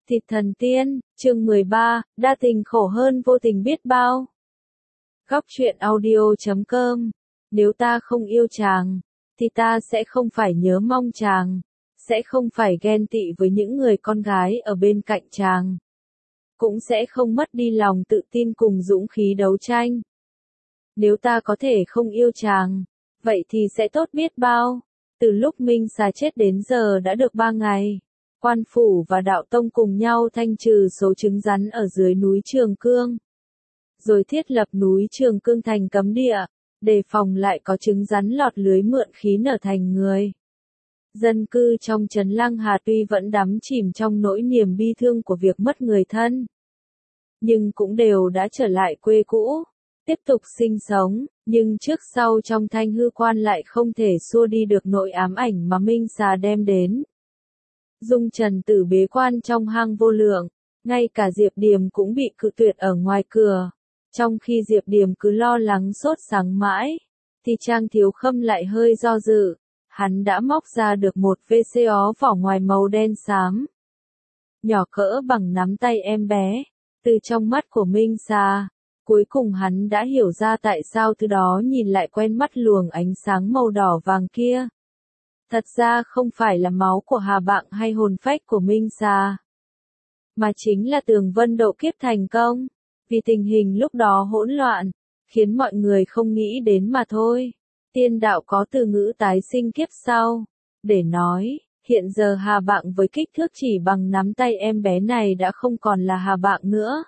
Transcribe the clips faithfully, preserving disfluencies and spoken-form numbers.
Thịt thần tiên, chương mười ba, đa tình khổ hơn vô tình biết bao. Góc truyện audio chấm com. Nếu ta không yêu chàng, thì ta sẽ không phải nhớ mong chàng, sẽ không phải ghen tị với những người con gái ở bên cạnh chàng, cũng sẽ không mất đi lòng tự tin cùng dũng khí đấu tranh. Nếu ta có thể không yêu chàng, vậy thì sẽ tốt biết bao. Từ lúc Minh Xà chết đến giờ đã được ba ngày. Quan phủ và đạo tông cùng nhau thanh trừ số trứng rắn ở dưới núi Trường Cương. Rồi thiết lập núi Trường Cương thành cấm địa, đề phòng lại có trứng rắn lọt lưới mượn khí nở thành người. Dân cư trong trấn Lăng Hà tuy vẫn đắm chìm trong nỗi niềm bi thương của việc mất người thân, nhưng cũng đều đã trở lại quê cũ, tiếp tục sinh sống, nhưng trước sau trong Thanh Hư Quan lại không thể xua đi được nỗi ám ảnh mà Minh Xà đem đến. Dung Trần Tử bế quan trong hang vô lượng, ngay cả Diệp Điềm cũng bị cự tuyệt ở ngoài cửa. Trong khi Diệp Điềm cứ lo lắng sốt sắng mãi, thì Trang Thiếu Khâm lại hơi do dự. Hắn đã móc ra được một vê xê ó vỏ ngoài màu đen xám, nhỏ cỡ bằng nắm tay em bé. Từ trong mắt của Minh Xà, cuối cùng hắn đã hiểu ra tại sao thứ đó nhìn lại quen mắt luồng ánh sáng màu đỏ vàng kia. Thật ra không phải là máu của Hà Bạng hay hồn phách của Minh Xà, mà chính là Tường Vân độ kiếp thành công. Vì tình hình lúc đó hỗn loạn, khiến mọi người không nghĩ đến mà thôi. Tiên đạo có từ ngữ tái sinh kiếp sau, để nói, hiện giờ Hà Bạng với kích thước chỉ bằng nắm tay em bé này đã không còn là Hà Bạng nữa.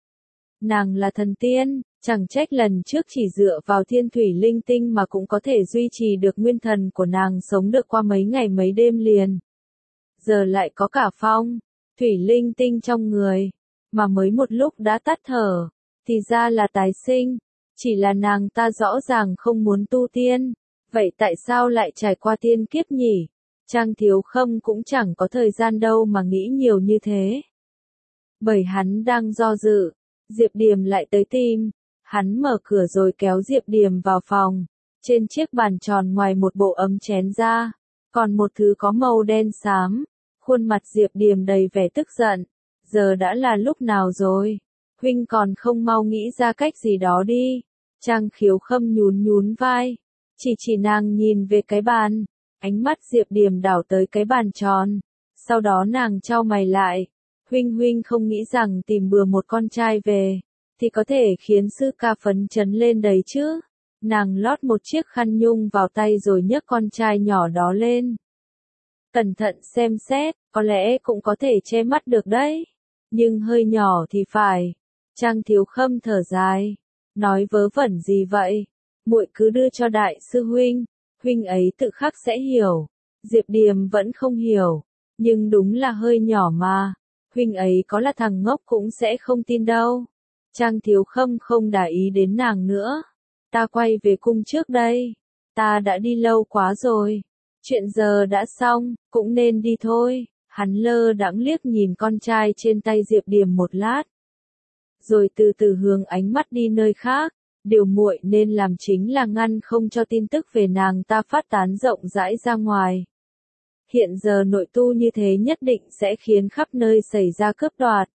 Nàng là thần tiên, chẳng trách lần trước chỉ dựa vào thiên thủy linh tinh mà cũng có thể duy trì được nguyên thần của nàng sống được qua mấy ngày mấy đêm liền. Giờ lại có cả phong, thủy linh tinh trong người, mà mới một lúc đã tắt thở, thì ra là tái sinh. Chỉ là nàng ta rõ ràng không muốn tu tiên, vậy tại sao lại trải qua tiên kiếp nhỉ? Trang Thiếu Khâm cũng chẳng có thời gian đâu mà nghĩ nhiều như thế. Bởi hắn đang do dự, Diệp Điềm lại tới tìm. Hắn mở cửa rồi kéo Diệp Điềm vào phòng. Trên chiếc bàn tròn ngoài một bộ ấm chén ra, còn một thứ có màu đen xám. Khuôn mặt Diệp Điềm đầy vẻ tức giận. Giờ đã là lúc nào rồi? Huynh còn không mau nghĩ ra cách gì đó đi. Trang Khiếu Khâm nhún nhún vai, chỉ chỉ nàng nhìn về cái bàn. Ánh mắt Diệp Điềm đảo tới cái bàn tròn. Sau đó nàng chau mày lại. Huynh huynh không nghĩ rằng tìm bừa một con trai về, thì có thể khiến sư ca phấn chấn lên đấy chứ. Nàng lót một chiếc khăn nhung vào tay rồi nhấc con trai nhỏ đó lên. Cẩn thận xem xét, có lẽ cũng có thể che mắt được đấy. Nhưng hơi nhỏ thì phải. Trang Thiếu Khâm thở dài, nói vớ vẩn gì vậy? Muội cứ đưa cho đại sư huynh, huynh ấy tự khắc sẽ hiểu. Diệp Điềm vẫn không hiểu, nhưng đúng là hơi nhỏ mà. Huynh ấy có là thằng ngốc cũng sẽ không tin đâu. Trang Thiếu Khâm không để ý đến nàng nữa. Ta quay về cung trước đây. Ta đã đi lâu quá rồi. Chuyện giờ đã xong, cũng nên đi thôi. Hắn lơ đãng liếc nhìn con trai trên tay Diệp Điềm một lát, rồi từ từ hướng ánh mắt đi nơi khác. Điều muội nên làm chính là ngăn không cho tin tức về nàng ta phát tán rộng rãi ra ngoài. Hiện giờ nội tu như thế nhất định sẽ khiến khắp nơi xảy ra cướp đoạt.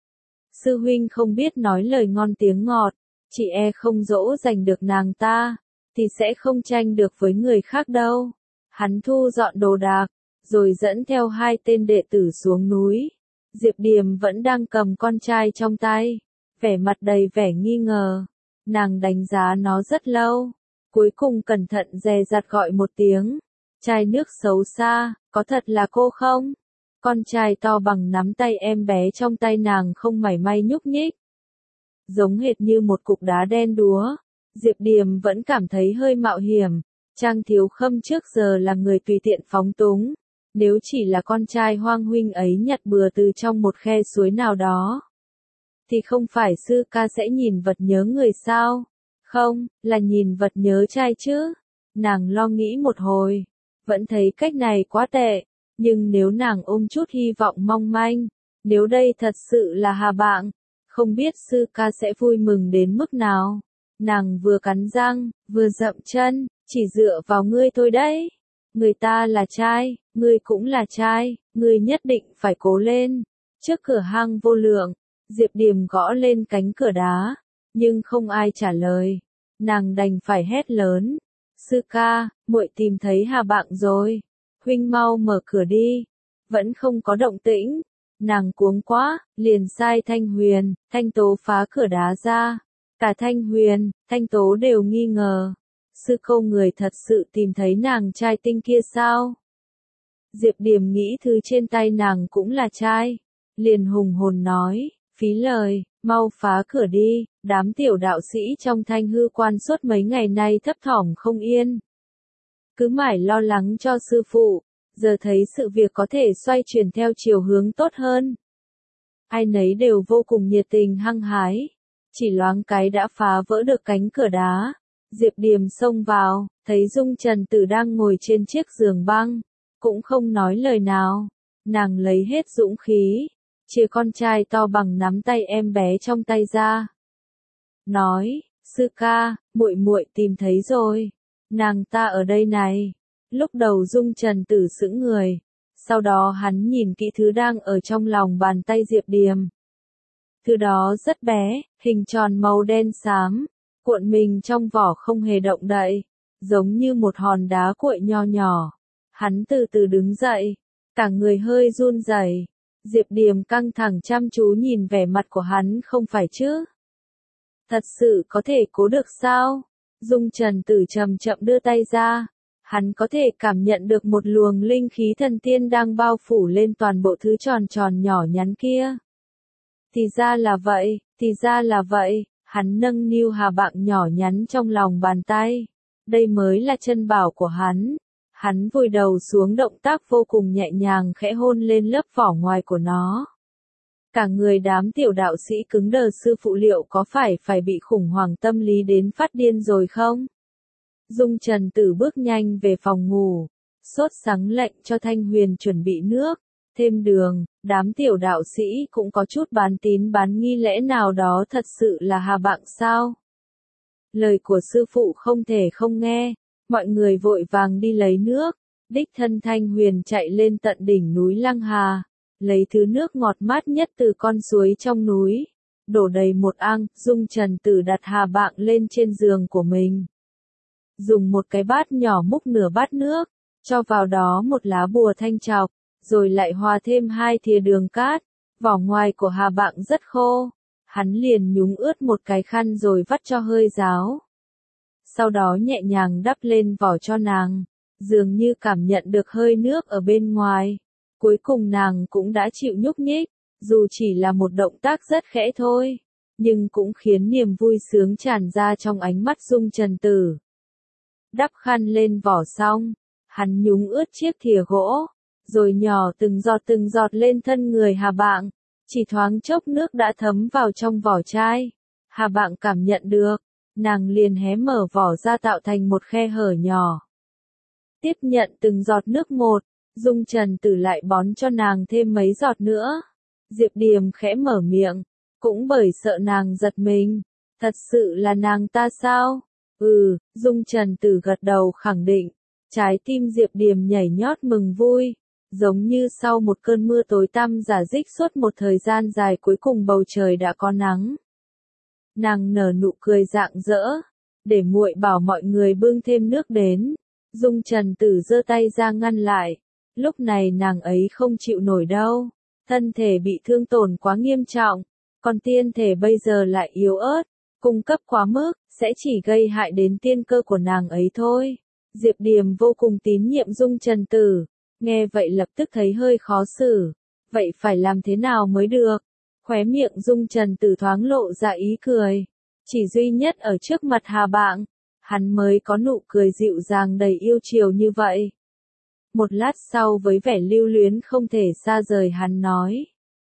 Sư huynh không biết nói lời ngon tiếng ngọt, chị e không dỗ dành được nàng ta, thì sẽ không tranh được với người khác đâu. Hắn thu dọn đồ đạc, rồi dẫn theo hai tên đệ tử xuống núi. Diệp Điềm vẫn đang cầm con trai trong tay, vẻ mặt đầy vẻ nghi ngờ. Nàng đánh giá nó rất lâu, cuối cùng cẩn thận dè dặt gọi một tiếng. Chai nước xấu xa, có thật là cô không? Con trai to bằng nắm tay em bé trong tay nàng không mảy may nhúc nhích, giống hệt như một cục đá đen đúa. Diệp Điềm vẫn cảm thấy hơi mạo hiểm. Trang Thiếu Khâm trước giờ là người tùy tiện phóng túng. Nếu chỉ là con trai hoang huynh ấy nhặt bừa từ trong một khe suối nào đó, thì không phải sư ca sẽ nhìn vật nhớ người sao? Không, là nhìn vật nhớ trai chứ. Nàng lo nghĩ một hồi, vẫn thấy cách này quá tệ. Nhưng nếu nàng ôm chút hy vọng mong manh, nếu đây thật sự là Hà Bạng, không biết sư ca sẽ vui mừng đến mức nào. Nàng vừa cắn răng, vừa dậm chân, chỉ dựa vào ngươi thôi đấy. Người ta là trai, ngươi cũng là trai, ngươi nhất định phải cố lên. Trước cửa hang vô lượng, Diệp Điềm gõ lên cánh cửa đá, nhưng không ai trả lời. Nàng đành phải hét lớn, sư ca, muội tìm thấy Hà Bạng rồi, huynh mau mở cửa đi. Vẫn không có động tĩnh, nàng cuống quá, liền sai Thanh Huyền, Thanh Tố phá cửa đá ra. Cả Thanh Huyền, Thanh Tố đều nghi ngờ, sư cô người thật sự tìm thấy nàng trai tinh kia sao? Diệp Điềm nghĩ thứ trên tay nàng cũng là trai, liền hùng hồn nói, phí lời, mau phá cửa đi, đám tiểu đạo sĩ trong Thanh Hư Quan suốt mấy ngày nay thấp thỏm không yên. Cứ mãi lo lắng cho sư phụ, giờ thấy sự việc có thể xoay chuyển theo chiều hướng tốt hơn. Ai nấy đều vô cùng nhiệt tình hăng hái, chỉ loáng cái đã phá vỡ được cánh cửa đá. Diệp Điềm xông vào, thấy Dung Trần Tử đang ngồi trên chiếc giường băng, cũng không nói lời nào. Nàng lấy hết dũng khí, chia con trai to bằng nắm tay em bé trong tay ra. Nói, sư ca, muội muội tìm thấy rồi, nàng ta ở đây này. Lúc đầu Dung Trần Tử sững người, sau đó hắn nhìn kỹ thứ đang ở trong lòng bàn tay Diệp Điềm. Thứ đó rất bé, hình tròn màu đen xám, cuộn mình trong vỏ không hề động đậy, giống như một hòn đá cuội nho nhỏ. Hắn từ từ đứng dậy, cả người hơi run rẩy. Diệp Điềm căng thẳng chăm chú nhìn vẻ mặt của hắn, không phải chứ? Thật sự có thể cố được sao? Dung Trần Tử chậm chậm đưa tay ra, hắn có thể cảm nhận được một luồng linh khí thần tiên đang bao phủ lên toàn bộ thứ tròn tròn nhỏ nhắn kia. Thì ra là vậy, thì ra là vậy, hắn nâng niu Hà Bạng nhỏ nhắn trong lòng bàn tay. Đây mới là chân bảo của hắn. Hắn vùi đầu xuống, động tác vô cùng nhẹ nhàng khẽ hôn lên lớp vỏ ngoài của nó. Cả người đám tiểu đạo sĩ cứng đờ, sư phụ liệu có phải phải bị khủng hoảng tâm lý đến phát điên rồi không? Dung Trần Tử bước nhanh về phòng ngủ, sốt sắng lệnh cho Thanh Huyền chuẩn bị nước, thêm đường. Đám tiểu đạo sĩ cũng có chút bán tín bán nghi, lẽ nào đó thật sự là Hà Bạng sao? Lời của sư phụ không thể không nghe, mọi người vội vàng đi lấy nước. Đích thân Thanh Huyền chạy lên tận đỉnh núi Lăng Hà, lấy thứ nước ngọt mát nhất từ con suối trong núi, đổ đầy một ăng. Dung Trần Tử đặt Hà Bạng lên trên giường của mình, dùng một cái bát nhỏ múc nửa bát nước, cho vào đó một lá bùa thanh trọc, rồi lại hòa thêm hai thìa đường cát. Vỏ ngoài của Hà Bạng rất khô, hắn liền nhúng ướt một cái khăn rồi vắt cho hơi ráo. Sau đó nhẹ nhàng đắp lên vỏ cho nàng, dường như cảm nhận được hơi nước ở bên ngoài. Cuối cùng nàng cũng đã chịu nhúc nhích, dù chỉ là một động tác rất khẽ thôi, nhưng cũng khiến niềm vui sướng tràn ra trong ánh mắt Dung Trần Tử. Đắp khăn lên vỏ xong, hắn nhúng ướt chiếc thìa gỗ, rồi nhỏ từng giọt từng giọt lên thân người Hà Bạng. Chỉ thoáng chốc nước đã thấm vào trong vỏ chai. Hà Bạng cảm nhận được, nàng liền hé mở vỏ ra tạo thành một khe hở nhỏ. Tiếp nhận từng giọt nước một, Dung Trần Tử lại bón cho nàng thêm mấy giọt nữa. Diệp Điềm khẽ mở miệng, cũng bởi sợ nàng giật mình. Thật sự là nàng ta sao? Ừ, Dung Trần Tử gật đầu khẳng định. Trái tim Diệp Điềm nhảy nhót mừng vui, giống như sau một cơn mưa tối tăm rả rích suốt một thời gian dài, cuối cùng bầu trời đã có nắng. Nàng nở nụ cười rạng rỡ, để muội bảo mọi người bưng thêm nước đến. Dung Trần Tử giơ tay ra ngăn lại, lúc này nàng ấy không chịu nổi đâu, thân thể bị thương tổn quá nghiêm trọng, còn tiên thể bây giờ lại yếu ớt, cung cấp quá mức, sẽ chỉ gây hại đến tiên cơ của nàng ấy thôi. Diệp Điềm vô cùng tín nhiệm Dung Trần Tử, nghe vậy lập tức thấy hơi khó xử, vậy phải làm thế nào mới được? Khóe miệng Dung Trần Tử thoáng lộ ra ý cười, chỉ duy nhất ở trước mặt Hà Bạng, hắn mới có nụ cười dịu dàng đầy yêu chiều như vậy. Một lát sau với vẻ lưu luyến không thể xa rời hắn nói,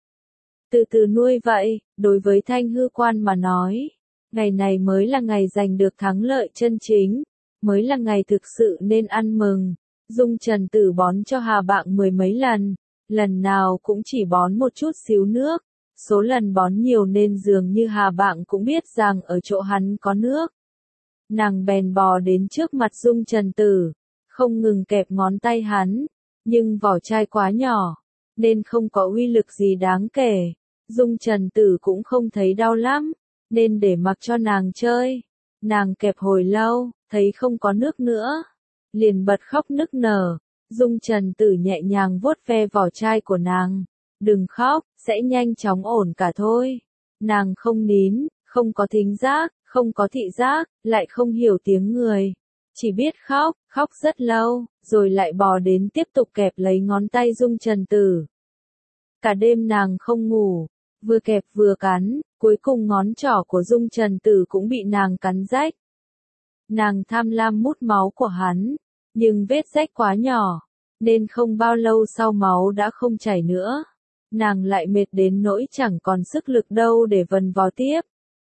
từ từ nuôi vậy. Đối với Thanh Hư Quan mà nói, ngày này mới là ngày giành được thắng lợi chân chính, mới là ngày thực sự nên ăn mừng. Dung Trần Tử bón cho Hà Bạng mười mấy lần, lần nào cũng chỉ bón một chút xíu nước, số lần bón nhiều nên dường như Hà Bạng cũng biết rằng ở chỗ hắn có nước. Nàng bèn bò đến trước mặt Dung Trần Tử, không ngừng kẹp ngón tay hắn, nhưng vỏ chai quá nhỏ, nên không có uy lực gì đáng kể. Dung Trần Tử cũng không thấy đau lắm, nên để mặc cho nàng chơi. Nàng kẹp hồi lâu, thấy không có nước nữa, liền bật khóc nức nở. Dung Trần Tử nhẹ nhàng vuốt ve vỏ chai của nàng. Đừng khóc, sẽ nhanh chóng ổn cả thôi. Nàng không nín, không có thính giác, không có thị giác, lại không hiểu tiếng người. Chỉ biết khóc, khóc rất lâu, rồi lại bò đến tiếp tục kẹp lấy ngón tay Dung Trần Tử. Cả đêm nàng không ngủ, vừa kẹp vừa cắn, cuối cùng ngón trỏ của Dung Trần Tử cũng bị nàng cắn rách. Nàng tham lam mút máu của hắn, nhưng vết rách quá nhỏ, nên không bao lâu sau máu đã không chảy nữa. Nàng lại mệt đến nỗi chẳng còn sức lực đâu để vần vò tiếp.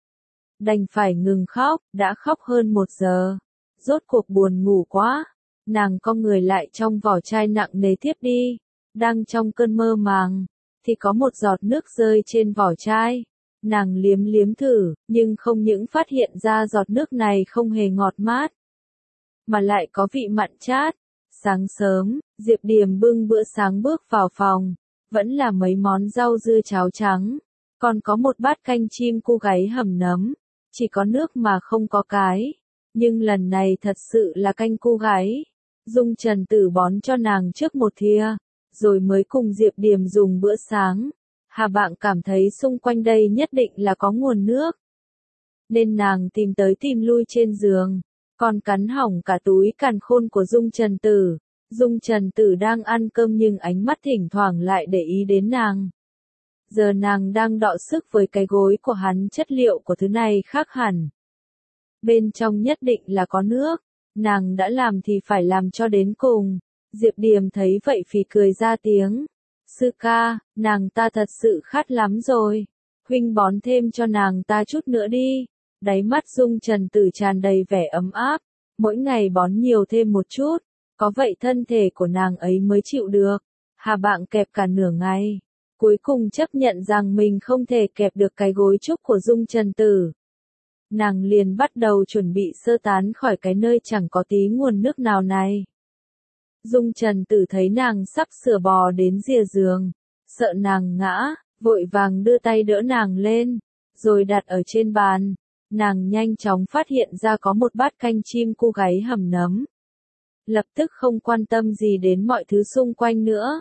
Đành phải ngừng khóc, đã khóc hơn một giờ. Rốt cuộc buồn ngủ quá, nàng cong người lại trong vỏ chai nặng nề tiếp đi. Đang trong cơn mơ màng, thì có một giọt nước rơi trên vỏ chai. Nàng liếm liếm thử, nhưng không những phát hiện ra giọt nước này không hề ngọt mát, mà lại có vị mặn chát. Sáng sớm, Diệp Điềm bưng bữa sáng bước vào phòng, vẫn là mấy món rau dưa cháo trắng, còn có một bát canh chim cu gáy hầm nấm, chỉ có nước mà không có cái. Nhưng lần này thật sự là canh cu gáy. Dung Trần Tử bón cho nàng trước một thìa, rồi mới cùng Diệp Điềm dùng bữa sáng. Hà Bạng cảm thấy xung quanh đây nhất định là có nguồn nước, nên nàng tìm tới tìm lui trên giường, còn cắn hỏng cả túi càn khôn của Dung Trần Tử. Dung Trần Tử đang ăn cơm nhưng ánh mắt thỉnh thoảng lại để ý đến nàng. Giờ nàng đang đọ sức với cái gối của hắn, chất liệu của thứ này khác hẳn. Bên trong nhất định là có nước, nàng đã làm thì phải làm cho đến cùng. Diệp Điềm thấy vậy phì cười ra tiếng. Sư ca, nàng ta thật sự khát lắm rồi. Huynh bón thêm cho nàng ta chút nữa đi. Đáy mắt Dung Trần Tử tràn đầy vẻ ấm áp. Mỗi ngày bón nhiều thêm một chút, có vậy thân thể của nàng ấy mới chịu được. Hà Bạng kẹp cả nửa ngày, cuối cùng chấp nhận rằng mình không thể kẹp được cái gối trúc của Dung Trần Tử. Nàng liền bắt đầu chuẩn bị sơ tán khỏi cái nơi chẳng có tí nguồn nước nào này. Dung Trần Tử thấy nàng sắp sửa bò đến rìa giường, sợ nàng ngã, vội vàng đưa tay đỡ nàng lên, rồi đặt ở trên bàn. Nàng nhanh chóng phát hiện ra có một bát canh chim cu gáy hầm nấm. Lập tức không quan tâm gì đến mọi thứ xung quanh nữa.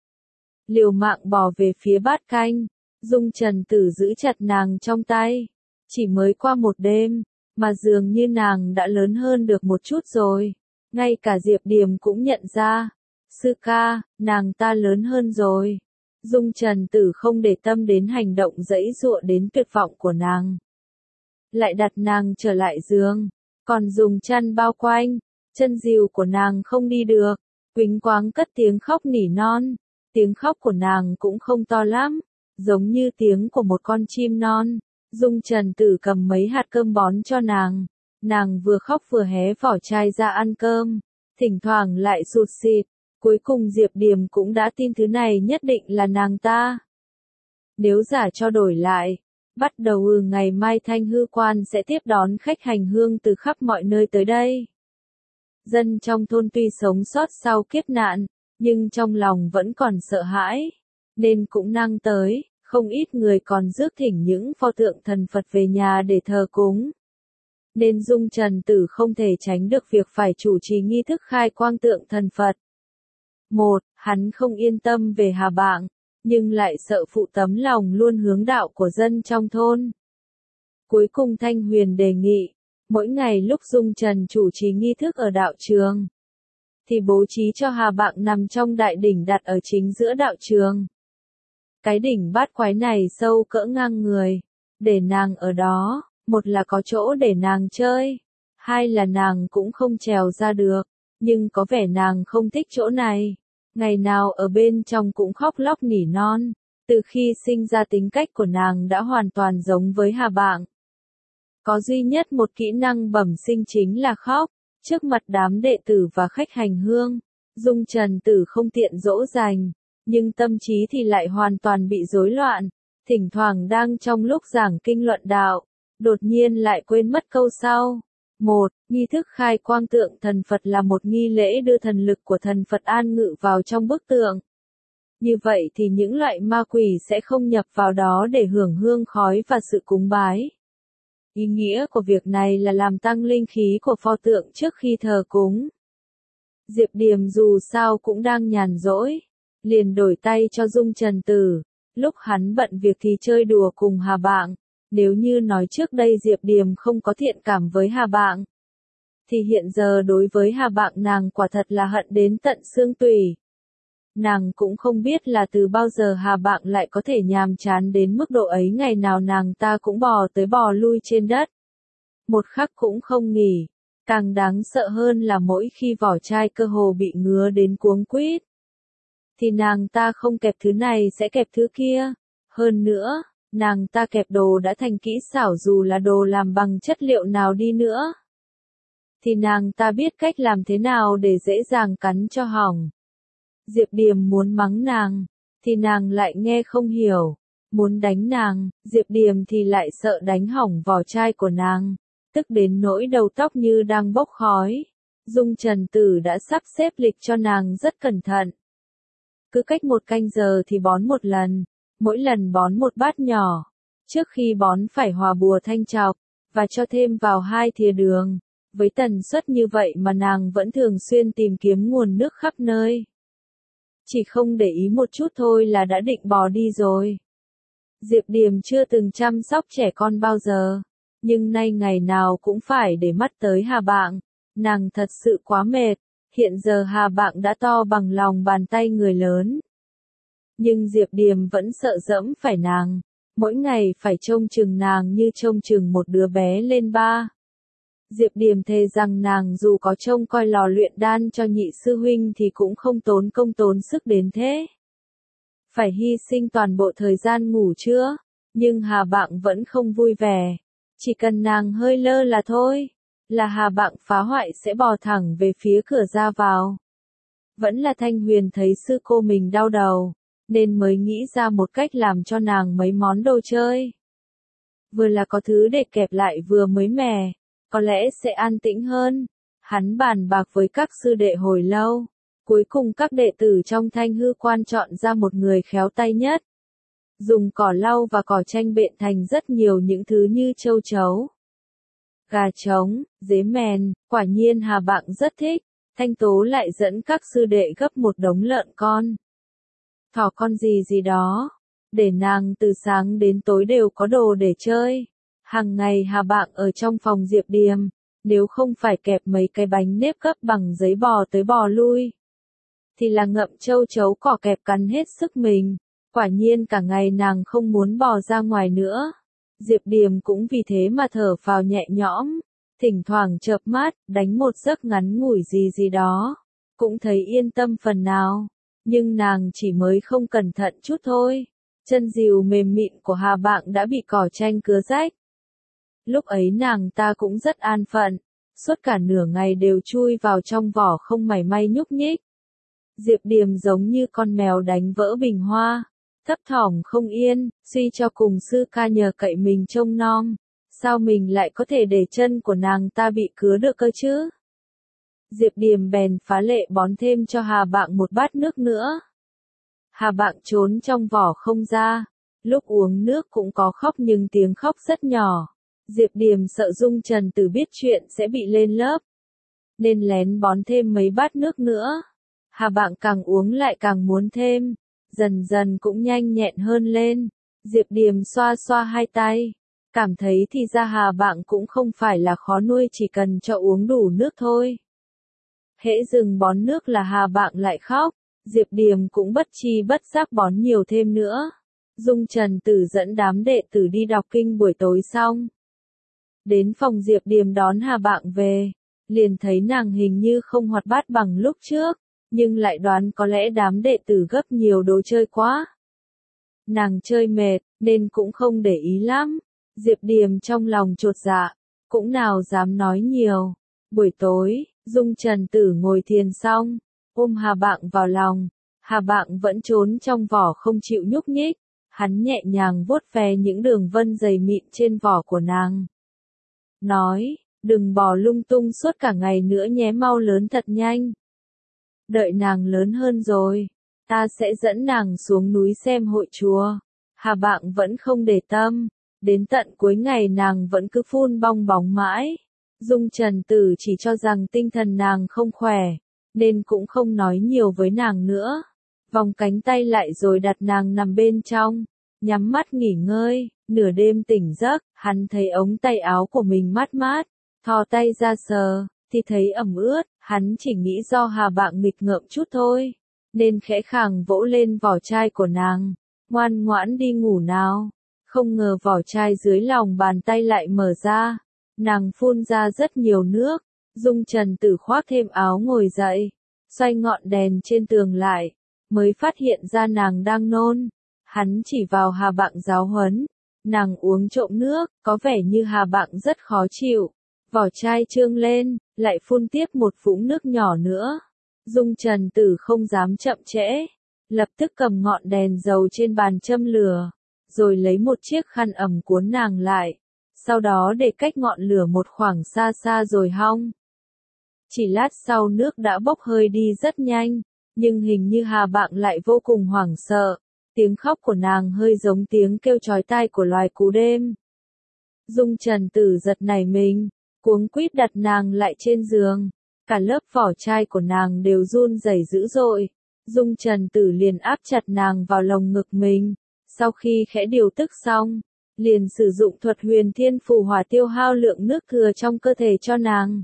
Liều mạng bò về phía bát canh, Dung Trần Tử giữ chặt nàng trong tay. Chỉ mới qua một đêm, mà dường như nàng đã lớn hơn được một chút rồi. Ngay cả Diệp Điềm cũng nhận ra. Sư ca, nàng ta lớn hơn rồi. Dung Trần Tử không để tâm đến hành động giãy giụa đến tuyệt vọng của nàng. Lại đặt nàng trở lại giường, còn dùng chăn bao quanh. Chân dìu của nàng không đi được, quỳnh quáng cất tiếng khóc nỉ non. Tiếng khóc của nàng cũng không to lắm, giống như tiếng của một con chim non. Dung Trần Tử cầm mấy hạt cơm bón cho nàng. Nàng vừa khóc vừa hé vỏ chai ra ăn cơm, thỉnh thoảng lại sụt sịt. Cuối cùng Diệp Điềm cũng đã tin thứ này nhất định là nàng ta. Nếu giả cho đổi lại, bắt đầu ừ ngày mai Thanh Hư Quan sẽ tiếp đón khách hành hương từ khắp mọi nơi tới đây. Dân trong thôn tuy sống sót sau kiếp nạn, nhưng trong lòng vẫn còn sợ hãi, nên cũng năng tới. Không ít người còn rước thỉnh những pho tượng thần Phật về nhà để thờ cúng. Nên Dung Trần Tử không thể tránh được việc phải chủ trì nghi thức khai quang tượng thần Phật. Một, hắn không yên tâm về Hà Bạng, nhưng lại sợ phụ tấm lòng luôn hướng đạo của dân trong thôn. Cuối cùng Thanh Huyền đề nghị, mỗi ngày lúc Dung Trần chủ trì nghi thức ở đạo trường, thì bố trí cho Hà Bạng nằm trong đại đỉnh đặt ở chính giữa đạo trường. Cái đỉnh bát quái này sâu cỡ ngang người, để nàng ở đó, một là có chỗ để nàng chơi, hai là nàng cũng không trèo ra được, nhưng có vẻ nàng không thích chỗ này. Ngày nào ở bên trong cũng khóc lóc nỉ non, từ khi sinh ra tính cách của nàng đã hoàn toàn giống với Hà Bạng. Có duy nhất một kỹ năng bẩm sinh chính là khóc, trước mặt đám đệ tử và khách hành hương. Dung Trần Tử không tiện dỗ dành, nhưng tâm trí thì lại hoàn toàn bị rối loạn, thỉnh thoảng đang trong lúc giảng kinh luận đạo, đột nhiên lại quên mất câu sau. Một, nghi thức khai quang tượng thần Phật là một nghi lễ đưa thần lực của thần Phật an ngự vào trong bức tượng. Như vậy thì những loại ma quỷ sẽ không nhập vào đó để hưởng hương khói và sự cúng bái. Ý nghĩa của việc này là làm tăng linh khí của pho tượng trước khi thờ cúng. Diệp Điềm dù sao cũng đang nhàn rỗi, liền đổi tay cho Dung Trần Tử, lúc hắn bận việc thì chơi đùa cùng Hà Bạng, nếu như nói trước đây Diệp Điềm không có thiện cảm với Hà Bạng, thì hiện giờ đối với Hà Bạng nàng quả thật là hận đến tận xương tủy. Nàng cũng không biết là từ bao giờ Hà Bạng lại có thể nhàm chán đến mức độ ấy, ngày nào nàng ta cũng bò tới bò lui trên đất. Một khắc cũng không nghỉ, càng đáng sợ hơn là mỗi khi vỏ chai cơ hồ bị ngứa đến cuống quýt, thì nàng ta không kẹp thứ này sẽ kẹp thứ kia. Hơn nữa, nàng ta kẹp đồ đã thành kỹ xảo, dù là đồ làm bằng chất liệu nào đi nữa, thì nàng ta biết cách làm thế nào để dễ dàng cắn cho hỏng. Diệp Điềm muốn mắng nàng, thì nàng lại nghe không hiểu, muốn đánh nàng, Diệp Điềm thì lại sợ đánh hỏng vỏ chai của nàng, tức đến nỗi đầu tóc như đang bốc khói. Dung Trần Tử đã sắp xếp lịch cho nàng rất cẩn thận. Cứ cách một canh giờ thì bón một lần, mỗi lần bón một bát nhỏ. Trước khi bón phải hòa bùa thanh trọc, và cho thêm vào hai thìa đường. Với tần suất như vậy mà nàng vẫn thường xuyên tìm kiếm nguồn nước khắp nơi. Chỉ không để ý một chút thôi là đã định bỏ đi rồi. Diệp Điềm chưa từng chăm sóc trẻ con bao giờ, nhưng nay ngày nào cũng phải để mắt tới Hà Bạng, nàng thật sự quá mệt. Hiện giờ Hà Bạng đã to bằng lòng bàn tay người lớn. Nhưng Diệp Điềm vẫn sợ dẫm phải nàng, mỗi ngày phải trông chừng nàng như trông chừng một đứa bé lên ba. Diệp Điềm thề rằng nàng dù có trông coi lò luyện đan cho nhị sư huynh thì cũng không tốn công tốn sức đến thế. Phải hy sinh toàn bộ thời gian ngủ trưa, nhưng Hà Bạng vẫn không vui vẻ. Chỉ cần nàng hơi lơ là thôi, là Hà Bạng phá hoại sẽ bò thẳng về phía cửa ra vào. Vẫn là Thanh Huyền thấy sư cô mình đau đầu, nên mới nghĩ ra một cách làm cho nàng mấy món đồ chơi. Vừa là có thứ để kẹp lại vừa mới mẻ, có lẽ sẽ an tĩnh hơn. Hắn bàn bạc với các sư đệ hồi lâu, cuối cùng các đệ tử trong Thanh Hư Quan chọn ra một người khéo tay nhất. Dùng cỏ lau và cỏ tranh bện thành rất nhiều những thứ như châu chấu, gà trống, dế mèn. Quả nhiên Hà Bạng rất thích. Thanh Tố lại dẫn các sư đệ gấp một đống lợn con, thỏ con gì gì đó, để nàng từ sáng đến tối đều có đồ để chơi. Hàng ngày Hà Bạng ở trong phòng Diệp Điềm, nếu không phải kẹp mấy cái bánh nếp gấp bằng giấy bò tới bò lui, thì là ngậm châu chấu cỏ kẹp cắn hết sức mình. Quả nhiên cả ngày nàng không muốn bò ra ngoài nữa. Diệp Điềm cũng vì thế mà thở phào nhẹ nhõm, thỉnh thoảng chợp mắt, đánh một giấc ngắn ngủi gì gì đó, cũng thấy yên tâm phần nào. Nhưng nàng chỉ mới không cẩn thận chút thôi, chân dìu mềm mịn của Hà Bạng đã bị cỏ tranh cứa rách. Lúc ấy nàng ta cũng rất an phận, suốt cả nửa ngày đều chui vào trong vỏ không mảy may nhúc nhích. Diệp Điềm giống như con mèo đánh vỡ bình hoa, thấp thỏm không yên, suy cho cùng sư ca nhờ cậy mình trông nom, sao mình lại có thể để chân của nàng ta bị cứa được cơ chứ? Diệp Điềm bèn phá lệ bón thêm cho Hà Bạng một bát nước nữa. Hà Bạng trốn trong vỏ không ra, lúc uống nước cũng có khóc nhưng tiếng khóc rất nhỏ. Diệp Điềm sợ Dung Trần Tử biết chuyện sẽ bị lên lớp, nên lén bón thêm mấy bát nước nữa. Hà Bạng càng uống lại càng muốn thêm, dần dần cũng nhanh nhẹn hơn lên. Diệp Điềm xoa xoa hai tay, cảm thấy thì ra Hà Bạng cũng không phải là khó nuôi, chỉ cần cho uống đủ nước thôi. Hễ dừng bón nước là Hà Bạng lại khóc, Diệp Điềm cũng bất chi bất giác bón nhiều thêm nữa. Dung Trần Tử dẫn đám đệ tử đi đọc kinh buổi tối xong, đến phòng Diệp Điềm đón Hà Bạng về, liền thấy nàng hình như không hoạt bát bằng lúc trước, nhưng lại đoán có lẽ đám đệ tử gấp nhiều đồ chơi quá. Nàng chơi mệt, nên cũng không để ý lắm. Diệp Điềm trong lòng chột dạ, cũng nào dám nói nhiều. Buổi tối, Dung Trần Tử ngồi thiền xong, ôm Hà Bạng vào lòng. Hà Bạng vẫn trốn trong vỏ không chịu nhúc nhích. Hắn nhẹ nhàng vuốt ve những đường vân dày mịn trên vỏ của nàng, nói, đừng bò lung tung suốt cả ngày nữa nhé, mau lớn thật nhanh. Đợi nàng lớn hơn rồi, ta sẽ dẫn nàng xuống núi xem hội chùa. Hà Bạng vẫn không để tâm, đến tận cuối ngày nàng vẫn cứ phun bong bóng mãi. Dung Trần Tử chỉ cho rằng tinh thần nàng không khỏe, nên cũng không nói nhiều với nàng nữa. Vòng cánh tay lại rồi đặt nàng nằm bên trong, nhắm mắt nghỉ ngơi. Nửa đêm tỉnh giấc, hắn thấy ống tay áo của mình mát mát, thò tay ra sờ, thì thấy ẩm ướt. Hắn chỉ nghĩ do Hà Bạng nghịch ngợm chút thôi, nên khẽ khàng vỗ lên vỏ chai của nàng, ngoan ngoãn đi ngủ nào. Không ngờ vỏ chai dưới lòng bàn tay lại mở ra, nàng phun ra rất nhiều nước. Dung Trần Tử khoác thêm áo ngồi dậy, xoay ngọn đèn trên tường lại, mới phát hiện ra nàng đang nôn. Hắn chỉ vào Hà Bạng giáo huấn, nàng uống trộm nước, có vẻ như Hà Bạng rất khó chịu. Vỏ chai trương lên, lại phun tiếp một vũng nước nhỏ nữa. Dung Trần Tử không dám chậm trễ, lập tức cầm ngọn đèn dầu trên bàn châm lửa, rồi lấy một chiếc khăn ẩm cuốn nàng lại, sau đó để cách ngọn lửa một khoảng xa xa rồi hong. Chỉ lát sau nước đã bốc hơi đi rất nhanh, nhưng hình như Hà Bạng lại vô cùng hoảng sợ, tiếng khóc của nàng hơi giống tiếng kêu chói tai của loài cú đêm. Dung Trần Tử giật nảy mình, cuống quýt đặt nàng lại trên giường, cả lớp vỏ chai của nàng đều run rẩy dữ dội. Dung Trần Tử liền áp chặt nàng vào lồng ngực mình, sau khi khẽ điều tức xong, liền sử dụng thuật huyền thiên phù hỏa tiêu hao lượng nước thừa trong cơ thể cho nàng.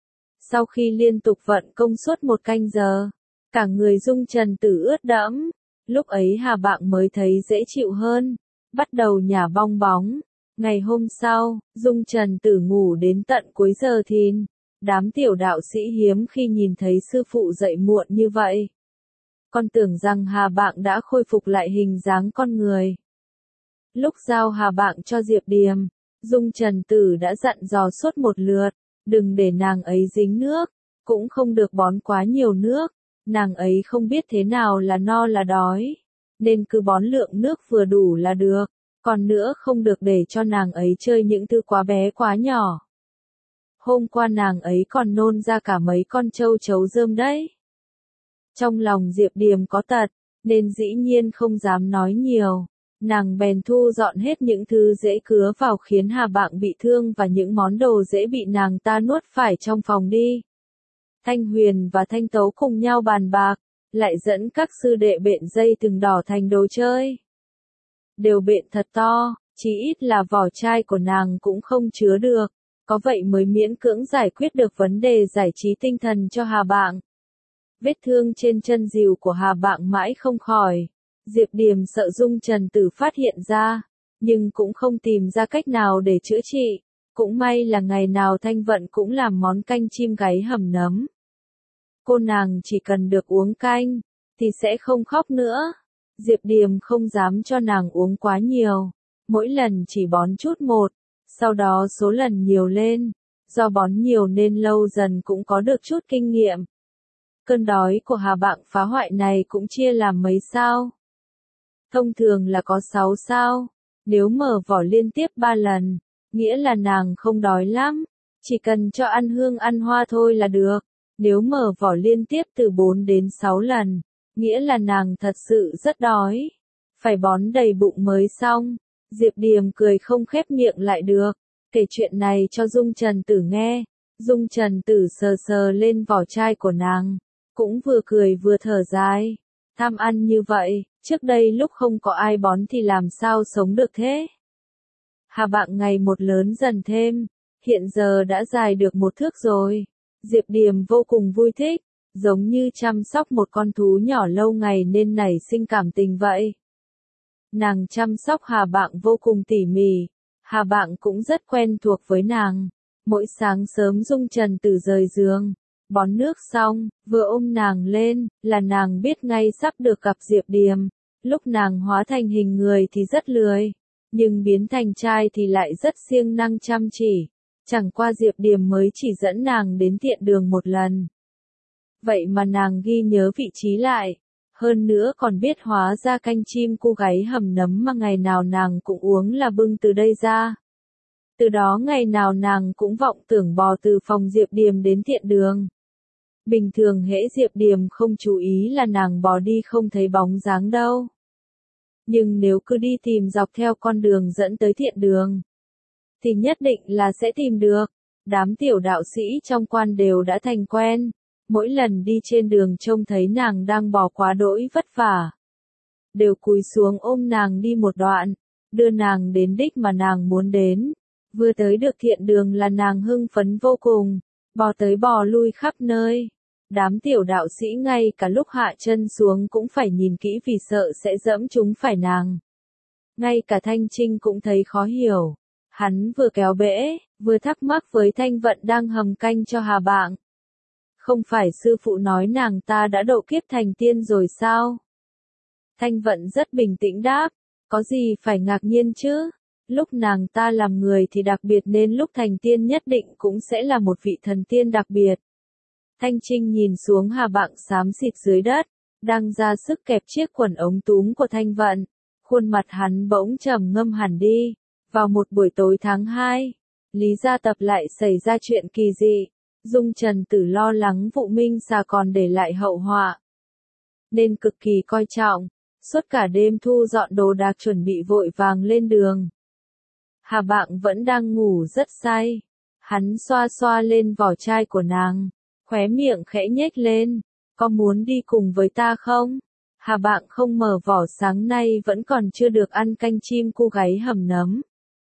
Sau khi liên tục vận công suốt một canh giờ, cả người Dung Trần Tử ướt đẫm, lúc ấy Hà Bạng mới thấy dễ chịu hơn, bắt đầu nhả bong bóng. Ngày hôm sau, Dung Trần Tử ngủ đến tận cuối giờ thìn. Đám tiểu đạo sĩ hiếm khi nhìn thấy sư phụ dậy muộn như vậy. Con tưởng rằng Hà Bạng đã khôi phục lại hình dáng con người. Lúc giao Hà Bạng cho Diệp Điềm, Dung Trần Tử đã dặn dò suốt một lượt, đừng để nàng ấy dính nước, cũng không được bón quá nhiều nước, nàng ấy không biết thế nào là no là đói, nên cứ bón lượng nước vừa đủ là được, còn nữa không được để cho nàng ấy chơi những thứ quá bé quá nhỏ. Hôm qua nàng ấy còn nôn ra cả mấy con trâu chấu rơm đấy. Trong lòng Diệp Điềm có tật, nên dĩ nhiên không dám nói nhiều. Nàng bèn thu dọn hết những thứ dễ cứa vào khiến Hà Bạng bị thương và những món đồ dễ bị nàng ta nuốt phải trong phòng đi. Thanh Huyền và Thanh Tấu cùng nhau bàn bạc, lại dẫn các sư đệ bện dây thừng đỏ thành đồ chơi. Đều bện thật to, chỉ ít là vỏ chai của nàng cũng không chứa được, có vậy mới miễn cưỡng giải quyết được vấn đề giải trí tinh thần cho Hà Bạng. Vết thương trên chân dìu của Hà Bạng mãi không khỏi. Diệp Điềm sợ Dung Trần Tử phát hiện ra, nhưng cũng không tìm ra cách nào để chữa trị. Cũng may là ngày nào Thanh Vận cũng làm món canh chim gáy hầm nấm. Cô nàng chỉ cần được uống canh, thì sẽ không khóc nữa. Diệp Điềm không dám cho nàng uống quá nhiều, mỗi lần chỉ bón chút một, sau đó số lần nhiều lên, do bón nhiều nên lâu dần cũng có được chút kinh nghiệm. Cơn đói của Hà Bạng phá hoại này cũng chia làm mấy sao. Thông thường là có sáu sao, nếu mở vỏ liên tiếp ba lần, nghĩa là nàng không đói lắm, chỉ cần cho ăn hương ăn hoa thôi là được. Nếu mở vỏ liên tiếp từ bốn đến sáu lần, nghĩa là nàng thật sự rất đói, phải bón đầy bụng mới xong. Diệp Điềm cười không khép miệng lại được, kể chuyện này cho Dung Trần Tử nghe. Dung Trần Tử sờ sờ lên vỏ chai của nàng, cũng vừa cười vừa thở dài. Tham ăn như vậy, trước đây lúc không có ai bón thì làm sao sống được thế? Hà Bạng ngày một lớn dần thêm, hiện giờ đã dài được một thước rồi. Diệp Điềm vô cùng vui thích, giống như chăm sóc một con thú nhỏ lâu ngày nên nảy sinh cảm tình vậy. Nàng chăm sóc Hà Bạng vô cùng tỉ mỉ, Hà Bạng cũng rất quen thuộc với nàng. Mỗi sáng sớm Dung Trần Tử rời giường, bón nước xong, vừa ôm nàng lên, là nàng biết ngay sắp được gặp Diệp Điềm. Lúc nàng hóa thành hình người thì rất lười, nhưng biến thành trai thì lại rất siêng năng chăm chỉ. Chẳng qua Diệp Điềm mới chỉ dẫn nàng đến tiện đường một lần. Vậy mà nàng ghi nhớ vị trí lại, hơn nữa còn biết hóa ra canh chim cu gáy hầm nấm mà ngày nào nàng cũng uống là bưng từ đây ra. Từ đó ngày nào nàng cũng vọng tưởng bò từ phòng Diệp Điềm đến thiện đường. Bình thường hễ Diệp Điềm không chú ý là nàng bỏ đi không thấy bóng dáng đâu. Nhưng nếu cứ đi tìm dọc theo con đường dẫn tới thiện đường, thì nhất định là sẽ tìm được. Đám tiểu đạo sĩ trong quan đều đã thành quen, mỗi lần đi trên đường trông thấy nàng đang bỏ quá đỗi vất vả, đều cúi xuống ôm nàng đi một đoạn, đưa nàng đến đích mà nàng muốn đến. Vừa tới được thiện đường là nàng hưng phấn vô cùng, bò tới bò lui khắp nơi. Đám tiểu đạo sĩ ngay cả lúc hạ chân xuống cũng phải nhìn kỹ vì sợ sẽ dẫm chúng phải nàng. Ngay cả Thanh Trinh cũng thấy khó hiểu. Hắn vừa kéo bễ, vừa thắc mắc với Thanh Vận đang hầm canh cho Hà Bạng. Không phải sư phụ nói nàng ta đã độ kiếp thành tiên rồi sao? Thanh Vận rất bình tĩnh đáp, có gì phải ngạc nhiên chứ? Lúc nàng ta làm người thì đặc biệt nên lúc thành tiên nhất định cũng sẽ là một vị thần tiên đặc biệt. Thanh Trinh nhìn xuống Hà Bạng xám xịt dưới đất, đang ra sức kẹp chiếc quần ống túm của Thanh Vận. Khuôn mặt hắn bỗng trầm ngâm hẳn đi. Vào một buổi tối tháng hai, Lý Gia Tập lại xảy ra chuyện kỳ dị. Dung Trần Tử lo lắng vụ Minh Xà còn để lại hậu họa, nên cực kỳ coi trọng, suốt cả đêm thu dọn đồ đạc chuẩn bị vội vàng lên đường. Hà Bạng vẫn đang ngủ rất say, hắn xoa xoa lên vỏ chai của nàng, khóe miệng khẽ nhếch lên, có muốn đi cùng với ta không? Hà Bạng không mở vỏ, sáng nay vẫn còn chưa được ăn canh chim cu gáy hầm nấm,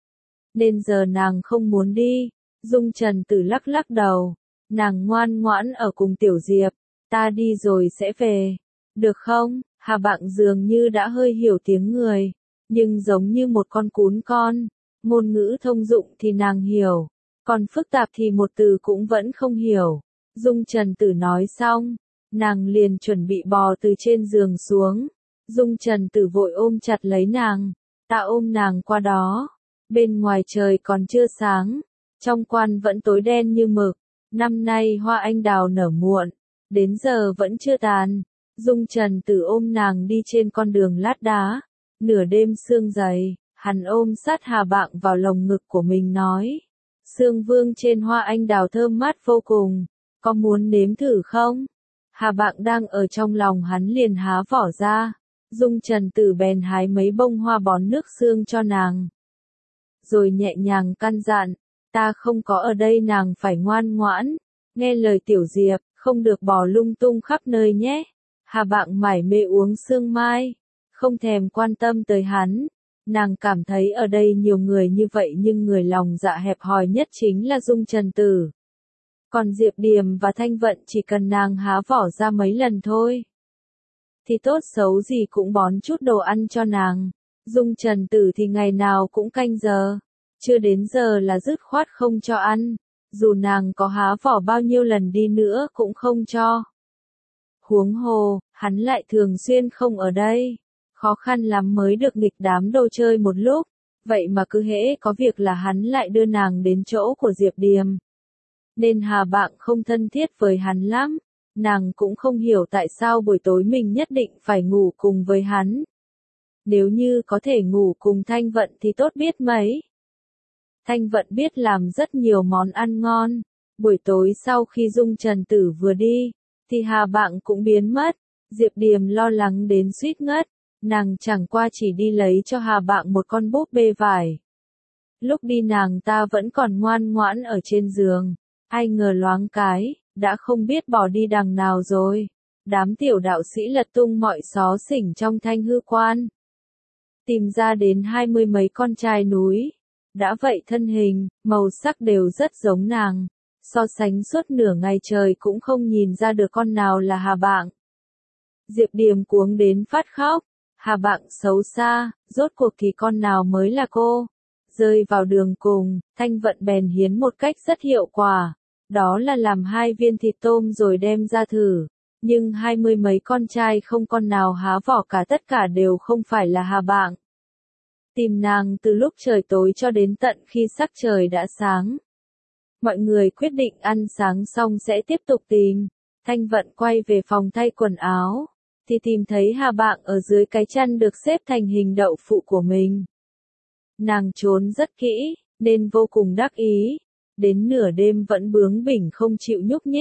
nên giờ nàng không muốn đi. Dung Trần Tử lắc lắc đầu, nàng ngoan ngoãn ở cùng Tiểu Diệp, ta đi rồi sẽ về, được không? Hà Bạng dường như đã hơi hiểu tiếng người, nhưng giống như một con cún con, ngôn ngữ thông dụng thì nàng hiểu, còn phức tạp thì một từ cũng vẫn không hiểu. Dung Trần Tử nói xong, nàng liền chuẩn bị bò từ trên giường xuống. Dung Trần Tử vội ôm chặt lấy nàng, ta ôm nàng qua đó. Bên ngoài trời còn chưa sáng, trong quan vẫn tối đen như mực. Năm nay hoa anh đào nở muộn, đến giờ vẫn chưa tàn. Dung Trần Tử ôm nàng đi trên con đường lát đá, nửa đêm sương dày, hắn ôm sát Hà Bạng vào lồng ngực của mình nói, sương vương trên hoa anh đào thơm mát vô cùng, có muốn nếm thử không? Hà Bạng đang ở trong lòng hắn liền há vỏ ra, Dung Trần Tử bèn hái mấy bông hoa bón nước sương cho nàng, rồi nhẹ nhàng căn dặn, ta không có ở đây nàng phải ngoan ngoãn, nghe lời Tiểu Diệp, không được bò lung tung khắp nơi nhé. Hà Bạng mải mê uống sương mai, không thèm quan tâm tới hắn. Nàng cảm thấy ở đây nhiều người như vậy nhưng người lòng dạ hẹp hòi nhất chính là Dung Trần Tử. Còn Diệp Điềm và Thanh Vận chỉ cần nàng há vỏ ra mấy lần thôi, thì tốt xấu gì cũng bón chút đồ ăn cho nàng. Dung Trần Tử thì ngày nào cũng canh giờ, chưa đến giờ là dứt khoát không cho ăn, dù nàng có há vỏ bao nhiêu lần đi nữa cũng không cho. Huống hồ, hắn lại thường xuyên không ở đây, khó khăn lắm mới được nghịch đám đồ chơi một lúc, vậy mà cứ hễ có việc là hắn lại đưa nàng đến chỗ của Diệp Điềm. Nên Hà Bạng không thân thiết với hắn lắm, nàng cũng không hiểu tại sao buổi tối mình nhất định phải ngủ cùng với hắn. Nếu như có thể ngủ cùng Thanh Vận thì tốt biết mấy. Thanh Vận biết làm rất nhiều món ăn ngon, buổi tối sau khi Dung Trần Tử vừa đi, thì Hà Bạng cũng biến mất. Diệp Điềm lo lắng đến suýt ngất, nàng chẳng qua chỉ đi lấy cho Hà Bạng một con búp bê vải. Lúc đi nàng ta vẫn còn ngoan ngoãn ở trên giường, ai ngờ loáng cái, đã không biết bỏ đi đằng nào rồi. Đám tiểu đạo sĩ lật tung mọi xó xỉnh trong Thanh Hư Quan, tìm ra đến hai mươi mấy con trai núi. Đã vậy thân hình, màu sắc đều rất giống nàng. So sánh suốt nửa ngày trời cũng không nhìn ra được con nào là Hà Bạng. Diệp Điềm cuống đến phát khóc. Hà Bạng xấu xa, rốt cuộc thì con nào mới là cô? Rơi vào đường cùng, Thanh Vận bèn hiến một cách rất hiệu quả. Đó là làm hai viên thịt tôm rồi đem ra thử. Nhưng hai mươi mấy con trai không con nào há vỏ cả, tất cả đều không phải là Hà Bạng. Tìm nàng từ lúc trời tối cho đến tận khi sắc trời đã sáng. Mọi người quyết định ăn sáng xong sẽ tiếp tục tìm. Thanh Vận quay về phòng thay quần áo, thì tìm thấy Hà Bạng ở dưới cái chăn được xếp thành hình đậu phụ của mình. Nàng trốn rất kỹ, nên vô cùng đắc ý. Đến nửa đêm vẫn bướng bỉnh không chịu nhúc nhích.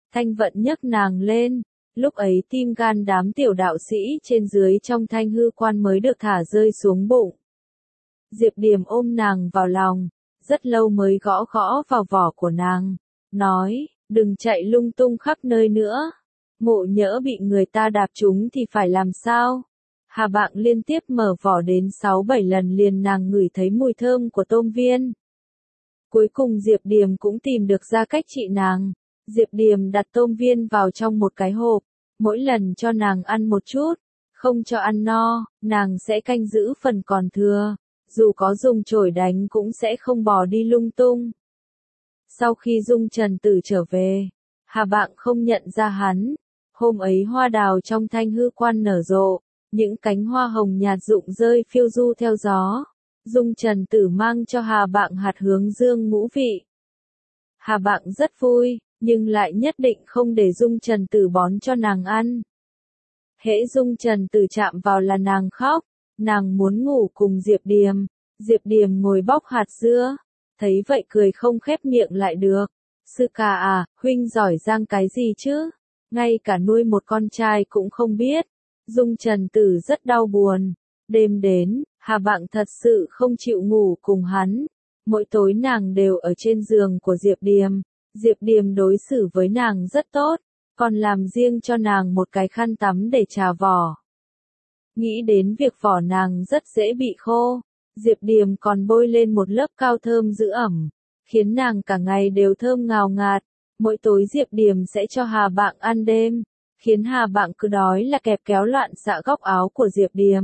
Thanh Vận nhấc nàng lên, lúc ấy tim gan đám tiểu đạo sĩ trên dưới trong Thanh Hư Quan mới được thả rơi xuống bụng. Diệp Điềm ôm nàng vào lòng, rất lâu mới gõ gõ vào vỏ của nàng, nói, đừng chạy lung tung khắp nơi nữa, ngộ nhỡ bị người ta đạp trúng thì phải làm sao? Hà Bạng liên tiếp mở vỏ đến sáu bảy lần liền nàng ngửi thấy mùi thơm của tôm viên. Cuối cùng Diệp Điềm cũng tìm được ra cách trị nàng. Diệp Điềm đặt tôm viên vào trong một cái hộp, mỗi lần cho nàng ăn một chút, không cho ăn no, nàng sẽ canh giữ phần còn thừa, dù có dùng chổi đánh cũng sẽ không bỏ đi lung tung. Sau khi Dung Trần Tử trở về, Hà Bạng không nhận ra hắn, hôm ấy hoa đào trong Thanh Hư Quan nở rộ, những cánh hoa hồng nhạt rụng rơi phiêu du theo gió. Dung Trần Tử mang cho Hà Bạng hạt hướng dương ngũ vị. Hà Bạng rất vui, nhưng lại nhất định không để Dung Trần Tử bón cho nàng ăn. Hễ Dung Trần Tử chạm vào là nàng khóc, nàng muốn ngủ cùng Diệp Điềm. Diệp Điềm ngồi bóc hạt dưa, thấy vậy cười không khép miệng lại được. Sư ca à, huynh giỏi giang cái gì chứ? Ngay cả nuôi một con trai cũng không biết. Dung Trần Tử rất đau buồn. Đêm đến, Hà Bạng thật sự không chịu ngủ cùng hắn. Mỗi tối nàng đều ở trên giường của Diệp Điềm. Diệp Điềm đối xử với nàng rất tốt, còn làm riêng cho nàng một cái khăn tắm để chà vỏ. Nghĩ đến việc vỏ nàng rất dễ bị khô, Diệp Điềm còn bôi lên một lớp cao thơm giữ ẩm, khiến nàng cả ngày đều thơm ngào ngạt. Mỗi tối Diệp Điềm sẽ cho Hà Bạng ăn đêm, khiến Hà Bạng cứ đói là kẹp kéo loạn xạ góc áo của Diệp Điềm.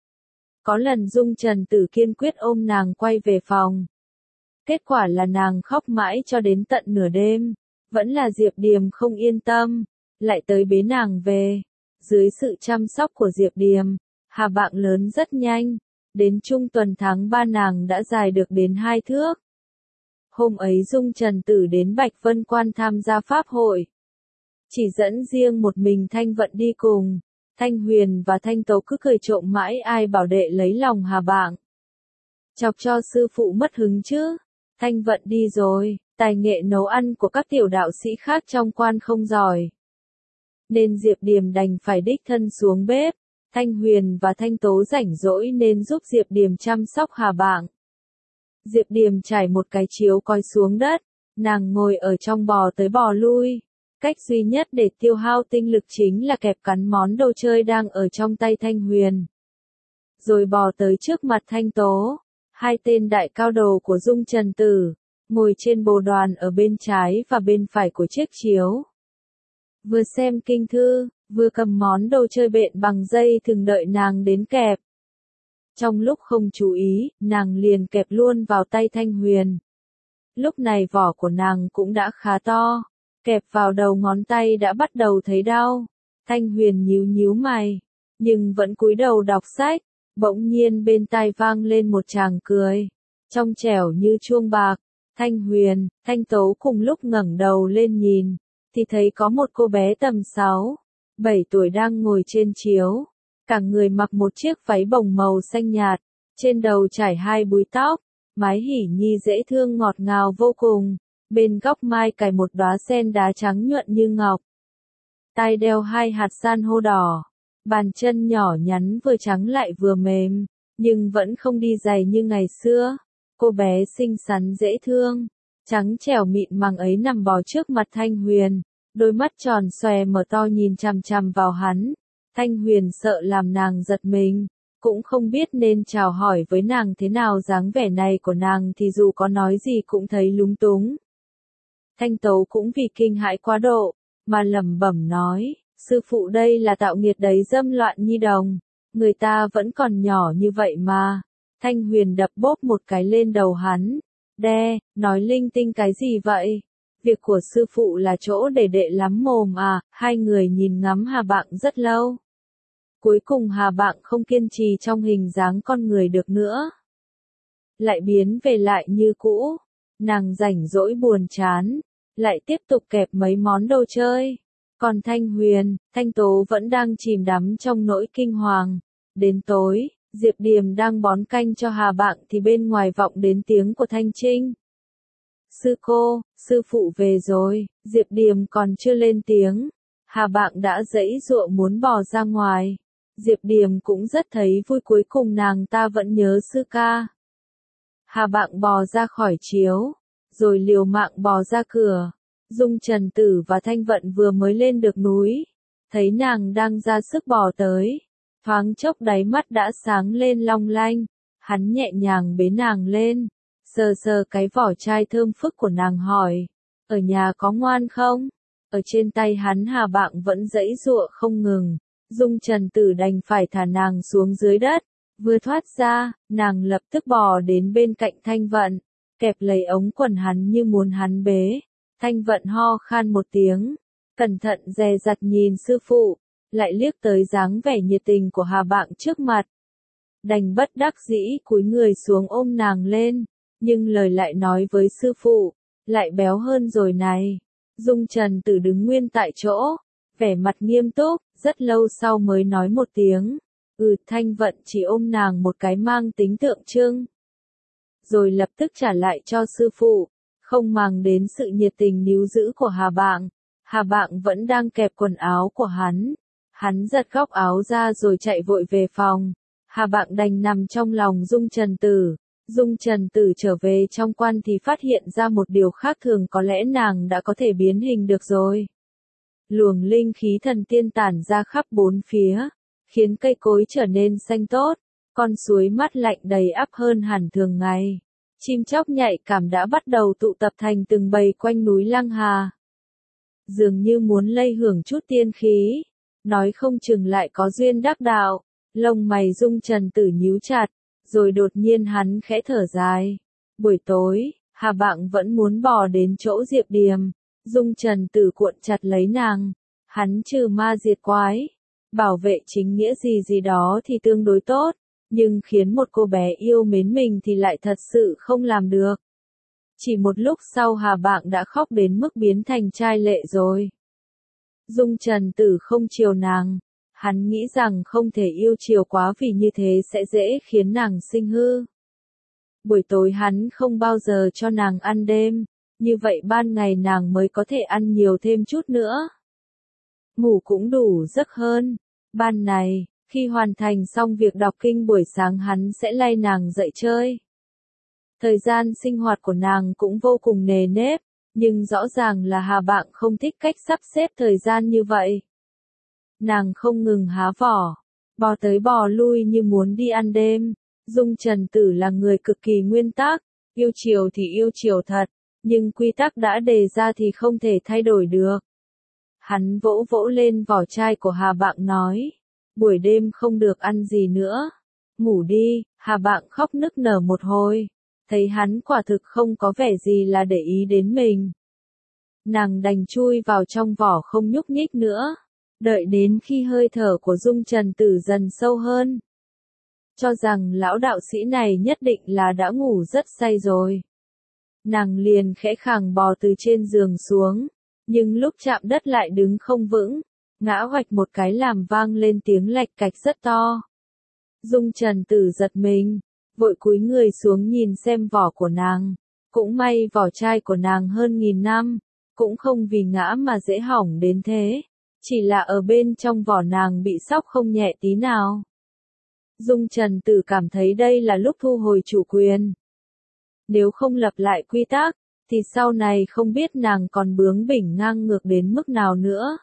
Có lần Dung Trần Tử kiên quyết ôm nàng quay về phòng. Kết quả là nàng khóc mãi cho đến tận nửa đêm, vẫn là Diệp Điềm không yên tâm, lại tới bế nàng về. Dưới sự chăm sóc của Diệp Điềm, Hà Bạng lớn rất nhanh, đến trung tuần tháng ba nàng đã dài được đến hai thước. Hôm ấy Dung Trần Tử đến Bạch Vân Quan tham gia pháp hội. Chỉ dẫn riêng một mình Thanh Vận đi cùng, Thanh Huyền và Thanh Tố cứ cười trộm mãi ai bảo đệ lấy lòng Hà Bạng. Chọc cho sư phụ mất hứng chứ. Thanh Vận đi rồi, tài nghệ nấu ăn của các tiểu đạo sĩ khác trong quan không giỏi. Nên Diệp Điềm đành phải đích thân xuống bếp, Thanh Huyền và Thanh Tố rảnh rỗi nên giúp Diệp Điềm chăm sóc Hà Bạng. Diệp Điềm trải một cái chiếu coi xuống đất, nàng ngồi ở trong bò tới bò lui. Cách duy nhất để tiêu hao tinh lực chính là kẹp cắn món đồ chơi đang ở trong tay Thanh Huyền. Rồi bò tới trước mặt Thanh Tố. Hai tên đại cao đồ của Dung Trần Tử, ngồi trên bồ đoàn ở bên trái và bên phải của chiếc chiếu. Vừa xem kinh thư, vừa cầm món đồ chơi bện bằng dây thừng đợi nàng đến kẹp. Trong lúc không chú ý, nàng liền kẹp luôn vào tay Thanh Huyền. Lúc này vỏ của nàng cũng đã khá to, kẹp vào đầu ngón tay đã bắt đầu thấy đau. Thanh Huyền nhíu nhíu mày, nhưng vẫn cúi đầu đọc sách. Bỗng nhiên bên tai vang lên một tràng cười, trong trẻo như chuông bạc. Thanh Huyền, Thanh Tố cùng lúc ngẩng đầu lên nhìn, thì thấy có một cô bé tầm sáu, bảy tuổi đang ngồi trên chiếu. Cả người mặc một chiếc váy bồng màu xanh nhạt, trên đầu trải hai búi tóc, mái hỉ nhi dễ thương ngọt ngào vô cùng, bên góc mai cài một đóa sen đá trắng nhuận như ngọc. Tai đeo hai hạt san hô đỏ. Bàn chân nhỏ nhắn vừa trắng lại vừa mềm, nhưng vẫn không đi giày như ngày xưa. Cô bé xinh xắn dễ thương, trắng trẻo mịn màng ấy nằm bò trước mặt Thanh Huyền, đôi mắt tròn xòe mở to nhìn chằm chằm vào hắn. Thanh Huyền sợ làm nàng giật mình, cũng không biết nên chào hỏi với nàng thế nào, dáng vẻ này của nàng thì dù có nói gì cũng thấy lúng túng. Thanh Tố cũng vì kinh hãi quá độ, mà lẩm bẩm nói. Sư phụ đây là tạo nghiệt đấy, dâm loạn nhi đồng, người ta vẫn còn nhỏ như vậy mà. Thanh Huyền đập bốp một cái lên đầu hắn, đe, nói linh tinh cái gì vậy? Việc của sư phụ là chỗ để đệ lắm mồm à? Hai người nhìn ngắm Hà Bạng rất lâu. Cuối cùng Hà Bạng không kiên trì trong hình dáng con người được nữa, lại biến về lại như cũ. Nàng rảnh rỗi buồn chán, lại tiếp tục kẹp mấy món đồ chơi. Còn Thanh Huyền, Thanh Tố vẫn đang chìm đắm trong nỗi kinh hoàng. Đến tối, Diệp Điềm đang bón canh cho Hà Bạng thì bên ngoài vọng đến tiếng của Thanh Trinh. Sư cô, sư phụ về rồi, Diệp Điềm còn chưa lên tiếng. Hà Bạng đã giãy giụa muốn bò ra ngoài. Diệp Điềm cũng rất thấy vui, cuối cùng nàng ta vẫn nhớ sư ca. Hà Bạng bò ra khỏi chiếu, rồi liều mạng bò ra cửa. Dung Trần Tử và Thanh Vận vừa mới lên được núi, thấy nàng đang ra sức bò tới, thoáng chốc đáy mắt đã sáng lên long lanh. Hắn nhẹ nhàng bế nàng lên, sờ sờ cái vỏ chai thơm phức của nàng hỏi, ở nhà có ngoan không? Ở trên tay hắn Hà Bạng vẫn giãy giụa không ngừng. Dung Trần Tử đành phải thả nàng xuống dưới đất. Vừa thoát ra, nàng lập tức bò đến bên cạnh Thanh Vận, kẹp lấy ống quần hắn như muốn hắn bế. Thanh Vận ho khan một tiếng, cẩn thận dè dặt nhìn sư phụ, lại liếc tới dáng vẻ nhiệt tình của Hà Bạng trước mặt. Đành bất đắc dĩ cúi người xuống ôm nàng lên, nhưng lời lại nói với sư phụ, lại béo hơn rồi này. Dung Trần Tử đứng nguyên tại chỗ, vẻ mặt nghiêm túc, rất lâu sau mới nói một tiếng. Ừ, Thanh Vận chỉ ôm nàng một cái mang tính tượng trưng, rồi lập tức trả lại cho sư phụ, không màng đến sự nhiệt tình níu giữ của Hà Bạng. Hà Bạng vẫn đang kẹp quần áo của hắn. Hắn giật góc áo ra rồi chạy vội về phòng. Hà Bạng đành nằm trong lòng Dung Trần Tử. Dung Trần Tử trở về trong quan thì phát hiện ra một điều khác thường, có lẽ nàng đã có thể biến hình được rồi. Luồng linh khí thần tiên tản ra khắp bốn phía, khiến cây cối trở nên xanh tốt, con suối mát lạnh đầy ắp hơn hẳn thường ngày. Chim chóc nhạy cảm đã bắt đầu tụ tập thành từng bầy quanh núi Lăng Hà. Dường như muốn lây hưởng chút tiên khí, nói không chừng lại có duyên đắc đạo. Lông mày Dung Trần Tử nhíu chặt, rồi đột nhiên hắn khẽ thở dài. Buổi tối, Hà Bạng vẫn muốn bò đến chỗ Diệp Điềm. Dung Trần Tử cuộn chặt lấy nàng. Hắn trừ ma diệt quái, bảo vệ chính nghĩa gì gì đó thì tương đối tốt, nhưng khiến một cô bé yêu mến mình thì lại thật sự không làm được. Chỉ một lúc sau Hà Bạng đã khóc đến mức biến thành trai lệ rồi. Dung Trần Tử không chiều nàng. Hắn nghĩ rằng không thể yêu chiều quá vì như thế sẽ dễ khiến nàng sinh hư. Buổi tối hắn không bao giờ cho nàng ăn đêm, như vậy ban ngày nàng mới có thể ăn nhiều thêm chút nữa. Ngủ cũng đủ giấc hơn. Ban này, khi hoàn thành xong việc đọc kinh buổi sáng hắn sẽ lay nàng dậy chơi. Thời gian sinh hoạt của nàng cũng vô cùng nề nếp, nhưng rõ ràng là Hà Bạng không thích cách sắp xếp thời gian như vậy. Nàng không ngừng há vỏ, bò tới bò lui như muốn đi ăn đêm. Dung Trần Tử là người cực kỳ nguyên tắc, yêu chiều thì yêu chiều thật, nhưng quy tắc đã đề ra thì không thể thay đổi được. Hắn vỗ vỗ lên vỏ chai của Hà Bạng nói, buổi đêm không được ăn gì nữa, ngủ đi. Hà Bạng khóc nức nở một hồi, thấy hắn quả thực không có vẻ gì là để ý đến mình. Nàng đành chui vào trong vỏ không nhúc nhích nữa, đợi đến khi hơi thở của Dung Trần Tử dần sâu hơn. Cho rằng lão đạo sĩ này nhất định là đã ngủ rất say rồi. Nàng liền khẽ khàng bò từ trên giường xuống, nhưng lúc chạm đất lại đứng không vững, ngã hoạch một cái làm vang lên tiếng lạch cạch rất to. Dung Trần Tử giật mình, vội cúi người xuống nhìn xem vỏ của nàng. Cũng may vỏ chai của nàng hơn nghìn năm, cũng không vì ngã mà dễ hỏng đến thế, chỉ là ở bên trong vỏ nàng bị xóc không nhẹ tí nào. Dung Trần Tử cảm thấy đây là lúc thu hồi chủ quyền. Nếu không lập lại quy tắc, thì sau này không biết nàng còn bướng bỉnh ngang ngược đến mức nào nữa.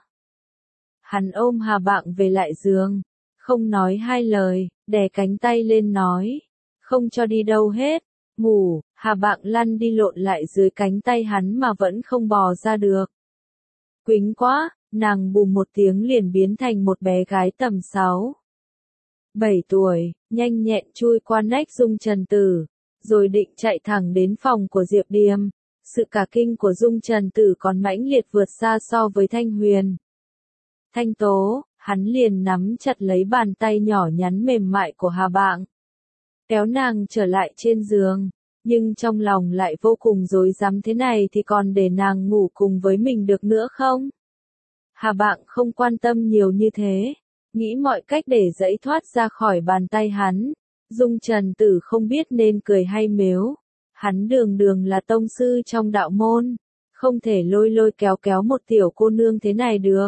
Hắn ôm Hà Bạng về lại giường, không nói hai lời, đè cánh tay lên nói, không cho đi đâu hết, ngủ. Hà Bạng lăn đi lộn lại dưới cánh tay hắn mà vẫn không bò ra được. Quýnh quá, nàng bùm một tiếng liền biến thành một bé gái tầm sáu, bảy tuổi, nhanh nhẹn chui qua nách Dung Trần Tử, rồi định chạy thẳng đến phòng của Diệp Điềm. Sự cả kinh của Dung Trần Tử còn mãnh liệt vượt xa so với Thanh Huyền. Thanh Tố, hắn liền nắm chặt lấy bàn tay nhỏ nhắn mềm mại của Hà Bạng, kéo nàng trở lại trên giường, nhưng trong lòng lại vô cùng rối rắm, thế này thì còn để nàng ngủ cùng với mình được nữa không? Hà Bạng không quan tâm nhiều như thế, nghĩ mọi cách để giãy thoát ra khỏi bàn tay hắn. Dung Trần Tử không biết nên cười hay mếu. Hắn đường đường là tông sư trong đạo môn, không thể lôi lôi kéo kéo một tiểu cô nương thế này được.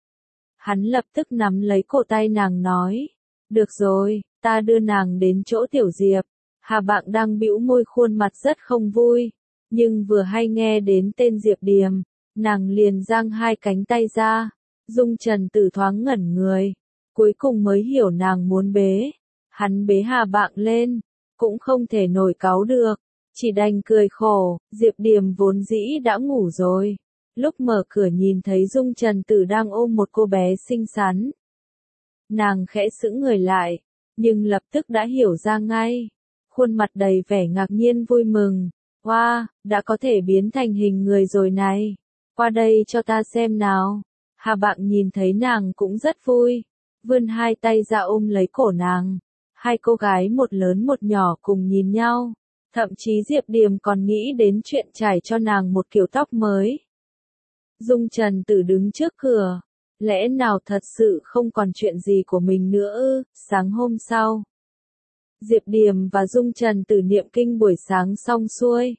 Hắn lập tức nắm lấy cổ tay nàng nói, được rồi, ta đưa nàng đến chỗ tiểu Diệp. Hà Bạng đang bĩu môi khuôn mặt rất không vui, nhưng vừa hay nghe đến tên Diệp Điềm, nàng liền giang hai cánh tay ra. Dung Trần Tử thoáng ngẩn người, cuối cùng mới hiểu nàng muốn bế. Hắn bế Hà Bạng lên, cũng không thể nổi cáu được, chỉ đành cười khổ. Diệp Điềm vốn dĩ đã ngủ rồi, lúc mở cửa nhìn thấy Dung Trần Tử đang ôm một cô bé xinh xắn. Nàng khẽ sững người lại, nhưng lập tức đã hiểu ra ngay, khuôn mặt đầy vẻ ngạc nhiên vui mừng. Wow, đã có thể biến thành hình người rồi này, qua đây cho ta xem nào. Hà Bạng nhìn thấy nàng cũng rất vui, vươn hai tay ra ôm lấy cổ nàng. Hai cô gái một lớn một nhỏ cùng nhìn nhau, thậm chí Diệp Điềm còn nghĩ đến chuyện trải cho nàng một kiểu tóc mới. Dung Trần Tử đứng trước cửa, lẽ nào thật sự không còn chuyện gì của mình nữa ư? Sáng hôm sau, Diệp Điềm và Dung Trần Tử niệm kinh buổi sáng xong xuôi.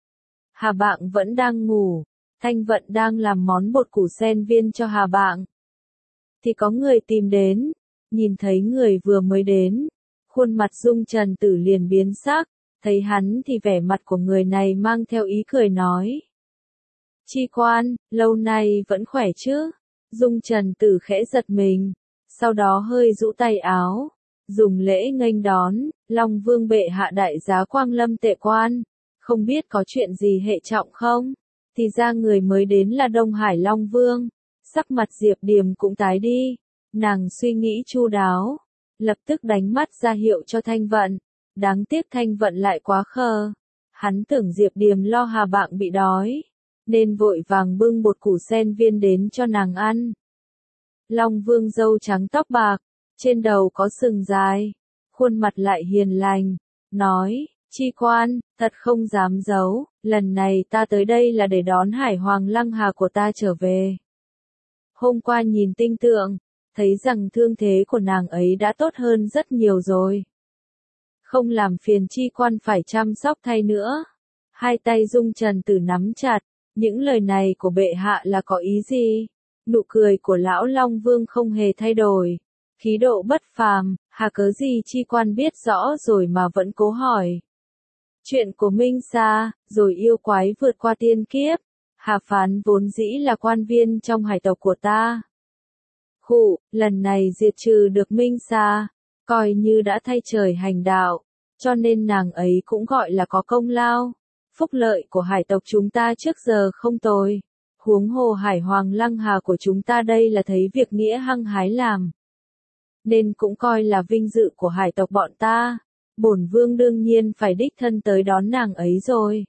Hà Bạng vẫn đang ngủ, Thanh Vận đang làm món bột củ sen viên cho Hà Bạng. Thì có người tìm đến, nhìn thấy người vừa mới đến, khuôn mặt Dung Trần Tử liền biến sắc, thấy hắn thì vẻ mặt của người này mang theo ý cười nói. Chi Quan, lâu nay vẫn khỏe chứ? Dung Trần Tử khẽ giật mình, sau đó hơi rũ tay áo, dùng lễ nghênh đón. Long Vương bệ hạ đại giá Quang Lâm Tệ Quan, không biết có chuyện gì hệ trọng không? Thì ra người mới đến là Đông Hải Long Vương. Sắc mặt Diệp Điềm cũng tái đi, nàng suy nghĩ chu đáo, lập tức đánh mắt ra hiệu cho Thanh Vận. Đáng tiếc Thanh Vận lại quá khờ, hắn tưởng Diệp Điềm lo Hà Bạng bị đói, nên vội vàng bưng bột củ sen viên đến cho nàng ăn. Long Vương râu trắng tóc bạc, trên đầu có sừng dài, khuôn mặt lại hiền lành, nói, Chi Quan, thật không dám giấu, lần này ta tới đây là để đón Hải Hoàng Lăng Hà của ta trở về. Hôm qua nhìn tinh tượng, thấy rằng thương thế của nàng ấy đã tốt hơn rất nhiều rồi. Không làm phiền Chi Quan phải chăm sóc thay nữa. Hai tay Dung Trần Tử nắm chặt, những lời này của bệ hạ là có ý gì? Nụ cười của lão Long Vương không hề thay đổi, khí độ bất phàm. Hà cớ gì Chi Quan biết rõ rồi mà vẫn cố hỏi. Chuyện của Minh Sa, rồi yêu quái vượt qua tiên kiếp. Hà Phán vốn dĩ là quan viên trong hải tộc của ta. Khụ, lần này diệt trừ được Minh Sa, coi như đã thay trời hành đạo, cho nên nàng ấy cũng gọi là có công lao. Phúc lợi của hải tộc chúng ta trước giờ không tồi, huống hồ Hải Hoàng Lăng Hà của chúng ta đây là thấy việc nghĩa hăng hái làm, nên cũng coi là vinh dự của hải tộc bọn ta. Bổn vương đương nhiên phải đích thân tới đón nàng ấy rồi.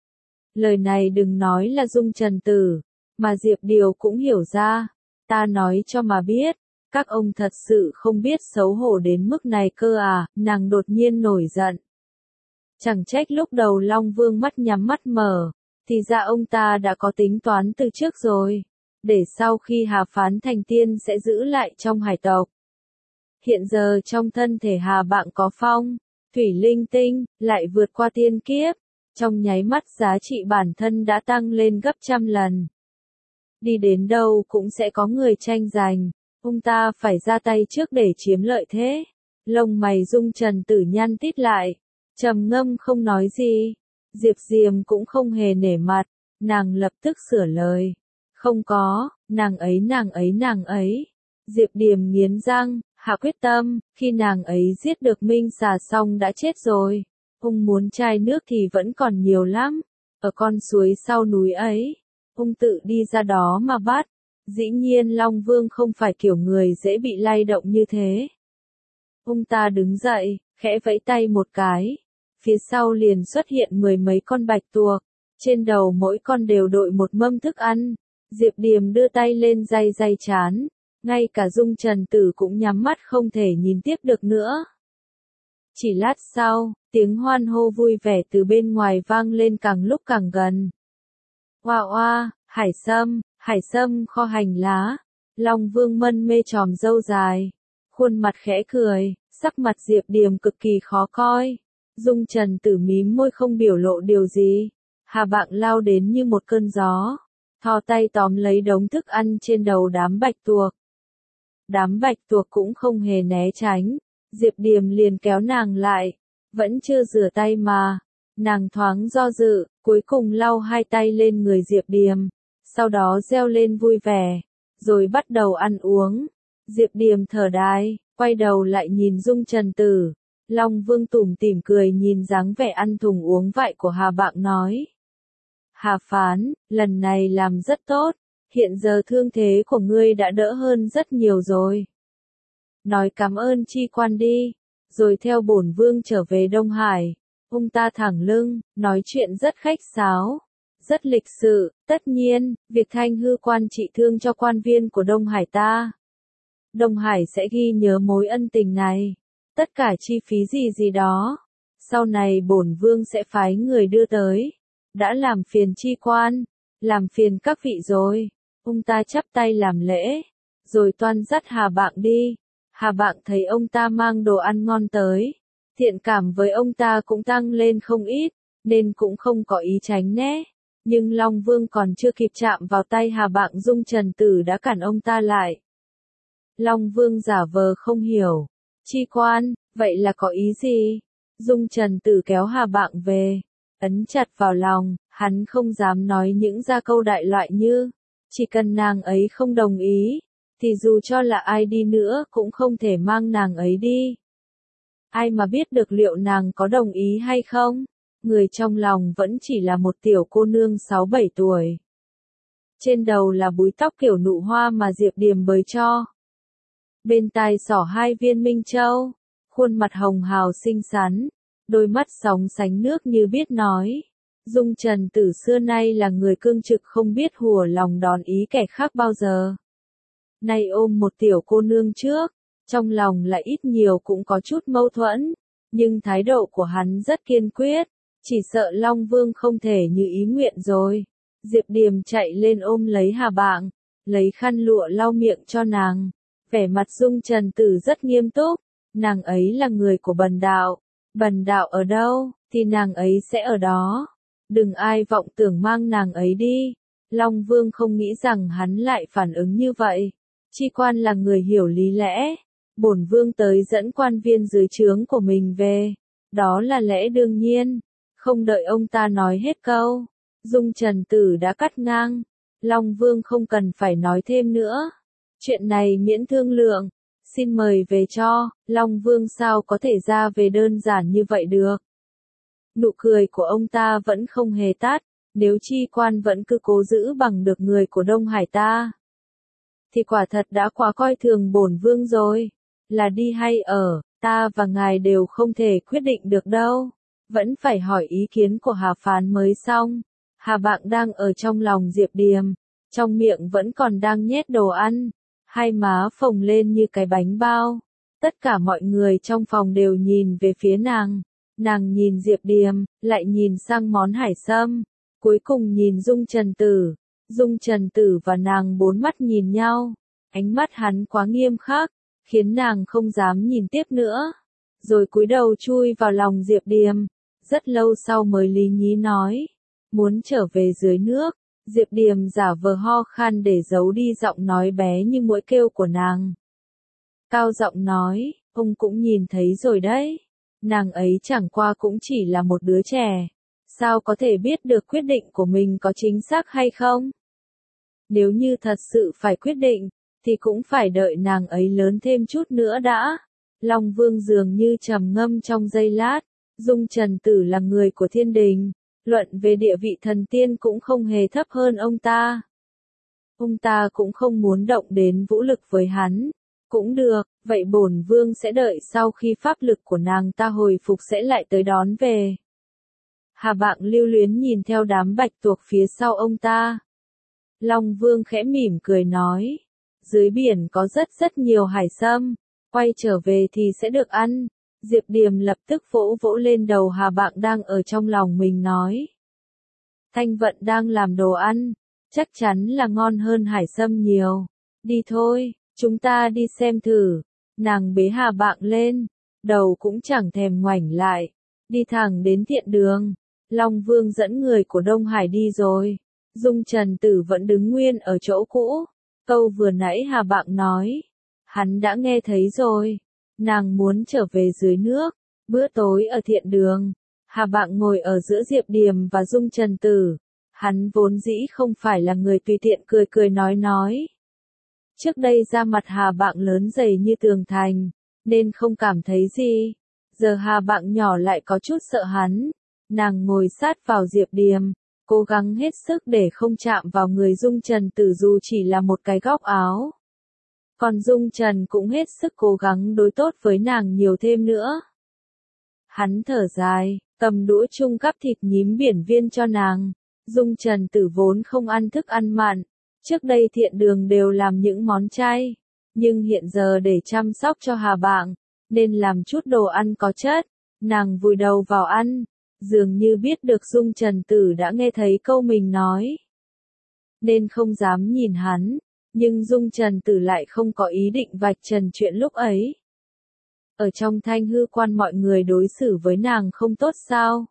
Lời này đừng nói là Dung Trần Tử, mà Diệp Điều cũng hiểu ra. Ta nói cho mà biết, các ông thật sự không biết xấu hổ đến mức này cơ à? Nàng đột nhiên nổi giận. Chẳng trách lúc đầu Long Vương mắt nhắm mắt mở, thì ra ông ta đã có tính toán từ trước rồi, để sau khi Hà Phán thành tiên sẽ giữ lại trong hải tộc. Hiện giờ trong thân thể Hà Bạng có phong, thủy linh tinh, lại vượt qua tiên kiếp, trong nháy mắt giá trị bản thân đã tăng lên gấp trăm lần. Đi đến đâu cũng sẽ có người tranh giành, ông ta phải ra tay trước để chiếm lợi thế. Lông mày Dung Trần Tử nhăn tít lại, trầm ngâm không nói gì. Diệp Diềm cũng không hề nể mặt, nàng lập tức sửa lời. Không có, nàng ấy nàng ấy nàng ấy. Diệp Điềm nghiến răng, hạ quyết tâm, khi nàng ấy giết được Minh Xà xong đã chết rồi. Ông muốn chai nước thì vẫn còn nhiều lắm, ở con suối sau núi ấy. Ông tự đi ra đó mà bắt. Dĩ nhiên Long Vương không phải kiểu người dễ bị lay động như thế. Ông ta đứng dậy, khẽ vẫy tay một cái. Phía sau liền xuất hiện mười mấy con bạch tuộc. Trên đầu mỗi con đều đội một mâm thức ăn. Diệp Điềm đưa tay lên day day chán. Ngay cả Dung Trần Tử cũng nhắm mắt không thể nhìn tiếp được nữa. Chỉ lát sau, tiếng hoan hô vui vẻ từ bên ngoài vang lên càng lúc càng gần. Oa oa, hải sâm, hải sâm kho hành lá. Long Vương mân mê tròm râu dài, khuôn mặt khẽ cười, sắc mặt Diệp Điềm cực kỳ khó coi. Dung Trần Tử mím môi không biểu lộ điều gì. Hà Bạng lao đến như một cơn gió, thò tay tóm lấy đống thức ăn trên đầu đám bạch tuộc. Đám bạch tuộc cũng không hề né tránh, Diệp Điềm liền kéo nàng lại, vẫn chưa rửa tay mà. Nàng thoáng do dự, cuối cùng lau hai tay lên người Diệp Điềm, sau đó reo lên vui vẻ, rồi bắt đầu ăn uống. Diệp Điềm thở dài, quay đầu lại nhìn Dung Trần Tử. Long Vương tủm tỉm cười nhìn dáng vẻ ăn thùng uống vại của Hà Bạng nói. Hà Phán, lần này làm rất tốt, hiện giờ thương thế của ngươi đã đỡ hơn rất nhiều rồi. Nói cảm ơn Chi Quan đi, rồi theo bổn vương trở về Đông Hải. Ông ta thẳng lưng, nói chuyện rất khách sáo, rất lịch sự. Tất nhiên, việc Thanh Hư Quan trị thương cho quan viên của Đông Hải ta, Đông Hải sẽ ghi nhớ mối ân tình này. Tất cả chi phí gì gì đó, sau này bổn vương sẽ phái người đưa tới. Đã làm phiền Chi Quan, làm phiền các vị rồi. Ông ta chắp tay làm lễ, rồi toan dắt Hà Bạng đi. Hà Bạng thấy ông ta mang đồ ăn ngon tới, thiện cảm với ông ta cũng tăng lên không ít, nên cũng không có ý tránh né. Nhưng Long Vương còn chưa kịp chạm vào tay Hà Bạng, Dung Trần Tử đã cản ông ta lại. Long Vương giả vờ không hiểu. Chi Quan, vậy là có ý gì? Dung Trần Tử kéo Hà Bạng về, ấn chặt vào lòng, hắn không dám nói những ra câu đại loại như, chỉ cần nàng ấy không đồng ý, thì dù cho là ai đi nữa cũng không thể mang nàng ấy đi. Ai mà biết được liệu nàng có đồng ý hay không? Người trong lòng vẫn chỉ là một tiểu cô nương sáu bảy tuổi. Trên đầu là búi tóc kiểu nụ hoa mà Diệp Điềm bới cho. Bên tai xỏ hai viên minh châu, khuôn mặt hồng hào xinh xắn, đôi mắt sóng sánh nước như biết nói. Dung Trần Tử xưa nay là người cương trực không biết hùa lòng đón ý kẻ khác bao giờ. Nay ôm một tiểu cô nương trước, trong lòng lại ít nhiều cũng có chút mâu thuẫn, nhưng thái độ của hắn rất kiên quyết, chỉ sợ Long Vương không thể như ý nguyện rồi. Diệp Điềm chạy lên ôm lấy Hà Bạng, lấy khăn lụa lau miệng cho nàng. Vẻ mặt Dung Trần Tử rất nghiêm túc, nàng ấy là người của bần đạo, bần đạo ở đâu, thì nàng ấy sẽ ở đó. Đừng ai vọng tưởng mang nàng ấy đi. Long Vương không nghĩ rằng hắn lại phản ứng như vậy. Chi Quan là người hiểu lý lẽ. Bổn vương tới dẫn quan viên dưới trướng của mình về. Đó là lẽ đương nhiên. Không đợi ông ta nói hết câu, Dung Trần Tử đã cắt ngang. Long Vương không cần phải nói thêm nữa. Chuyện này miễn thương lượng. Xin mời về cho. Long Vương sao có thể ra về đơn giản như vậy được. Nụ cười của ông ta vẫn không hề tắt. Nếu Chi Quan vẫn cứ cố giữ bằng được người của Đông Hải ta, thì quả thật đã quá coi thường bổn vương rồi. Là đi hay ở, ta và ngài đều không thể quyết định được đâu. Vẫn phải hỏi ý kiến của Hà Phán mới xong. Hà Bạng đang ở trong lòng Diệp Điềm, trong miệng vẫn còn đang nhét đồ ăn, hai má phồng lên như cái bánh bao. Tất cả mọi người trong phòng đều nhìn về phía nàng. Nàng nhìn Diệp Điềm, lại nhìn sang món hải sâm, cuối cùng nhìn Dung Trần Tử. Dung Trần Tử và nàng bốn mắt nhìn nhau, ánh mắt hắn quá nghiêm khắc, khiến nàng không dám nhìn tiếp nữa. Rồi cúi đầu chui vào lòng Diệp Điềm. Rất lâu sau mới lý nhí nói, muốn trở về dưới nước. Diệp Điềm giả vờ ho khan để giấu đi giọng nói bé như muỗi kêu của nàng. Cao giọng nói, ông cũng nhìn thấy rồi đấy. Nàng ấy chẳng qua cũng chỉ là một đứa trẻ. Sao có thể biết được quyết định của mình có chính xác hay không? Nếu như thật sự phải quyết định, thì cũng phải đợi nàng ấy lớn thêm chút nữa đã. Long Vương dường như trầm ngâm trong giây lát. Dung Trần Tử là người của thiên đình, luận về địa vị thần tiên cũng không hề thấp hơn ông ta. Ông ta cũng không muốn động đến vũ lực với hắn. Cũng được, vậy bổn vương sẽ đợi sau khi pháp lực của nàng ta hồi phục sẽ lại tới đón về. Hà Bạng lưu luyến nhìn theo đám bạch tuộc phía sau ông ta. Long Vương khẽ mỉm cười nói, dưới biển có rất rất nhiều hải sâm, quay trở về thì sẽ được ăn. Diệp Điềm lập tức vỗ vỗ lên đầu Hà Bạng đang ở trong lòng mình nói. Thanh Vận đang làm đồ ăn, chắc chắn là ngon hơn hải sâm nhiều. Đi thôi, chúng ta đi xem thử. Nàng bế Hà Bạng lên, đầu cũng chẳng thèm ngoảnh lại. đi thẳng đến thiện đường. Long Vương dẫn người của Đông Hải đi rồi. Dung Trần Tử vẫn đứng nguyên ở chỗ cũ. Câu vừa nãy Hà Bạng nói, hắn đã nghe thấy rồi. Nàng muốn trở về dưới nước. Bữa tối ở thiện đường, Hà Bạng ngồi ở giữa Diệp Điềm và Dung Trần Tử. Hắn vốn dĩ không phải là người tùy tiện cười cười nói nói. Trước đây da mặt Hà Bạng lớn dày như tường thành, nên không cảm thấy gì. Giờ Hà Bạng nhỏ lại có chút sợ hắn. Nàng ngồi sát vào Diệp Điềm, cố gắng hết sức để không chạm vào người Dung Trần Tử dù chỉ là một cái góc áo. Còn Dung Trần cũng hết sức cố gắng đối tốt với nàng nhiều thêm nữa. Hắn thở dài, cầm đũa chung cắp thịt nhím biển viên cho nàng. Dung Trần Tử vốn không ăn thức ăn mặn. Trước đây thiện đường đều làm những món chay. Nhưng hiện giờ để chăm sóc cho Hà Bạng, nên làm chút đồ ăn có chất. Nàng vùi đầu vào ăn, dường như biết được Dung Trần Tử đã nghe thấy câu mình nói. Nên không dám nhìn hắn, nhưng Dung Trần Tử lại không có ý định vạch trần chuyện lúc ấy. Ở trong Thanh Hư Quan mọi người đối xử với nàng không tốt sao?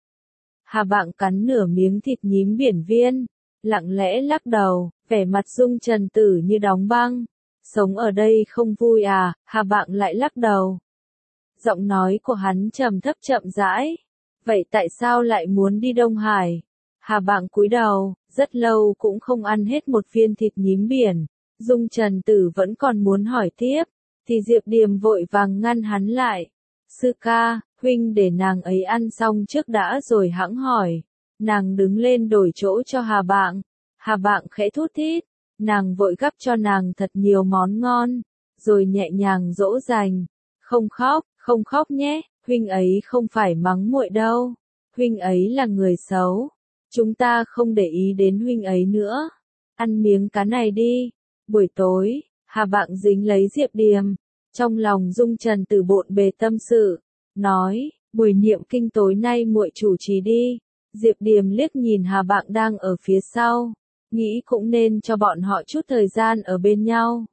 Hà Bạng cắn nửa miếng thịt nhím biển viên, lặng lẽ lắc đầu, vẻ mặt Dung Trần Tử như đóng băng. Sống ở đây không vui à? Hà Bạng lại lắc đầu. Giọng nói của hắn trầm thấp chậm rãi. Vậy tại sao lại muốn đi Đông Hải? Hà Bạng cúi đầu, rất lâu cũng không ăn hết một viên thịt nhím biển. Dung Trần Tử vẫn còn muốn hỏi tiếp, thì Diệp Điềm vội vàng ngăn hắn lại. Sư ca, huynh để nàng ấy ăn xong trước đã rồi hẵng hỏi. Nàng đứng lên đổi chỗ cho Hà Bạng. Hà Bạng khẽ thút thít, nàng vội gắp cho nàng thật nhiều món ngon, rồi nhẹ nhàng dỗ dành. Không khóc, không khóc nhé, huynh ấy không phải mắng muội đâu. Huynh ấy là người xấu. Chúng ta không để ý đến huynh ấy nữa. Ăn miếng cá này đi. Buổi tối, Hà Bạng dính lấy Diệp Điềm. Trong lòng Dung Trần Tử bộn bề tâm sự, nói, buổi niệm kinh tối nay muội chủ trì đi. Diệp Điềm liếc nhìn Hà Bạng đang ở phía sau, nghĩ cũng nên cho bọn họ chút thời gian ở bên nhau.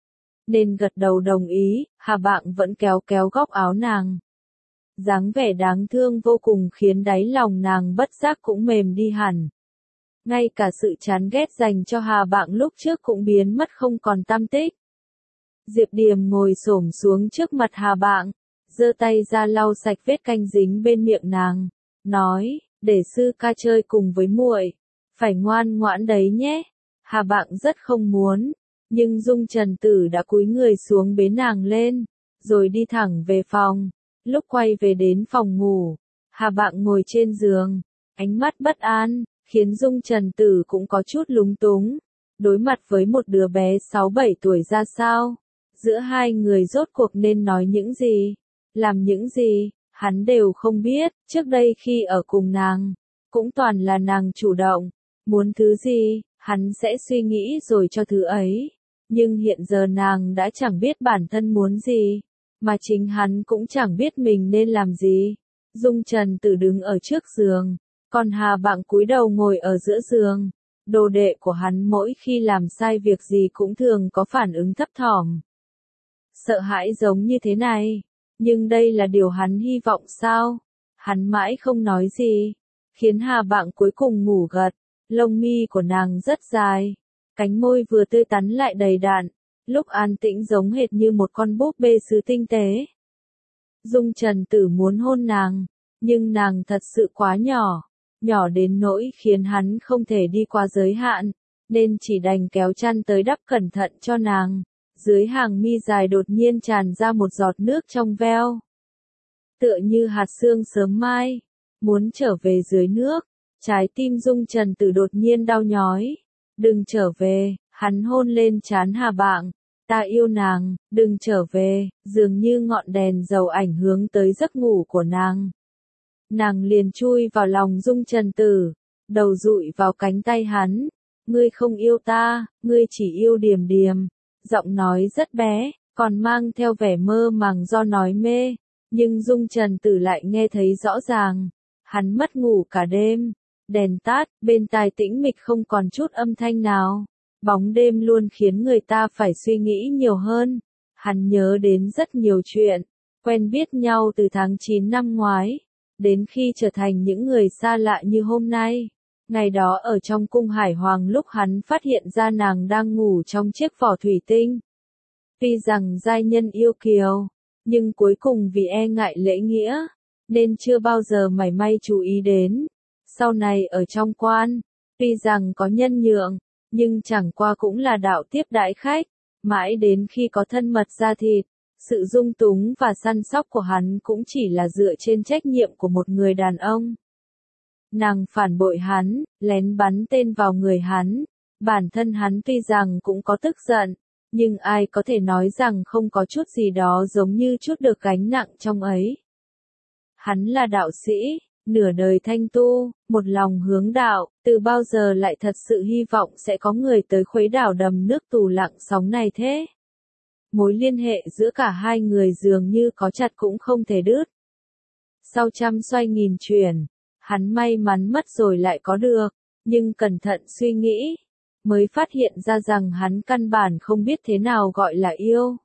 Nên gật đầu đồng ý, Hà Bạng vẫn kéo kéo góc áo nàng. Dáng vẻ đáng thương vô cùng khiến đáy lòng nàng bất giác cũng mềm đi hẳn. Ngay cả sự chán ghét dành cho Hà Bạng lúc trước cũng biến mất không còn tăm tích. Diệp Điềm ngồi xổm xuống trước mặt Hà Bạng, giơ tay ra lau sạch vết canh dính bên miệng nàng, nói, để sư ca chơi cùng với muội, phải ngoan ngoãn đấy nhé. Hà Bạng rất không muốn, nhưng Dung Trần Tử đã cúi người xuống bế nàng lên, rồi đi thẳng về phòng. Lúc quay về đến phòng ngủ, Hà Bạng ngồi trên giường, ánh mắt bất an, khiến Dung Trần Tử cũng có chút lúng túng. Đối mặt với một đứa bé sáu bảy tuổi ra sao? Giữa hai người rốt cuộc nên nói những gì, làm những gì, hắn đều không biết. Trước đây khi ở cùng nàng, cũng toàn là nàng chủ động, muốn thứ gì, hắn sẽ suy nghĩ rồi cho thứ ấy. Nhưng hiện giờ nàng đã chẳng biết bản thân muốn gì, mà chính hắn cũng chẳng biết mình nên làm gì. Dung Trần Tử đứng ở trước giường, còn Hà Bạng cúi đầu ngồi ở giữa giường. Đồ đệ của hắn mỗi khi làm sai việc gì cũng thường có phản ứng thấp thỏm, sợ hãi giống như thế này. Nhưng đây là điều hắn hy vọng sao? Hắn mãi không nói gì, khiến Hà Bạng cuối cùng ngủ gật. Lông mi của nàng rất dài, cánh môi vừa tươi tắn lại đầy đặn, lúc an tĩnh giống hệt như một con búp bê sứ tinh tế. Dung Trần Tử muốn hôn nàng, nhưng nàng thật sự quá nhỏ, nhỏ đến nỗi khiến hắn không thể đi qua giới hạn, nên chỉ đành kéo chăn tới đắp cẩn thận cho nàng. Dưới hàng mi dài đột nhiên tràn ra một giọt nước trong veo, tựa như hạt sương sớm mai, muốn trở về dưới nước. Trái tim Dung Trần Tử đột nhiên đau nhói. Đừng trở về, hắn hôn lên trán Hà Bạng. Ta yêu nàng, đừng trở về, dường như ngọn đèn dầu ảnh hướng tới giấc ngủ của nàng. Nàng liền chui vào lòng Dung Trần Tử, đầu dụi vào cánh tay hắn. Ngươi không yêu ta, ngươi chỉ yêu Điềm Điềm. Giọng nói rất bé, còn mang theo vẻ mơ màng do nói mê, nhưng Dung Trần Tử lại nghe thấy rõ ràng. Hắn mất ngủ cả đêm, đèn tắt, bên tai tĩnh mịch không còn chút âm thanh nào. Bóng đêm luôn khiến người ta phải suy nghĩ nhiều hơn. Hắn nhớ đến rất nhiều chuyện, quen biết nhau từ tháng chín năm ngoái, đến khi trở thành những người xa lạ như hôm nay. Ngày đó ở trong cung Hải Hoàng lúc hắn phát hiện ra nàng đang ngủ trong chiếc vỏ thủy tinh. Tuy rằng giai nhân yêu kiều, nhưng cuối cùng vì e ngại lễ nghĩa, nên chưa bao giờ mảy may chú ý đến. Sau này ở trong quan, tuy rằng có nhân nhượng, nhưng chẳng qua cũng là đạo tiếp đãi khách, mãi đến khi có thân mật ra thịt, sự dung túng và săn sóc của hắn cũng chỉ là dựa trên trách nhiệm của một người đàn ông. Nàng phản bội hắn, lén bắn tên vào người hắn, bản thân hắn tuy rằng cũng có tức giận, nhưng ai có thể nói rằng không có chút gì đó giống như chút được gánh nặng trong ấy. Hắn là đạo sĩ, nửa đời thanh tu, một lòng hướng đạo, từ bao giờ lại thật sự hy vọng sẽ có người tới khuấy đảo đầm nước tù lặng sóng này thế? Mối liên hệ giữa cả hai người dường như có chặt cũng không thể đứt. Sau trăm xoay nghìn chuyển, hắn may mắn mất rồi lại có được, nhưng cẩn thận suy nghĩ, mới phát hiện ra rằng hắn căn bản không biết thế nào gọi là yêu.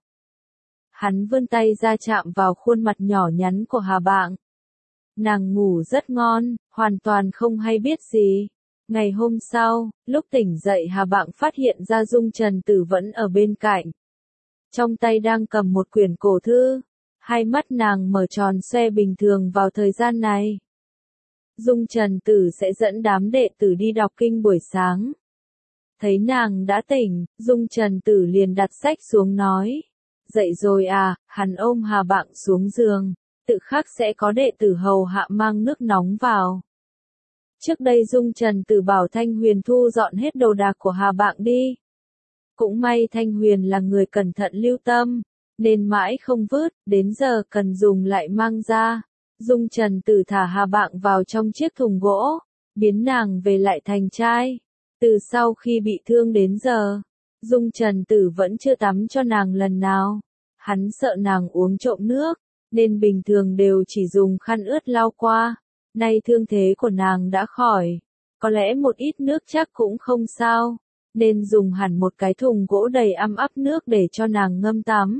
Hắn vươn tay ra chạm vào khuôn mặt nhỏ nhắn của Hà Bạng. Nàng ngủ rất ngon, hoàn toàn không hay biết gì. Ngày hôm sau, lúc tỉnh dậy Hà Bạng phát hiện ra Dung Trần Tử vẫn ở bên cạnh. Trong tay đang cầm một quyển cổ thư, hai mắt nàng mở tròn xoe bình thường vào thời gian này. Dung Trần Tử sẽ dẫn đám đệ tử đi đọc kinh buổi sáng. Thấy nàng đã tỉnh, Dung Trần Tử liền đặt sách xuống nói. Dậy rồi à, hắn ôm Hà Bạng xuống giường, tự khắc sẽ có đệ tử hầu hạ mang nước nóng vào. Trước đây Dung Trần Tử bảo Thanh Huyền thu dọn hết đồ đạc của Hà Bạng đi. Cũng may Thanh Huyền là người cẩn thận lưu tâm, nên mãi không vứt, đến giờ cần dùng lại mang ra. Dung Trần Tử thả Hà Bạng vào trong chiếc thùng gỗ, biến nàng về lại thành trai. Từ sau khi bị thương đến giờ, Dung Trần Tử vẫn chưa tắm cho nàng lần nào. Hắn sợ nàng uống trộm nước, nên bình thường đều chỉ dùng khăn ướt lau qua. Nay thương thế của nàng đã khỏi, có lẽ một ít nước chắc cũng không sao, nên dùng hẳn một cái thùng gỗ đầy ăm ắp nước để cho nàng ngâm tắm.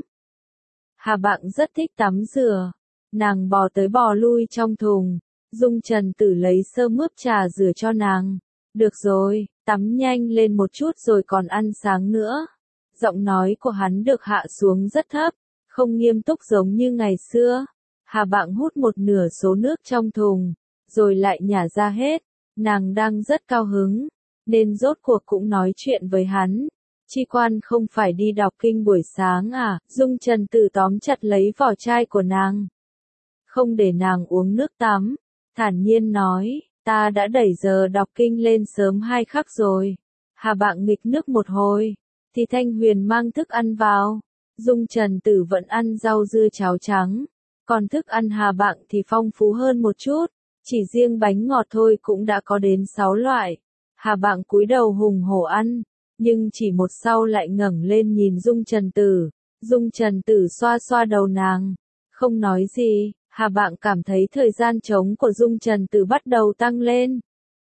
Hà Bạng rất thích tắm rửa, nàng bò tới bò lui trong thùng, Dung Trần Tử lấy sơ mướp trà rửa cho nàng. Được rồi, tắm nhanh lên một chút rồi còn ăn sáng nữa. Giọng nói của hắn được hạ xuống rất thấp, không nghiêm túc giống như ngày xưa. Hà Bạng hút một nửa số nước trong thùng, rồi lại nhả ra hết. Nàng đang rất cao hứng, nên rốt cuộc cũng nói chuyện với hắn. Chi Quan không phải đi đọc kinh buổi sáng à? Dung Trần Tử tóm chặt lấy vỏ chai của nàng. Không để nàng uống nước tắm, thản nhiên nói, ta đã đẩy giờ đọc kinh lên sớm hai khắc rồi. Hà Bạng nghịch nước một hồi, thì Thanh Huyền mang thức ăn vào. Dung Trần Tử vẫn ăn rau dưa cháo trắng, còn thức ăn Hà Bạng thì phong phú hơn một chút, chỉ riêng bánh ngọt thôi cũng đã có đến sáu loại. Hà Bạng cúi đầu hùng hổ ăn, nhưng chỉ một sau lại ngẩng lên nhìn Dung Trần Tử. Dung Trần Tử xoa xoa đầu nàng, không nói gì. Hà Bạng cảm thấy thời gian trống của Dung Trần Tử bắt đầu tăng lên.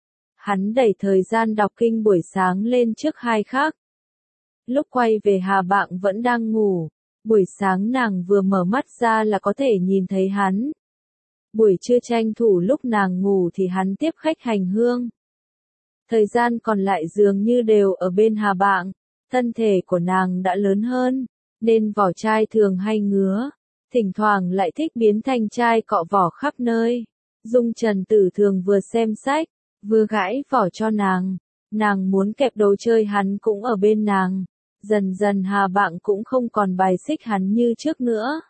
Hắn đẩy thời gian đọc kinh buổi sáng lên trước hai khắc. Lúc quay về Hà Bạng vẫn đang ngủ, buổi sáng nàng vừa mở mắt ra là có thể nhìn thấy hắn. Buổi trưa tranh thủ lúc nàng ngủ thì hắn tiếp khách hành hương. Thời gian còn lại dường như đều ở bên Hà Bạng, thân thể của nàng đã lớn hơn, nên vỏ chai thường hay ngứa. Thỉnh thoảng lại thích biến thành chai cọ vỏ khắp nơi. Dung Trần Tử thường vừa xem sách, vừa gãi vỏ cho nàng. Nàng muốn kẹp đồ chơi hắn cũng ở bên nàng. Dần dần Hà Bạng cũng không còn bài xích hắn như trước nữa.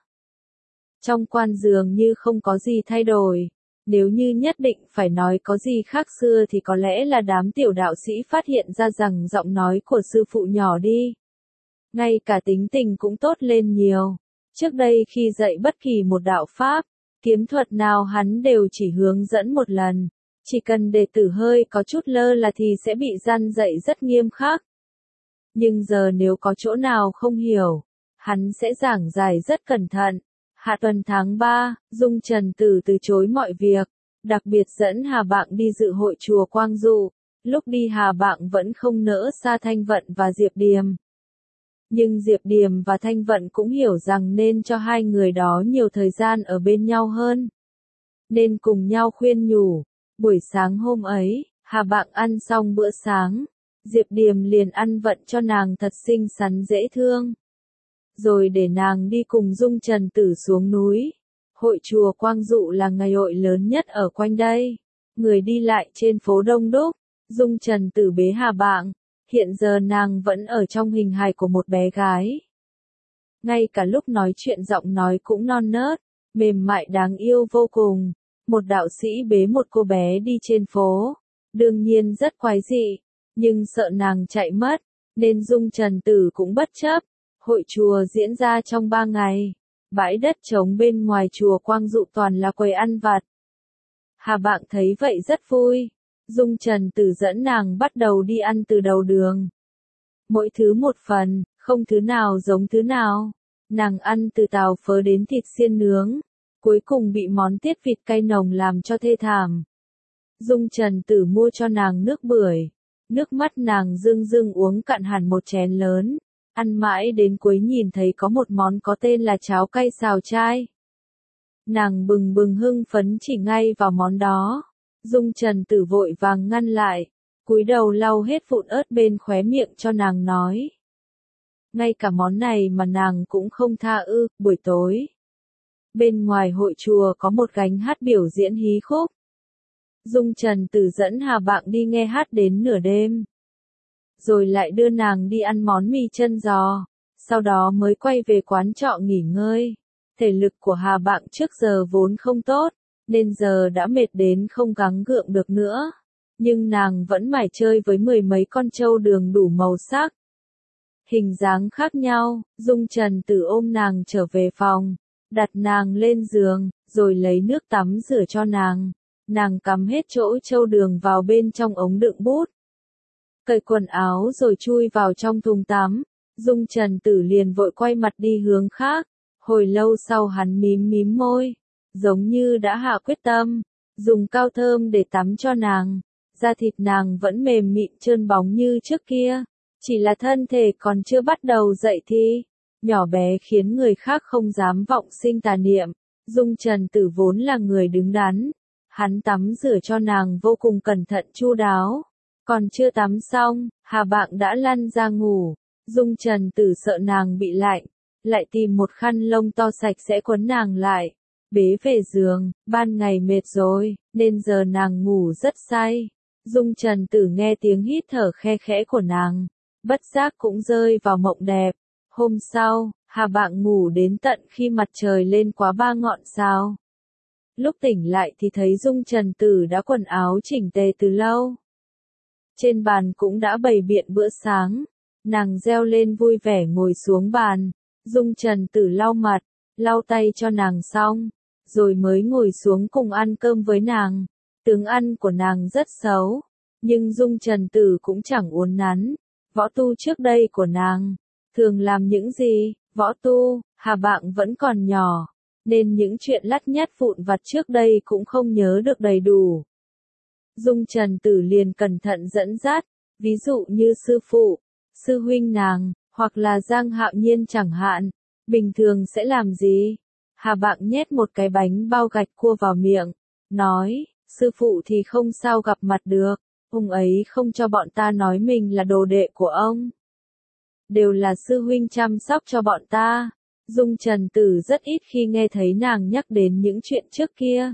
Trong quan dường như không có gì thay đổi. Nếu như nhất định phải nói có gì khác xưa thì có lẽ là đám tiểu đạo sĩ phát hiện ra rằng giọng nói của sư phụ nhỏ đi. Ngay cả tính tình cũng tốt lên nhiều. Trước đây khi dạy bất kỳ một đạo pháp, kiếm thuật nào hắn đều chỉ hướng dẫn một lần. Chỉ cần đệ tử hơi có chút lơ là thì sẽ bị răn dạy rất nghiêm khắc. Nhưng giờ nếu có chỗ nào không hiểu, hắn sẽ giảng giải rất cẩn thận. Hạ tuần tháng ba, Dung Trần Tử từ chối mọi việc, đặc biệt dẫn Hà Bạng đi dự hội chùa Quang Dụ. Lúc đi Hà Bạng vẫn không nỡ xa Thanh Vận và Diệp Điềm. Nhưng Diệp Điềm và Thanh Vận cũng hiểu rằng nên cho hai người đó nhiều thời gian ở bên nhau hơn. nên cùng nhau khuyên nhủ. Buổi sáng hôm ấy, Hà Bạng ăn xong bữa sáng, Diệp Điềm liền ăn vận cho nàng thật xinh xắn dễ thương. Rồi để nàng đi cùng Dung Trần Tử xuống núi. Hội chùa Quang Dụ là ngày hội lớn nhất ở quanh đây. Người đi lại trên phố đông đúc. Dung Trần Tử bế Hà Bạng. Hiện giờ nàng vẫn ở trong hình hài của một bé gái. Ngay cả lúc nói chuyện giọng nói cũng non nớt, mềm mại đáng yêu vô cùng. Một đạo sĩ bế một cô bé đi trên phố. Đương nhiên rất quái dị, nhưng sợ nàng chạy mất, nên Dung Trần Tử cũng bất chấp. Hội chùa diễn ra trong ba ngày. Bãi đất trống bên ngoài chùa Quang Dụ toàn là quầy ăn vặt. Hà Bạng thấy vậy rất vui. Dung Trần Tử dẫn nàng bắt đầu đi ăn từ đầu đường. Mỗi thứ một phần, không thứ nào giống thứ nào. Nàng ăn từ tàu phớ đến thịt xiên nướng. Cuối cùng bị món tiết vịt cay nồng làm cho thê thảm. Dung Trần Tử mua cho nàng nước bưởi. Nước mắt nàng rưng rưng uống cạn hẳn một chén lớn. Ăn mãi đến cuối nhìn thấy có một món có tên là cháo cay xào chai. Nàng bừng bừng hưng phấn chỉ ngay vào món đó. Dung Trần Tử vội vàng ngăn lại, cúi đầu lau hết vụn ớt bên khóe miệng cho nàng nói. Ngay cả món này mà nàng cũng không tha ư. Buổi tối, bên ngoài hội chùa có một gánh hát biểu diễn hí khúc. Dung Trần Tử dẫn Hà Bạng đi nghe hát đến nửa đêm. Rồi lại đưa nàng đi ăn món mì chân giò, sau đó mới quay về quán trọ nghỉ ngơi. Thể lực của Hà Bạng trước giờ vốn không tốt, nên giờ đã mệt đến không gắng gượng được nữa. Nhưng nàng vẫn mải chơi với mười mấy con trâu đường đủ màu sắc, hình dáng khác nhau. Dung Trần Tử ôm nàng trở về phòng, đặt nàng lên giường, rồi lấy nước tắm rửa cho nàng. Nàng cắm hết chỗ trâu đường vào bên trong ống đựng bút. Cởi quần áo rồi chui vào trong thùng tắm. Dung Trần Tử liền vội quay mặt đi hướng khác. Hồi lâu sau hắn mím mím môi, giống như đã hạ quyết tâm, dùng cao thơm để tắm cho nàng. Da thịt nàng vẫn mềm mịn trơn bóng như trước kia, chỉ là thân thể còn chưa bắt đầu dậy thì, nhỏ bé khiến người khác không dám vọng sinh tà niệm. Dung Trần Tử vốn là người đứng đắn, hắn tắm rửa cho nàng vô cùng cẩn thận chu đáo. Còn chưa tắm xong, Hà Bạng đã lăn ra ngủ. Dung Trần Tử sợ nàng bị lạnh, lại tìm một khăn lông to sạch sẽ quấn nàng lại, bế về giường. Ban ngày mệt rồi, nên giờ nàng ngủ rất say. Dung Trần Tử nghe tiếng hít thở khe khẽ của nàng, bất giác cũng rơi vào mộng đẹp. Hôm sau, Hà Bạng ngủ đến tận khi mặt trời lên quá ba ngọn sao. Lúc tỉnh lại thì thấy Dung Trần Tử đã quần áo chỉnh tề từ lâu. Trên bàn cũng đã bày biện bữa sáng. Nàng reo lên vui vẻ ngồi xuống bàn. Dung Trần Tử lau mặt, lau tay cho nàng xong, rồi mới ngồi xuống cùng ăn cơm với nàng. Tướng ăn của nàng rất xấu, nhưng Dung Trần Tử cũng chẳng uốn nắn. Võ tu trước đây của nàng thường làm những gì? Võ tu, Hà Bạng vẫn còn nhỏ, nên những chuyện lắt nhắt vụn vặt trước đây cũng không nhớ được đầy đủ. Dung Trần Tử liền cẩn thận dẫn dắt, ví dụ như sư phụ, sư huynh nàng, hoặc là Giang Hạo Nhiên chẳng hạn, bình thường sẽ làm gì? Hà Bạng nhét một cái bánh bao gạch cua vào miệng, nói, sư phụ thì không sao gặp mặt được, ông ấy không cho bọn ta nói mình là đồ đệ của ông. Đều là sư huynh chăm sóc cho bọn ta. Dung Trần Tử rất ít khi nghe thấy nàng nhắc đến những chuyện trước kia,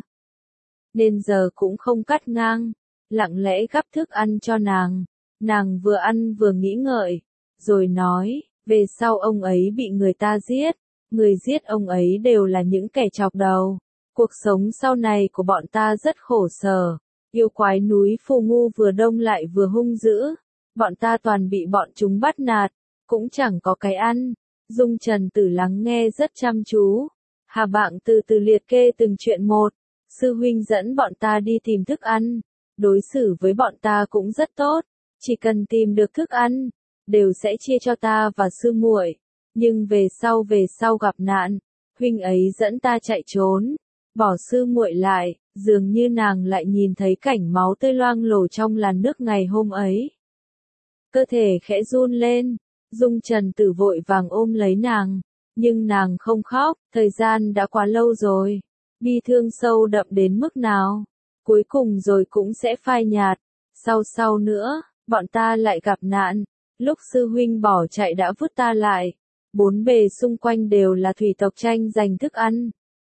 nên giờ cũng không cắt ngang, lặng lẽ gắp thức ăn cho nàng. Nàng vừa ăn vừa nghĩ ngợi, rồi nói, về sau ông ấy bị người ta giết, người giết ông ấy đều là những kẻ chọc đầu. Cuộc sống sau này của bọn ta rất khổ sở, yêu quái núi Phù Ngu vừa đông lại vừa hung dữ, bọn ta toàn bị bọn chúng bắt nạt, cũng chẳng có cái ăn. Dung Trần Tử lắng nghe rất chăm chú. Hà Bạng từ từ liệt kê từng chuyện một. Sư huynh dẫn bọn ta đi tìm thức ăn, đối xử với bọn ta cũng rất tốt, chỉ cần tìm được thức ăn, đều sẽ chia cho ta và sư muội. Nhưng về sau về sau gặp nạn, huynh ấy dẫn ta chạy trốn, bỏ sư muội lại, dường như nàng lại nhìn thấy cảnh máu tươi loang lổ trong làn nước ngày hôm ấy. Cơ thể khẽ run lên, Dung Trần Tử vội vàng ôm lấy nàng, nhưng nàng không khóc, thời gian đã quá lâu rồi. bi thương sâu đậm đến mức nào, cuối cùng rồi cũng sẽ phai nhạt. Sau sau nữa, bọn ta lại gặp nạn, lúc sư huynh bỏ chạy đã vứt ta lại, bốn bề xung quanh đều là thủy tộc tranh giành thức ăn.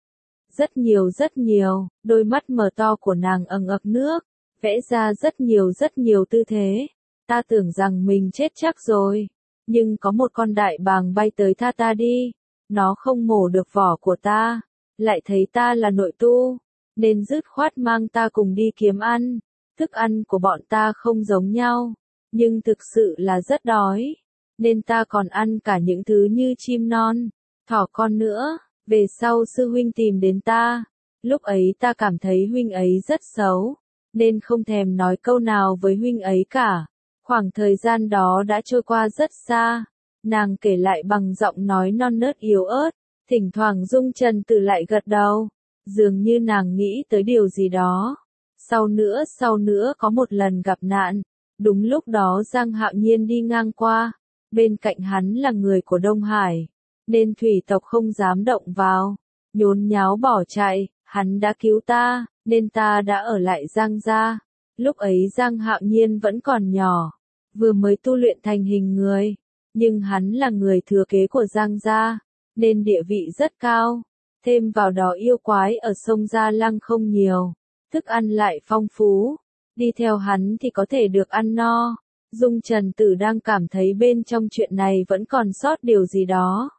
Rất nhiều rất nhiều, đôi mắt mở to của nàng ẩn ực nước, vẽ ra rất nhiều rất nhiều tư thế. Ta tưởng rằng mình chết chắc rồi, nhưng có một con đại bàng bay tới tha ta đi, nó không mổ được vỏ của ta, lại thấy ta là nội tu, nên dứt khoát mang ta cùng đi kiếm ăn. Thức ăn của bọn ta không giống nhau, nhưng thực sự là rất đói, nên ta còn ăn cả những thứ như chim non, thỏ con nữa. Về sau sư huynh tìm đến ta, lúc ấy ta cảm thấy huynh ấy rất xấu, nên không thèm nói câu nào với huynh ấy cả. Khoảng thời gian đó đã trôi qua rất xa, nàng kể lại bằng giọng nói non nớt yếu ớt, thỉnh thoảng Dung Trần Tử lại gật đầu, dường như nàng nghĩ tới điều gì đó. Sau nữa sau nữa có một lần gặp nạn, đúng lúc đó Giang Hạo Nhiên đi ngang qua, bên cạnh hắn là người của Đông Hải, nên thủy tộc không dám động vào, nhốn nháo bỏ chạy, hắn đã cứu ta, nên ta đã ở lại Giang gia. Lúc ấy Giang Hạo Nhiên vẫn còn nhỏ, vừa mới tu luyện thành hình người, nhưng hắn là người thừa kế của Giang gia, nên địa vị rất cao, thêm vào đó yêu quái ở sông Gia Lăng không nhiều, thức ăn lại phong phú, đi theo hắn thì có thể được ăn no. Dung Trần Tử đang cảm thấy bên trong chuyện này vẫn còn sót điều gì đó,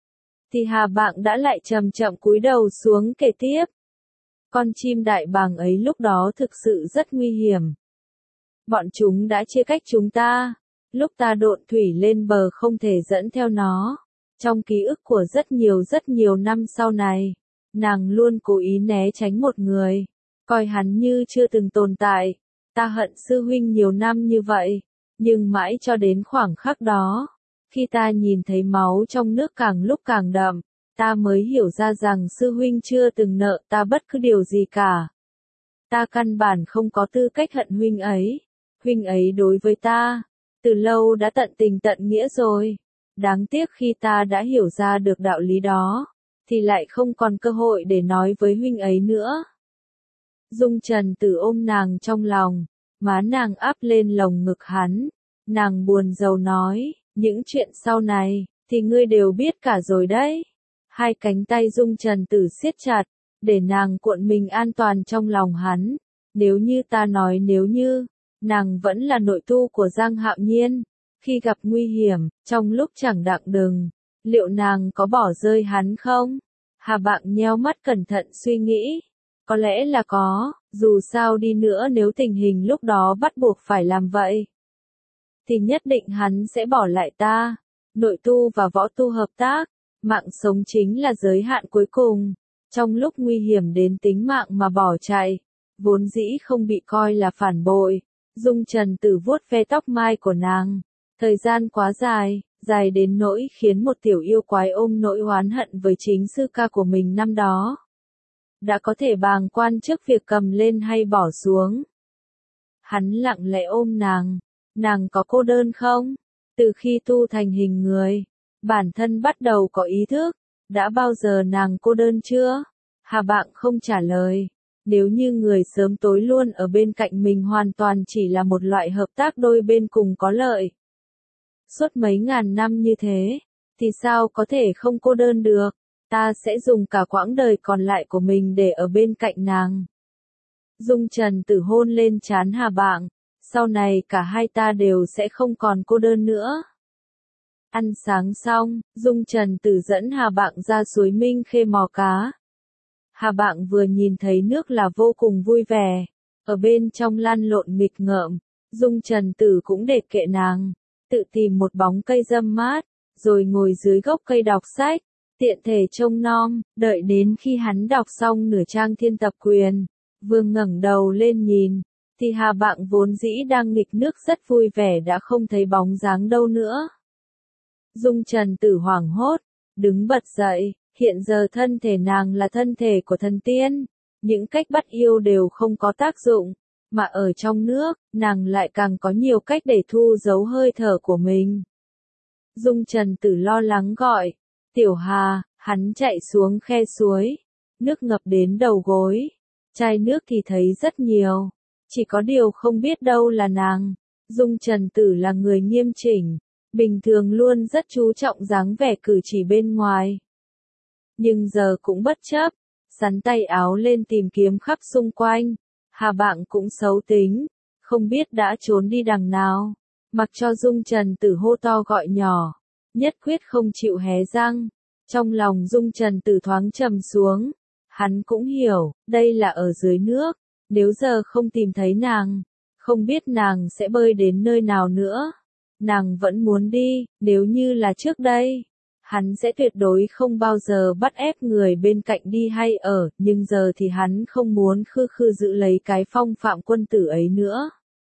thì Hà Bạng đã lại chậm chậm cúi đầu xuống kể tiếp. Con chim đại bàng ấy lúc đó thực sự rất nguy hiểm. Bọn chúng đã chia cách chúng ta, lúc ta độn thủy lên bờ không thể dẫn theo nó. Trong ký ức của rất nhiều rất nhiều năm sau này, nàng luôn cố ý né tránh một người, coi hắn như chưa từng tồn tại. Ta hận sư huynh nhiều năm như vậy, nhưng mãi cho đến khoảng khắc đó, khi ta nhìn thấy máu trong nước càng lúc càng đậm, ta mới hiểu ra rằng sư huynh chưa từng nợ ta bất cứ điều gì cả. Ta căn bản không có tư cách hận huynh ấy, huynh ấy đối với ta, từ lâu đã tận tình tận nghĩa rồi. Đáng tiếc khi ta đã hiểu ra được đạo lý đó, thì lại không còn cơ hội để nói với huynh ấy nữa. Dung Trần Tử ôm nàng trong lòng, má nàng áp lên lồng ngực hắn, nàng buồn rầu nói, những chuyện sau này, thì ngươi đều biết cả rồi đấy. Hai cánh tay Dung Trần Tử siết chặt, để nàng cuộn mình an toàn trong lòng hắn. Nếu như ta nói nếu như, nàng vẫn là nội tu của Giang Hạo Nhiên, khi gặp nguy hiểm, trong lúc chẳng đặng đừng, liệu nàng có bỏ rơi hắn không? Hà Bạng nheo mắt cẩn thận suy nghĩ, có lẽ là có, dù sao đi nữa nếu tình hình lúc đó bắt buộc phải làm vậy, thì nhất định hắn sẽ bỏ lại ta. Nội tu và võ tu hợp tác, mạng sống chính là giới hạn cuối cùng. Trong lúc nguy hiểm đến tính mạng mà bỏ chạy, vốn dĩ không bị coi là phản bội. Dung Trần Tử vuốt ve tóc mai của nàng. Thời gian quá dài, dài đến nỗi khiến một tiểu yêu quái ôm nỗi oán hận với chính sư ca của mình năm đó. Đã có thể bàng quan trước việc cầm lên hay bỏ xuống. Hắn lặng lẽ ôm nàng. Nàng có cô đơn không? Từ khi tu thành hình người, bản thân bắt đầu có ý thức, đã bao giờ nàng cô đơn chưa? Hà Bạng không trả lời. Nếu như người sớm tối luôn ở bên cạnh mình hoàn toàn chỉ là một loại hợp tác đôi bên cùng có lợi, suốt mấy ngàn năm như thế, thì sao có thể không cô đơn được? Ta sẽ dùng cả quãng đời còn lại của mình để ở bên cạnh nàng. Dung Trần Tử hôn lên trán Hà Bạng, sau này cả hai ta đều sẽ không còn cô đơn nữa. Ăn sáng xong, Dung Trần Tử dẫn Hà Bạng ra suối Minh Khê mò cá. Hà Bạng vừa nhìn thấy nước là vô cùng vui vẻ, ở bên trong lăn lộn nghịch ngợm. Dung Trần Tử cũng để kệ nàng, tự tìm một bóng cây râm mát, rồi ngồi dưới gốc cây đọc sách, tiện thể trông nom. Đợi đến khi hắn đọc xong nửa trang Thiên Tập Quyền, vừa ngẩng đầu lên nhìn, thì Hà Bạng vốn dĩ đang nghịch nước rất vui vẻ đã không thấy bóng dáng đâu nữa. Dung Trần Tử hoảng hốt, đứng bật dậy, hiện giờ thân thể nàng là thân thể của thần tiên, những cách bắt yêu đều không có tác dụng, mà ở trong nước, nàng lại càng có nhiều cách để thu giấu hơi thở của mình. Dung Trần Tử lo lắng gọi, Tiểu Hà, hắn chạy xuống khe suối, nước ngập đến đầu gối. Chai nước thì thấy rất nhiều, chỉ có điều không biết đâu là nàng. Dung Trần Tử là người nghiêm chỉnh, bình thường luôn rất chú trọng dáng vẻ cử chỉ bên ngoài. Nhưng giờ cũng bất chấp, sắn tay áo lên tìm kiếm khắp xung quanh. Hà Bạng cũng xấu tính, không biết đã trốn đi đằng nào, mặc cho Dung Trần Tử hô to gọi nhỏ, nhất quyết không chịu hé răng. Trong lòng Dung Trần Tử thoáng trầm xuống, hắn cũng hiểu, đây là ở dưới nước, nếu giờ không tìm thấy nàng, không biết nàng sẽ bơi đến nơi nào nữa. Nàng vẫn muốn đi, nếu như là trước đây, hắn sẽ tuyệt đối không bao giờ bắt ép người bên cạnh đi hay ở, nhưng giờ thì hắn không muốn khư khư giữ lấy cái phong phạm quân tử ấy nữa.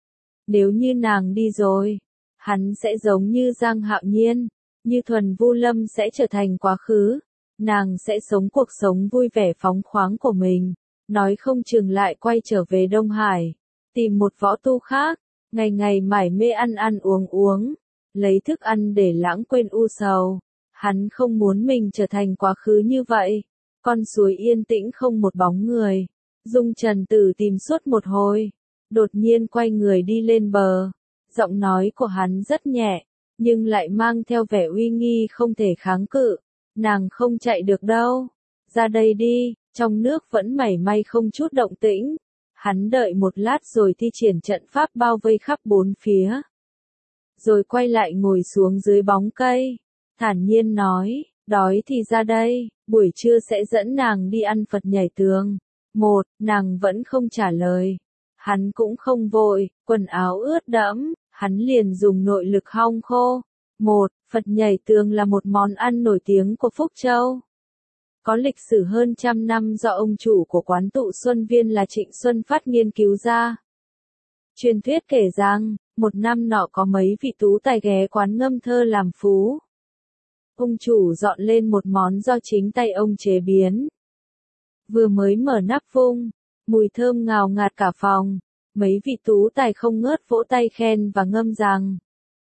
Nếu như nàng đi rồi, hắn sẽ giống như Giang Hạo Nhiên, như Thuần Vu Lâm sẽ trở thành quá khứ, nàng sẽ sống cuộc sống vui vẻ phóng khoáng của mình, nói không chừng lại quay trở về Đông Hải, tìm một võ tu khác, ngày ngày mải mê ăn ăn uống uống, lấy thức ăn để lãng quên u sầu. Hắn không muốn mình trở thành quá khứ như vậy. Con suối yên tĩnh không một bóng người. Dung Trần Tử tìm suốt một hồi, đột nhiên quay người đi lên bờ. Giọng nói của hắn rất nhẹ, nhưng lại mang theo vẻ uy nghi không thể kháng cự. Nàng không chạy được đâu. Ra đây đi, trong nước vẫn mảy may không chút động tĩnh. Hắn đợi một lát rồi thi triển trận pháp bao vây khắp bốn phía. Rồi quay lại ngồi xuống dưới bóng cây. Thản nhiên nói, đói thì ra đây, buổi trưa sẽ dẫn nàng đi ăn Phật nhảy tường. Một, nàng vẫn không trả lời. Hắn cũng không vội, quần áo ướt đẫm, hắn liền dùng nội lực hong khô. Một, Phật nhảy tường là một món ăn nổi tiếng của Phúc Châu. Có lịch sử hơn trăm năm do ông chủ của quán tụ Xuân Viên là Trịnh Xuân Phát nghiên cứu ra. Truyền thuyết kể rằng, một năm nọ có mấy vị tú tài ghé quán ngâm thơ làm phú. Ông chủ dọn lên một món do chính tay ông chế biến. Vừa mới mở nắp vung, mùi thơm ngào ngạt cả phòng, mấy vị tú tài không ngớt vỗ tay khen và ngâm rằng: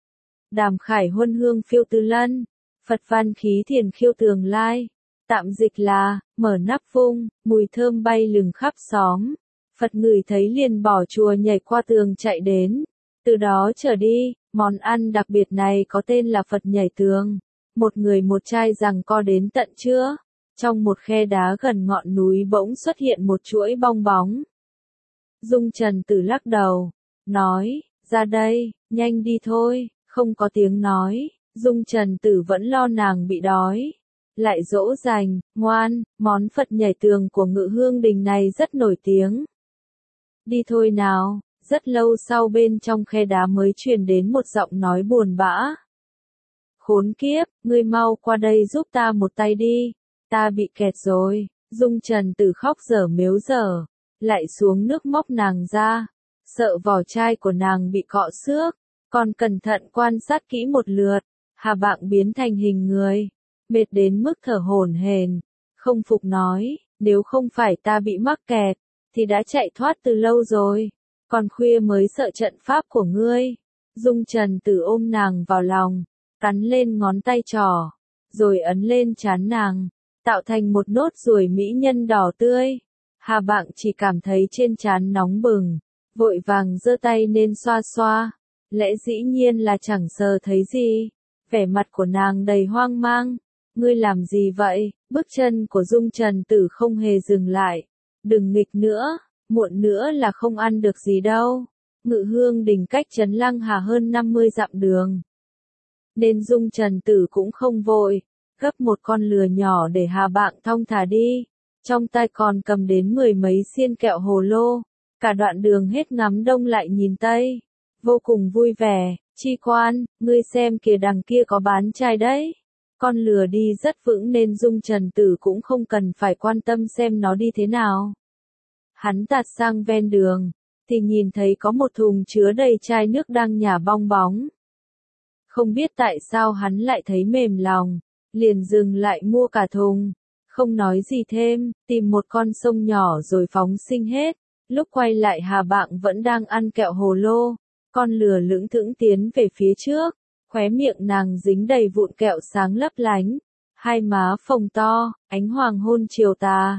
Đàm khải huân hương phiêu tứ lân, Phật văn khí thiền khiêu tường lai. Tạm dịch là, mở nắp vung, mùi thơm bay lừng khắp xóm. Phật ngửi thấy liền bỏ chùa nhảy qua tường chạy đến. Từ đó trở đi, món ăn đặc biệt này có tên là Phật nhảy tường. Một người một trai giằng co đến tận trưa. Trong một khe đá gần ngọn núi bỗng xuất hiện một chuỗi bong bóng. Dung Trần Tử lắc đầu, nói, ra đây, nhanh đi thôi, không có tiếng nói. Dung Trần Tử vẫn lo nàng bị đói. Lại dỗ dành, ngoan, món Phật nhảy tường của Ngự Hương Đình này rất nổi tiếng. Đi thôi nào, rất lâu sau bên trong khe đá mới truyền đến một giọng nói buồn bã. Khốn kiếp, ngươi mau qua đây giúp ta một tay đi, ta bị kẹt rồi. Dung Trần Tử khóc dở mếu dở, lại xuống nước móc nàng ra, sợ vỏ chai của nàng bị cọ xước, còn cẩn thận quan sát kỹ một lượt, Hà Bạng biến thành hình người, mệt đến mức thở hổn hển, không phục nói, nếu không phải ta bị mắc kẹt, thì đã chạy thoát từ lâu rồi, còn khuya mới sợ trận pháp của ngươi. Dung Trần Tử ôm nàng vào lòng, cắn lên ngón tay trỏ, rồi ấn lên trán nàng, tạo thành một nốt ruồi mỹ nhân đỏ tươi. Hà Bạng chỉ cảm thấy trên trán nóng bừng, vội vàng giơ tay nên xoa xoa, lẽ dĩ nhiên là chẳng sờ thấy gì. Vẻ mặt của nàng đầy hoang mang, ngươi làm gì vậy? Bước chân của Dung Trần Tử không hề dừng lại, đừng nghịch nữa, muộn nữa là không ăn được gì đâu. Ngự Hương Đình cách Trấn Lăng Hà hơn năm mươi dặm đường, nên Dung Trần Tử cũng không vội, gấp một con lừa nhỏ để Hà Bạng thong thả đi, trong tay còn cầm đến mười mấy xiên kẹo hồ lô, cả đoạn đường hết ngắm đông lại nhìn tây, vô cùng vui vẻ. Chi Quan, ngươi xem kìa đằng kia có bán chai đấy. Con lừa đi rất vững nên Dung Trần Tử cũng không cần phải quan tâm xem nó đi thế nào. Hắn tạt sang ven đường, thì nhìn thấy có một thùng chứa đầy chai nước đang nhả bong bóng. Không biết tại sao hắn lại thấy mềm lòng, liền dừng lại mua cả thùng, không nói gì thêm, tìm một con sông nhỏ rồi phóng sinh hết. Lúc quay lại Hà Bạng vẫn đang ăn kẹo hồ lô, con lừa lững thững tiến về phía trước, khóe miệng nàng dính đầy vụn kẹo sáng lấp lánh, hai má phồng to, ánh hoàng hôn chiều tà,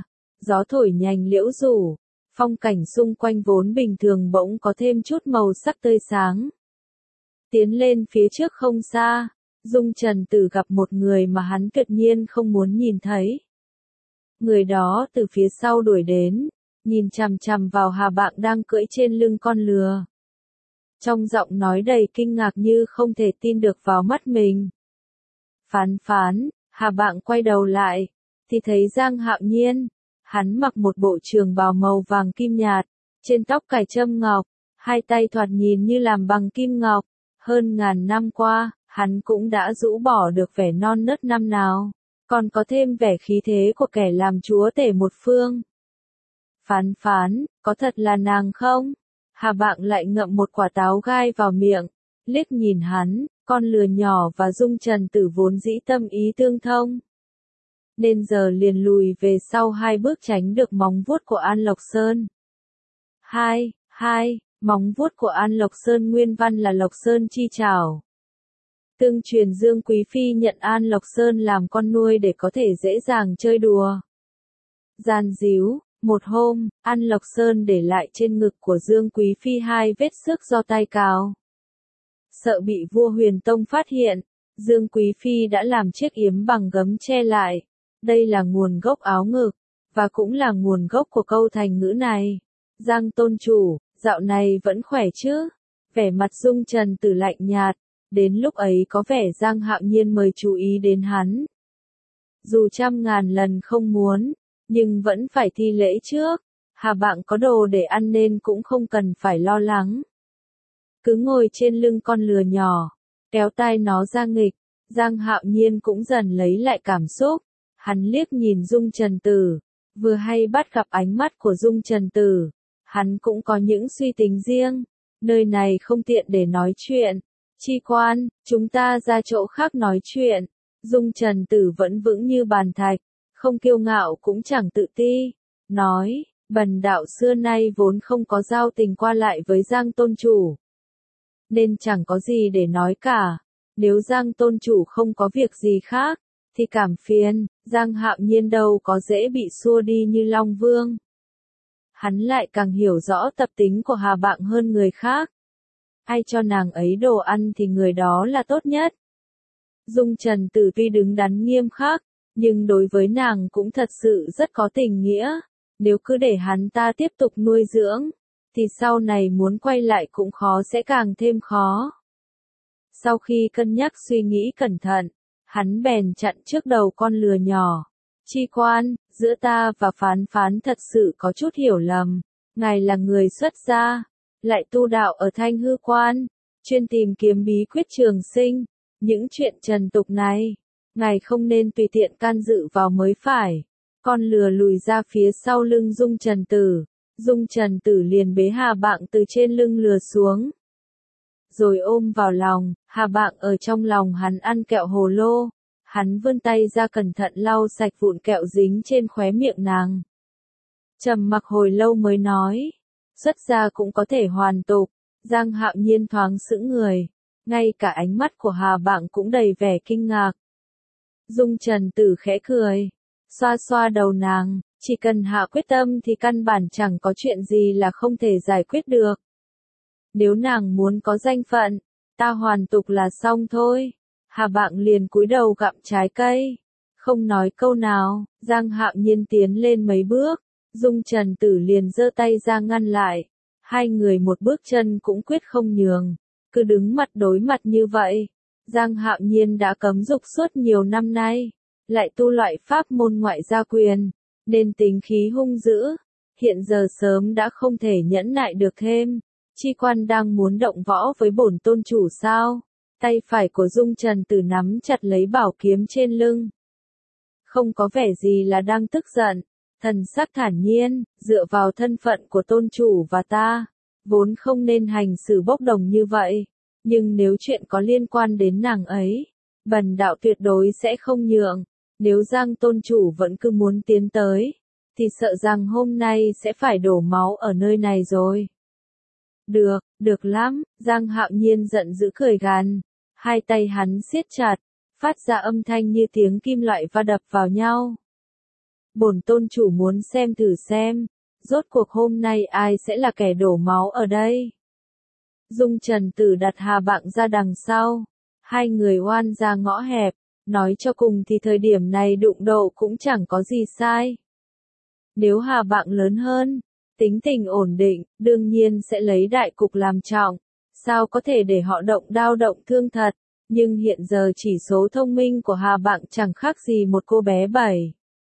Gió thổi nhành liễu rủ, phong cảnh xung quanh vốn bình thường bỗng có thêm chút màu sắc tươi sáng. Tiến lên phía trước không xa, Dung Trần Tử gặp một người mà hắn tuyệt nhiên không muốn nhìn thấy. Người đó từ phía sau đuổi đến, nhìn chằm chằm vào Hà Bạng đang cưỡi trên lưng con lừa. Trong giọng nói đầy kinh ngạc như không thể tin được vào mắt mình. Phán phán, Hà Bạng quay đầu lại, thì thấy Giang Hạo Nhiên. Hắn mặc một bộ trường bào màu vàng kim nhạt, trên tóc cài trâm ngọc, hai tay thoạt nhìn như làm bằng kim ngọc. Hơn ngàn năm qua, hắn cũng đã rũ bỏ được vẻ non nớt năm nào, còn có thêm vẻ khí thế của kẻ làm chúa tể một phương. Phán phán, có thật là nàng không? Hà Bạng lại ngậm một quả táo gai vào miệng, liếc nhìn hắn, con lừa nhỏ và Dung Trần Tử vốn dĩ tâm ý tương thông. Nên giờ liền lùi về sau hai bước tránh được móng vuốt của An Lộc Sơn. Hai, hai, móng vuốt của An Lộc Sơn nguyên văn là Lộc Sơn chi trảo. Tương truyền Dương Quý Phi nhận An Lộc Sơn làm con nuôi để có thể dễ dàng chơi đùa. Gian díu, một hôm, An Lộc Sơn để lại trên ngực của Dương Quý Phi hai vết xước do tay cào. Sợ bị vua Huyền Tông phát hiện, Dương Quý Phi đã làm chiếc yếm bằng gấm che lại. Đây là nguồn gốc áo ngực, và cũng là nguồn gốc của câu thành ngữ này. Giang tôn chủ, dạo này vẫn khỏe chứ? Vẻ mặt Dung Trần Tử lạnh nhạt, đến lúc ấy có vẻ Giang Hạo Nhiên mới chú ý đến hắn. Dù trăm ngàn lần không muốn, nhưng vẫn phải thi lễ trước. Hà Bạng có đồ để ăn nên cũng không cần phải lo lắng. Cứ ngồi trên lưng con lừa nhỏ, kéo tai nó ra nghịch, Giang Hạo Nhiên cũng dần lấy lại cảm xúc. Hắn liếc nhìn Dung Trần Tử, vừa hay bắt gặp ánh mắt của Dung Trần Tử. Hắn cũng có những suy tính riêng, nơi này không tiện để nói chuyện. Chi Quan, chúng ta ra chỗ khác nói chuyện. Dung Trần Tử vẫn vững như bàn thạch, không kiêu ngạo cũng chẳng tự ti. Nói, bần đạo xưa nay vốn không có giao tình qua lại với Giang tôn chủ, nên chẳng có gì để nói cả. Nếu Giang tôn chủ không có việc gì khác, thì cảm phiền, Giang Hạo Nhiên đâu có dễ bị xua đi như Long Vương. Hắn lại càng hiểu rõ tập tính của Hà Bạng hơn người khác. Ai cho nàng ấy đồ ăn thì người đó là tốt nhất. Dung Trần Tử tuy đứng đắn nghiêm khắc, nhưng đối với nàng cũng thật sự rất có tình nghĩa. Nếu cứ để hắn ta tiếp tục nuôi dưỡng, thì sau này muốn quay lại cũng khó sẽ càng thêm khó. Sau khi cân nhắc suy nghĩ cẩn thận, hắn bèn chặn trước đầu con lừa nhỏ. Chi Quan, giữa ta và phán phán thật sự có chút hiểu lầm. Ngài là người xuất gia, lại tu đạo ở Thanh Hư Quan, chuyên tìm kiếm bí quyết trường sinh. Những chuyện trần tục này, ngài không nên tùy tiện can dự vào mới phải. Con lừa lùi ra phía sau lưng Dung Trần Tử. Dung Trần Tử liền bế Hà Bạng từ trên lưng lừa xuống, rồi ôm vào lòng. Hà Bạng ở trong lòng hắn ăn kẹo hồ lô. Hắn vươn tay ra cẩn thận lau sạch vụn kẹo dính trên khóe miệng nàng. Trầm mặc hồi lâu mới nói, xuất gia cũng có thể hoàn tục. Giang Hạo Nhiên thoáng sững người, ngay cả ánh mắt của Hà Bạng cũng đầy vẻ kinh ngạc. Dung Trần Tử khẽ cười, xoa xoa đầu nàng, chỉ cần hạ quyết tâm thì căn bản chẳng có chuyện gì là không thể giải quyết được. Nếu nàng muốn có danh phận, ta hoàn tục là xong thôi. Hà Bạng liền cúi đầu gặm trái cây, không nói câu nào. Giang Hạo Nhiên tiến lên mấy bước, Dung Trần Tử liền giơ tay ra ngăn lại. Hai người một bước chân cũng quyết không nhường, cứ đứng mặt đối mặt như vậy. Giang Hạo Nhiên đã cấm dục suốt nhiều năm nay, lại tu loại pháp môn ngoại gia quyền, nên tính khí hung dữ. Hiện giờ sớm đã không thể nhẫn nại được thêm. Chi Quan đang muốn động võ với bổn tôn chủ sao? Tay phải của Dung Trần Tử nắm chặt lấy bảo kiếm trên lưng, không có vẻ gì là đang tức giận, thần sắc thản nhiên. Dựa vào thân phận của tôn chủ và ta, vốn không nên hành xử bốc đồng như vậy, nhưng nếu chuyện có liên quan đến nàng ấy, bần đạo tuyệt đối sẽ không nhượng. Nếu Giang tôn chủ vẫn cứ muốn tiến tới, thì sợ rằng hôm nay sẽ phải đổ máu ở nơi này rồi. Được, được lắm. Giang Hạo Nhiên giận dữ cười gằn, hai tay hắn siết chặt, phát ra âm thanh như tiếng kim loại va đập vào nhau. Bổn tôn chủ muốn xem thử xem, rốt cuộc hôm nay ai sẽ là kẻ đổ máu ở đây. Dung Trần Tử đặt Hà Bạng ra đằng sau, hai người oan ra ngõ hẹp, nói cho cùng thì thời điểm này đụng độ cũng chẳng có gì sai. Nếu Hà Bạng lớn hơn, tính tình ổn định, đương nhiên sẽ lấy đại cục làm trọng, sao có thể để họ động đao động thương thật, nhưng hiện giờ chỉ số thông minh của Hà Bạng chẳng khác gì một cô bé bảy,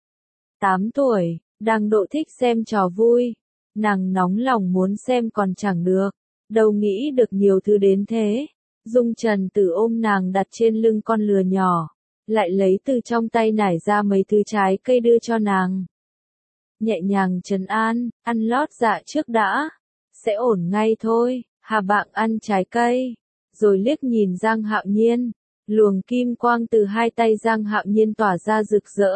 tám tuổi, đang độ thích xem trò vui, nàng nóng lòng muốn xem còn chẳng được, đâu nghĩ được nhiều thứ đến thế. Dung Trần Tử ôm nàng đặt trên lưng con lừa nhỏ, lại lấy từ trong tay nải ra mấy thứ trái cây đưa cho nàng. Nhẹ nhàng trấn an, ăn lót dạ trước đã, sẽ ổn ngay thôi. Hà Bạng ăn trái cây, rồi liếc nhìn Giang Hạo Nhiên, luồng kim quang từ hai tay Giang Hạo Nhiên tỏa ra rực rỡ.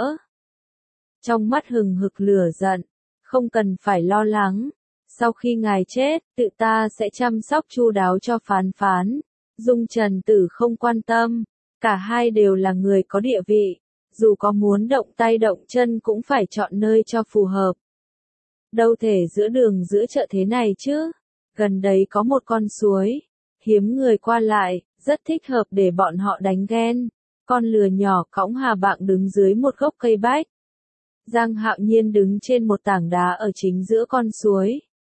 Trong mắt hừng hực lửa giận, không cần phải lo lắng, sau khi ngài chết, tự ta sẽ chăm sóc chu đáo cho Phán Phán. Dung Trần Tử không quan tâm, cả hai đều là người có địa vị, dù có muốn động tay động chân cũng phải chọn nơi cho phù hợp. Đâu thể giữa đường giữa chợ thế này chứ, gần đấy có một con suối, hiếm người qua lại, rất thích hợp để bọn họ đánh ghen. Con lừa nhỏ cõng Hà Bạng đứng dưới một gốc cây bách. Giang Hạo Nhiên đứng trên một tảng đá ở chính giữa con suối.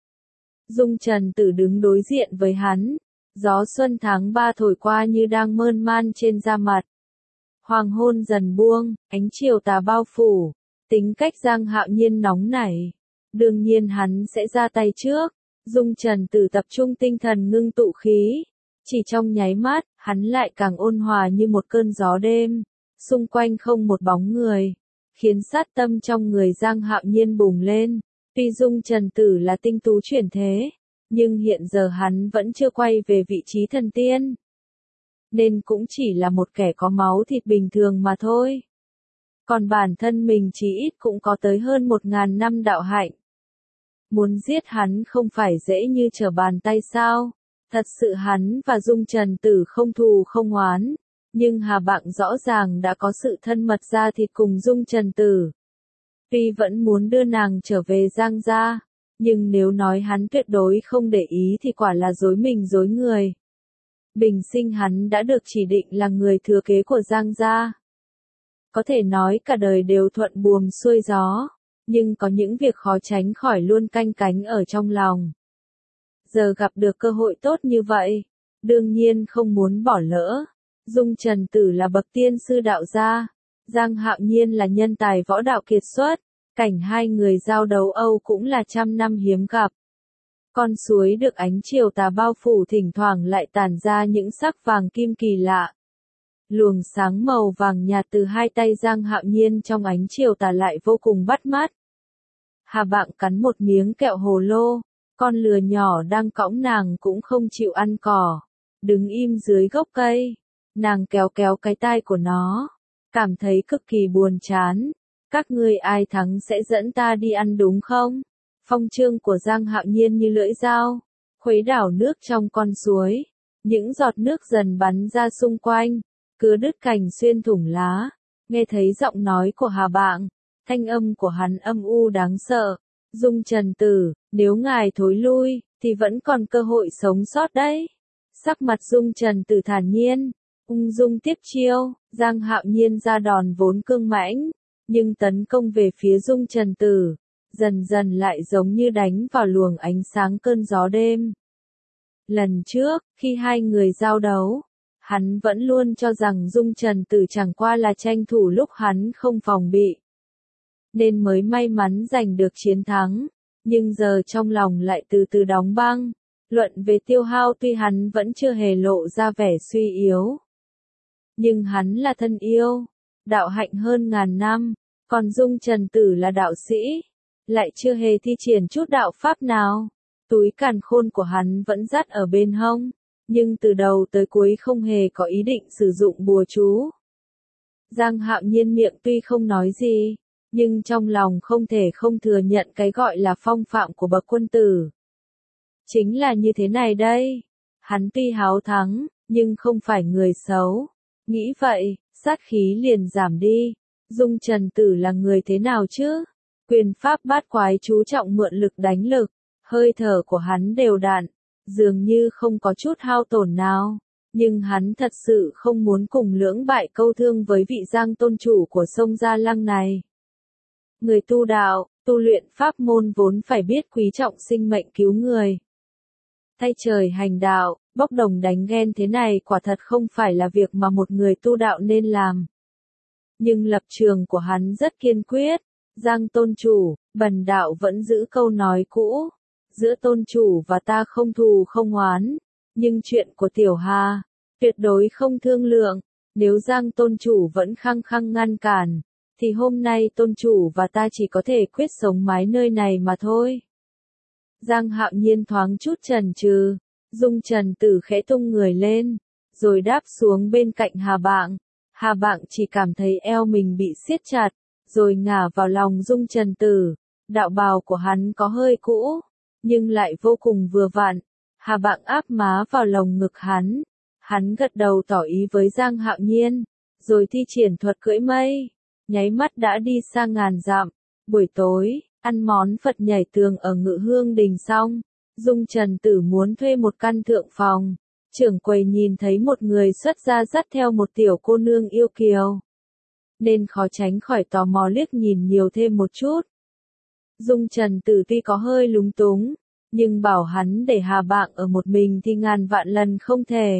Dung Trần Tử đứng đối diện với hắn. Gió xuân tháng ba thổi qua như đang mơn man trên da mặt. Hoàng hôn dần buông, ánh chiều tà bao phủ. Tính cách Giang Hạo Nhiên nóng nảy. Đương nhiên hắn sẽ ra tay trước. Dung Trần Tử tập trung tinh thần ngưng tụ khí. Chỉ trong nháy mắt, hắn lại càng ôn hòa như một cơn gió đêm. Xung quanh không một bóng người. Khiến sát tâm trong người Giang Hạo Nhiên bùng lên. Tuy Dung Trần Tử là tinh tú chuyển thế, nhưng hiện giờ hắn vẫn chưa quay về vị trí thần tiên. Nên cũng chỉ là một kẻ có máu thịt bình thường mà thôi. Còn bản thân mình chỉ ít cũng có tới hơn một ngàn năm đạo hạnh. Muốn giết hắn không phải dễ như trở bàn tay sao? Thật sự hắn và Dung Trần Tử không thù không oán. Nhưng Hà Bạng rõ ràng đã có sự thân mật ra thịt cùng Dung Trần Tử. Tuy vẫn muốn đưa nàng trở về Giang gia, nhưng nếu nói hắn tuyệt đối không để ý thì quả là dối mình dối người. Bình sinh hắn đã được chỉ định là người thừa kế của Giang gia. Có thể nói cả đời đều thuận buồm xuôi gió, nhưng có những việc khó tránh khỏi luôn canh cánh ở trong lòng. Giờ gặp được cơ hội tốt như vậy, đương nhiên không muốn bỏ lỡ. Dung Trần Tử là bậc tiên sư đạo gia, Giang Hạo Nhiên là nhân tài võ đạo kiệt xuất, cảnh hai người giao đấu Âu cũng là trăm năm hiếm gặp. Con suối được ánh chiều tà bao phủ thỉnh thoảng lại tản ra những sắc vàng kim kỳ lạ. Luồng sáng màu vàng nhạt từ hai tay Giang Hạo Nhiên trong ánh chiều tà lại vô cùng bắt mắt. Hà Bạng cắn một miếng kẹo hồ lô, con lừa nhỏ đang cõng nàng cũng không chịu ăn cỏ, đứng im dưới gốc cây. Nàng kéo kéo cái tai của nó, cảm thấy cực kỳ buồn chán. Các ngươi ai thắng sẽ dẫn ta đi ăn đúng không? Phong trương của Giang Hạo Nhiên như lưỡi dao, khuấy đảo nước trong con suối. Những giọt nước dần bắn ra xung quanh, cứa đứt cành xuyên thủng lá. Nghe thấy giọng nói của Hà Bạng, thanh âm của hắn âm u đáng sợ. Dung Trần Tử, nếu ngài thối lui, thì vẫn còn cơ hội sống sót đấy. Sắc mặt Dung Trần Tử thản nhiên. Ung dung tiếp chiêu, Giang Hạo Nhiên ra đòn vốn cương mãnh, nhưng tấn công về phía Dung Trần Tử, dần dần lại giống như đánh vào luồng ánh sáng cơn gió đêm. Lần trước, khi hai người giao đấu, hắn vẫn luôn cho rằng Dung Trần Tử chẳng qua là tranh thủ lúc hắn không phòng bị, nên mới may mắn giành được chiến thắng, nhưng giờ trong lòng lại từ từ đóng băng. Luận về tiêu hao tuy hắn vẫn chưa hề lộ ra vẻ suy yếu, nhưng hắn là thân yêu, đạo hạnh hơn ngàn năm, còn Dung Trần Tử là đạo sĩ, lại chưa hề thi triển chút đạo pháp nào. Túi càn khôn của hắn vẫn dắt ở bên hông, nhưng từ đầu tới cuối không hề có ý định sử dụng bùa chú. Giang Hạo Nhiên miệng tuy không nói gì, nhưng trong lòng không thể không thừa nhận cái gọi là phong phạm của bậc quân tử. Chính là như thế này đây, hắn tuy háo thắng, nhưng không phải người xấu. Nghĩ vậy, sát khí liền giảm đi, Dung Trần Tử là người thế nào chứ? Quyền pháp bát quái chú trọng mượn lực đánh lực, hơi thở của hắn đều đặn, dường như không có chút hao tổn nào. Nhưng hắn thật sự không muốn cùng lưỡng bại câu thương với vị Giang tôn chủ của sông Gia Lăng này. Người tu đạo, tu luyện pháp môn vốn phải biết quý trọng sinh mệnh cứu người. Thay trời hành đạo, bốc đồng đánh ghen thế này quả thật không phải là việc mà một người tu đạo nên làm. Nhưng lập trường của hắn rất kiên quyết, Giang tôn chủ, bần đạo vẫn giữ câu nói cũ, giữa tôn chủ và ta không thù không oán, nhưng chuyện của Tiểu Hà, tuyệt đối không thương lượng, nếu Giang tôn chủ vẫn khăng khăng ngăn cản, thì hôm nay tôn chủ và ta chỉ có thể quyết sống mái nơi này mà thôi. Giang Hạo Nhiên thoáng chút chần chừ, Dung Trần Tử khẽ tung người lên, rồi đáp xuống bên cạnh Hà Bạng. Hà Bạng chỉ cảm thấy eo mình bị siết chặt, rồi ngả vào lòng Dung Trần Tử. Đạo bào của hắn có hơi cũ, nhưng lại vô cùng vừa vặn. Hà Bạng áp má vào lồng ngực hắn, hắn gật đầu tỏ ý với Giang Hạo Nhiên, rồi thi triển thuật cưỡi mây, nháy mắt đã đi xa ngàn dặm. Buổi tối, ăn món Phật nhảy tường ở Ngự Hương Đình xong, Dung Trần Tử muốn thuê một căn thượng phòng. Trưởng quầy nhìn thấy một người xuất gia dắt theo một tiểu cô nương yêu kiều, nên khó tránh khỏi tò mò liếc nhìn nhiều thêm một chút. Dung Trần Tử tuy có hơi lúng túng, nhưng bảo hắn để Hà Bạng ở một mình thì ngàn vạn lần không thể.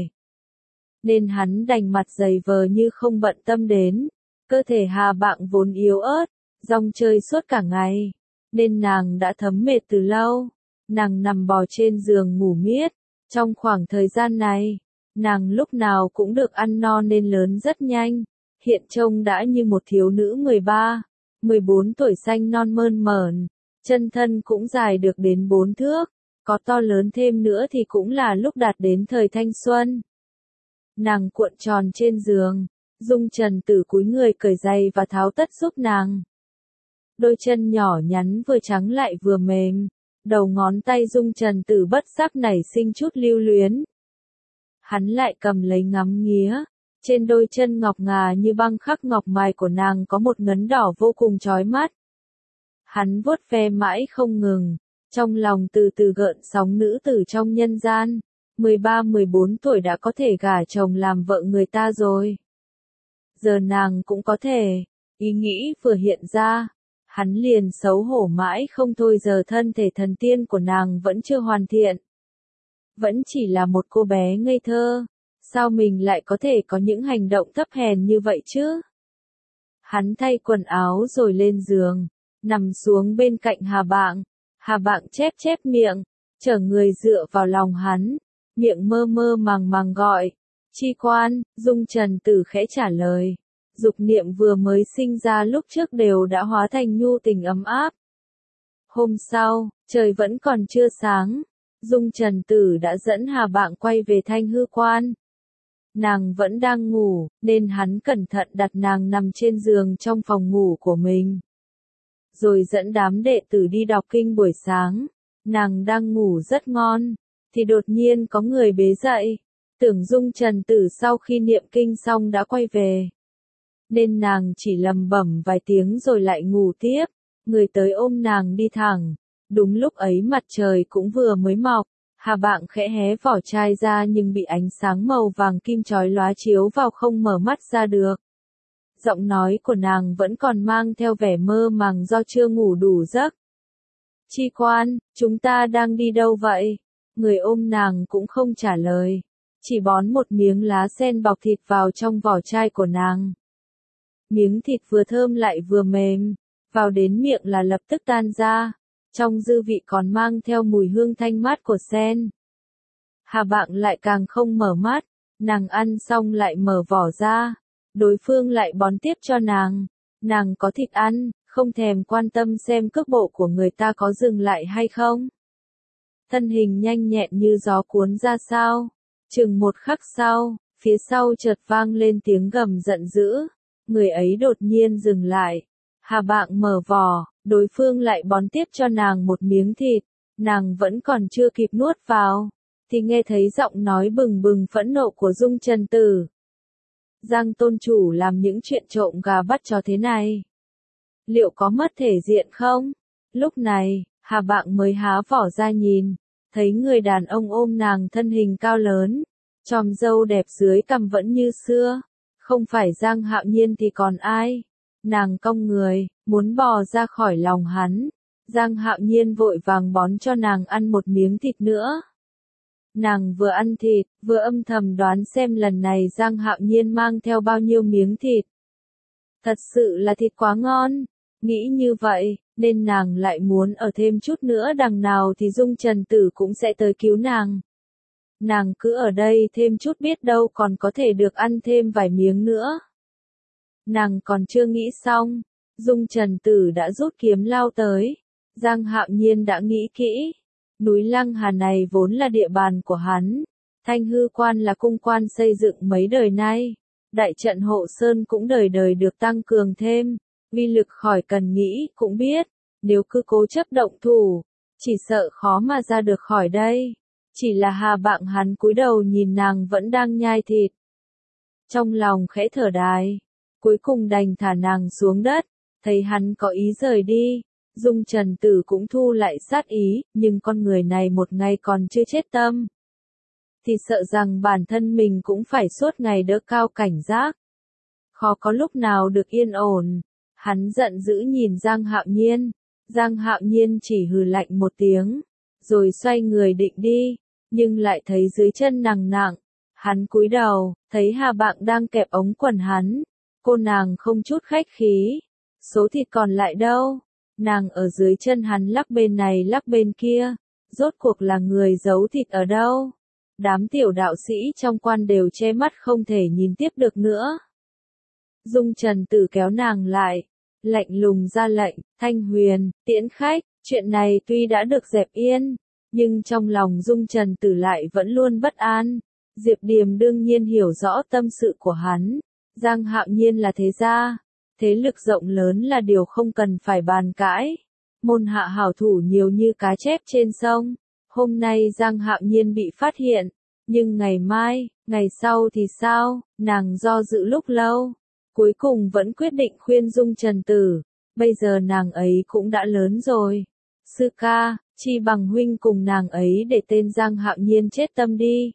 Nên hắn đành mặt dày vờ như không bận tâm đến. Cơ thể Hà Bạng vốn yếu ớt, rong chơi suốt cả ngày, nên nàng đã thấm mệt từ lâu. Nàng nằm bò trên giường ngủ miết. Trong khoảng thời gian này, nàng lúc nào cũng được ăn no nên lớn rất nhanh, hiện trông đã như một thiếu nữ mười ba, mười bốn tuổi xanh non mơn mởn, chân thân cũng dài được đến bốn thước, có to lớn thêm nữa thì cũng là lúc đạt đến thời thanh xuân. Nàng cuộn tròn trên giường, Dung Trần Tử cúi người cởi giày và tháo tất giúp nàng. Đôi chân nhỏ nhắn vừa trắng lại vừa mềm. Đầu ngón tay Dung Trần Tử bất giác nảy sinh chút lưu luyến. Hắn lại cầm lấy ngắm nghía, trên đôi chân ngọc ngà như băng khắc ngọc mài của nàng có một ngấn đỏ vô cùng chói mắt. Hắn vuốt ve mãi không ngừng, trong lòng từ từ gợn sóng nữ tử trong nhân gian, mười ba mười bốn tuổi đã có thể gả chồng làm vợ người ta rồi. Giờ nàng cũng có thể, ý nghĩ vừa hiện ra. Hắn liền xấu hổ mãi không thôi, giờ thân thể thần tiên của nàng vẫn chưa hoàn thiện. Vẫn chỉ là một cô bé ngây thơ, sao mình lại có thể có những hành động thấp hèn như vậy chứ? Hắn thay quần áo rồi lên giường, nằm xuống bên cạnh Hà Bạng. Hà Bạng chép chép miệng, chở người dựa vào lòng hắn, miệng mơ mơ màng màng gọi. Chi Quan, Dung Trần Tử khẽ trả lời. Dục niệm vừa mới sinh ra lúc trước đều đã hóa thành nhu tình ấm áp. Hôm sau, trời vẫn còn chưa sáng, Dung Trần Tử đã dẫn Hà Bạng quay về Thanh Hư Quan. Nàng vẫn đang ngủ, nên hắn cẩn thận đặt nàng nằm trên giường trong phòng ngủ của mình. Rồi dẫn đám đệ tử đi đọc kinh buổi sáng. Nàng đang ngủ rất ngon, thì đột nhiên có người bế dậy. Tưởng Dung Trần Tử sau khi niệm kinh xong đã quay về, nên nàng chỉ lầm bẩm vài tiếng rồi lại ngủ tiếp. Người tới ôm nàng đi thẳng. Đúng lúc ấy mặt trời cũng vừa mới mọc. Hà Bạng khẽ hé vỏ chai ra nhưng bị ánh sáng màu vàng kim chói lóa chiếu vào không mở mắt ra được. Giọng nói của nàng vẫn còn mang theo vẻ mơ màng do chưa ngủ đủ giấc. Chi Quan, chúng ta đang đi đâu vậy? Người ôm nàng cũng không trả lời, chỉ bón một miếng lá sen bọc thịt vào trong vỏ chai của nàng. Miếng thịt vừa thơm lại vừa mềm, vào đến miệng là lập tức tan ra, trong dư vị còn mang theo mùi hương thanh mát của sen. Hà Bạng lại càng không mở mắt, nàng ăn xong lại mở vỏ ra, đối phương lại bón tiếp cho nàng. Nàng có thịt ăn, không thèm quan tâm xem cước bộ của người ta có dừng lại hay không. Thân hình nhanh nhẹn như gió cuốn ra sao. Chừng một khắc sau, phía sau chợt vang lên tiếng gầm giận dữ. Người ấy đột nhiên dừng lại. Hà Bạng mở vỏ, đối phương lại bón tiếp cho nàng một miếng thịt. Nàng vẫn còn chưa kịp nuốt vào, thì nghe thấy giọng nói bừng bừng phẫn nộ của Dung Trần Tử. Giang tôn chủ làm những chuyện trộm gà bắt chó thế này. Liệu có mất thể diện không? Lúc này, Hà Bạng mới há vỏ ra nhìn, thấy người đàn ông ôm nàng thân hình cao lớn, chòm râu đẹp dưới cằm vẫn như xưa, không phải Giang Hạo Nhiên thì còn ai. Nàng cong người, muốn bò ra khỏi lòng hắn. Giang Hạo Nhiên vội vàng bón cho nàng ăn một miếng thịt nữa. Nàng vừa ăn thịt, vừa âm thầm đoán xem lần này Giang Hạo Nhiên mang theo bao nhiêu miếng thịt. Thật sự là thịt quá ngon. Nghĩ như vậy, nên nàng lại muốn ở thêm chút nữa, đằng nào thì Dung Trần Tử cũng sẽ tới cứu nàng. Nàng cứ ở đây thêm chút biết đâu còn có thể được ăn thêm vài miếng nữa. Nàng còn chưa nghĩ xong, Dung Trần Tử đã rút kiếm lao tới. Giang Hạo Nhiên đã nghĩ kỹ. Núi Lăng Hà này vốn là địa bàn của hắn. Thanh Hư Quan là cung quan xây dựng mấy đời nay. Đại trận hộ sơn cũng đời đời được tăng cường thêm. Uy lực khỏi cần nghĩ cũng biết. Nếu cứ cố chấp động thủ, chỉ sợ khó mà ra được khỏi đây. Chỉ là Hà Bạng hắn cúi đầu nhìn nàng vẫn đang nhai thịt. Trong lòng khẽ thở dài. Cuối cùng đành thả nàng xuống đất. Thấy hắn có ý rời đi. Dung Trần Tử cũng thu lại sát ý, nhưng con người này một ngày còn chưa chết tâm. Thì sợ rằng bản thân mình cũng phải suốt ngày đỡ cao cảnh giác. Khó có lúc nào được yên ổn. Hắn giận dữ nhìn Giang Hạo Nhiên. Giang Hạo Nhiên chỉ hừ lạnh một tiếng, rồi xoay người định đi, nhưng lại thấy dưới chân nàng nặng. Hắn cúi đầu, thấy Hà Bạng đang kẹp ống quần hắn. Cô nàng không chút khách khí. Số thịt còn lại đâu? Nàng ở dưới chân hắn lắc bên này lắc bên kia. Rốt cuộc là người giấu thịt ở đâu? Đám tiểu đạo sĩ trong quan đều che mắt không thể nhìn tiếp được nữa. Dung Trần Tử kéo nàng lại, lạnh lùng ra lệnh, Thanh Huyền, tiễn khách. Chuyện này tuy đã được dẹp yên, nhưng trong lòng Dung Trần Tử lại vẫn luôn bất an. Diệp Điềm đương nhiên hiểu rõ tâm sự của hắn. Giang Hạo Nhiên là thế gia, thế lực rộng lớn là điều không cần phải bàn cãi. Môn hạ hảo thủ nhiều như cá chép trên sông. Hôm nay Giang Hạo Nhiên bị phát hiện, nhưng ngày mai, ngày sau thì sao? Nàng do dự lúc lâu, cuối cùng vẫn quyết định khuyên Dung Trần Tử. Bây giờ nàng ấy cũng đã lớn rồi. Sư ca, chi bằng huynh cùng nàng ấy để tên Giang Hạo Nhiên chết tâm đi.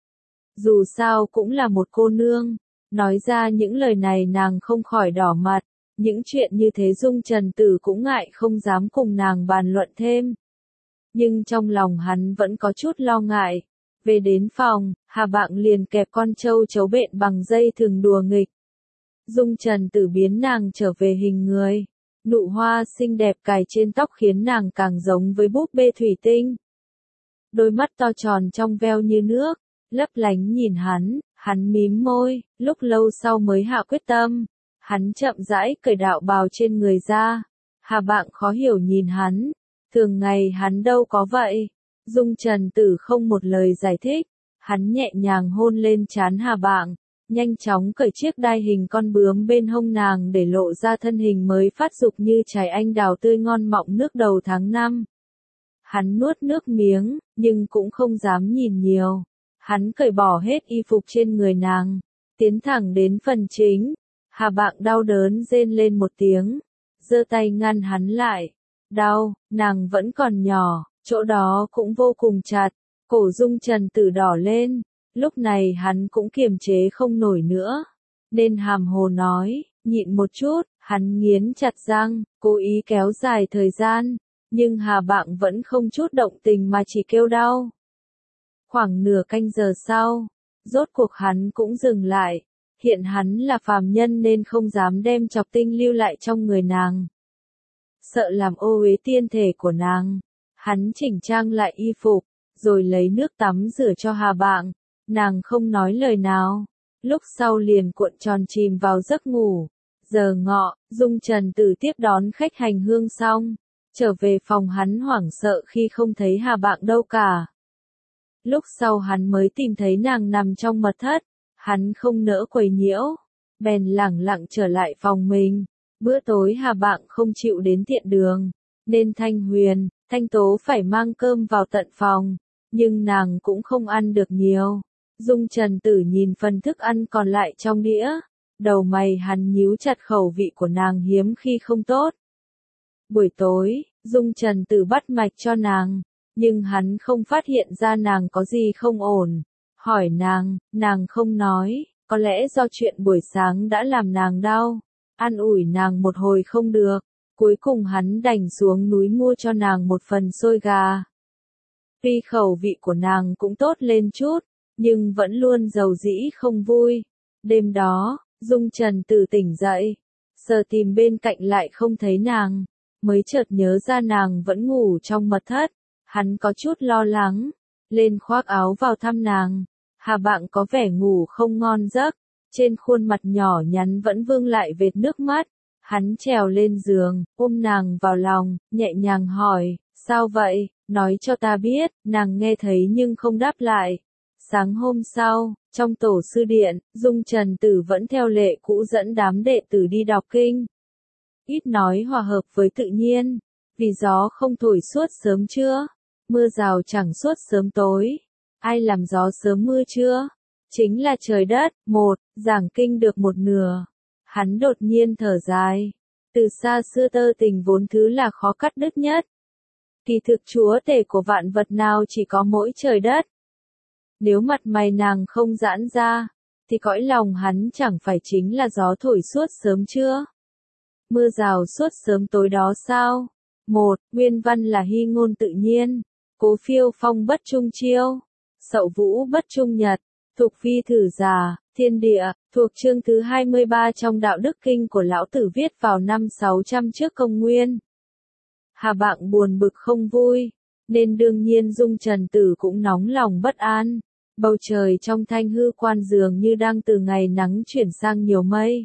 Dù sao cũng là một cô nương. Nói ra những lời này nàng không khỏi đỏ mặt. Những chuyện như thế Dung Trần Tử cũng ngại không dám cùng nàng bàn luận thêm. Nhưng trong lòng hắn vẫn có chút lo ngại. Về đến phòng, Hà Bạng liền kẹp con trâu chấu bện bằng dây thừng đùa nghịch. Dung Trần Tử biến nàng trở về hình người. Nụ hoa xinh đẹp cài trên tóc khiến nàng càng giống với búp bê thủy tinh. Đôi mắt to tròn trong veo như nước, lấp lánh nhìn hắn, hắn mím môi, lúc lâu sau mới hạ quyết tâm. Hắn chậm rãi cởi đạo bào trên người ra. Hà Bạng khó hiểu nhìn hắn. Thường ngày hắn đâu có vậy. Dung Trần Tử không một lời giải thích. Hắn nhẹ nhàng hôn lên trán Hà Bạng. Nhanh chóng cởi chiếc đai hình con bướm bên hông nàng để lộ ra thân hình mới phát dục như trái anh đào tươi ngon mọng nước đầu tháng năm. Hắn nuốt nước miếng, nhưng cũng không dám nhìn nhiều. Hắn cởi bỏ hết y phục trên người nàng. Tiến thẳng đến phần chính. Hà Bạng đau đớn rên lên một tiếng. Giơ tay ngăn hắn lại. Đau, nàng vẫn còn nhỏ, chỗ đó cũng vô cùng chặt. Cổ Dung Trần Tử đỏ lên. Lúc này hắn cũng kiềm chế không nổi nữa. Nên hàm hồ nói, nhịn một chút, hắn nghiến chặt răng, cố ý kéo dài thời gian. Nhưng Hà Bạng vẫn không chút động tình mà chỉ kêu đau. Khoảng nửa canh giờ sau, rốt cuộc hắn cũng dừng lại. Hiện hắn là phàm nhân nên không dám đem chọc tinh lưu lại trong người nàng. Sợ làm ô uế tiên thể của nàng. Hắn chỉnh trang lại y phục, rồi lấy nước tắm rửa cho Hà Bạng. Nàng không nói lời nào. Lúc sau liền cuộn tròn chìm vào giấc ngủ. Giờ ngọ, Dung Trần Tử tiếp đón khách hành hương xong. Trở về phòng hắn hoảng sợ khi không thấy Hà Bạng đâu cả. Lúc sau hắn mới tìm thấy nàng nằm trong mật thất. Hắn không nỡ quấy nhiễu. Bèn lẳng lặng trở lại phòng mình. Bữa tối Hà Bạng không chịu đến tiện đường. Nên Thanh Huyền, Thanh Tố phải mang cơm vào tận phòng. Nhưng nàng cũng không ăn được nhiều. Dung Trần Tử nhìn phần thức ăn còn lại trong đĩa, đầu mày hắn nhíu chặt, khẩu vị của nàng hiếm khi không tốt. Buổi tối, Dung Trần Tử bắt mạch cho nàng, nhưng hắn không phát hiện ra nàng có gì không ổn. Hỏi nàng, nàng không nói, có lẽ do chuyện buổi sáng đã làm nàng đau. An ủi nàng một hồi không được, cuối cùng hắn đành xuống núi mua cho nàng một phần xôi gà. Tuy khẩu vị của nàng cũng tốt lên chút, nhưng vẫn luôn dầu dĩ không vui. Đêm đó, Dung Trần Tử tỉnh dậy, sờ tìm bên cạnh lại không thấy nàng, mới chợt nhớ ra nàng vẫn ngủ trong mật thất. Hắn có chút lo lắng, lên khoác áo vào thăm nàng. Hà Bạng có vẻ ngủ không ngon giấc, trên khuôn mặt nhỏ nhắn vẫn vương lại vệt nước mắt. Hắn trèo lên giường, ôm nàng vào lòng, nhẹ nhàng hỏi, sao vậy, nói cho ta biết. Nàng nghe thấy nhưng không đáp lại. Sáng hôm sau, trong tổ sư điện, Dung Trần Tử vẫn theo lệ cũ dẫn đám đệ tử đi đọc kinh. Ít nói hòa hợp với tự nhiên, vì gió không thổi suốt sớm trưa, mưa rào chẳng suốt sớm tối. Ai làm gió sớm mưa trưa? Chính là trời đất. Một, giảng kinh được một nửa, hắn đột nhiên thở dài. Từ xa xưa tơ tình vốn thứ là khó cắt đứt nhất. Kỳ thực chúa tể của vạn vật nào chỉ có mỗi trời đất. Nếu mặt mày nàng không giãn ra, thì cõi lòng hắn chẳng phải chính là gió thổi suốt sớm trưa, mưa rào suốt sớm tối đó sao? Một, nguyên văn là hy ngôn tự nhiên, cố phiêu phong bất trung chiêu, sậu vũ bất trung nhật, thục phi thử giả, thiên địa, thuộc chương thứ hai mươi ba trong Đạo Đức Kinh của Lão Tử viết vào năm sáu trăm trước công nguyên. Hà Bạng buồn bực không vui, nên đương nhiên Dung Trần Tử cũng nóng lòng bất an. Bầu trời trong thanh hư quan dường như đang từ ngày nắng chuyển sang nhiều mây.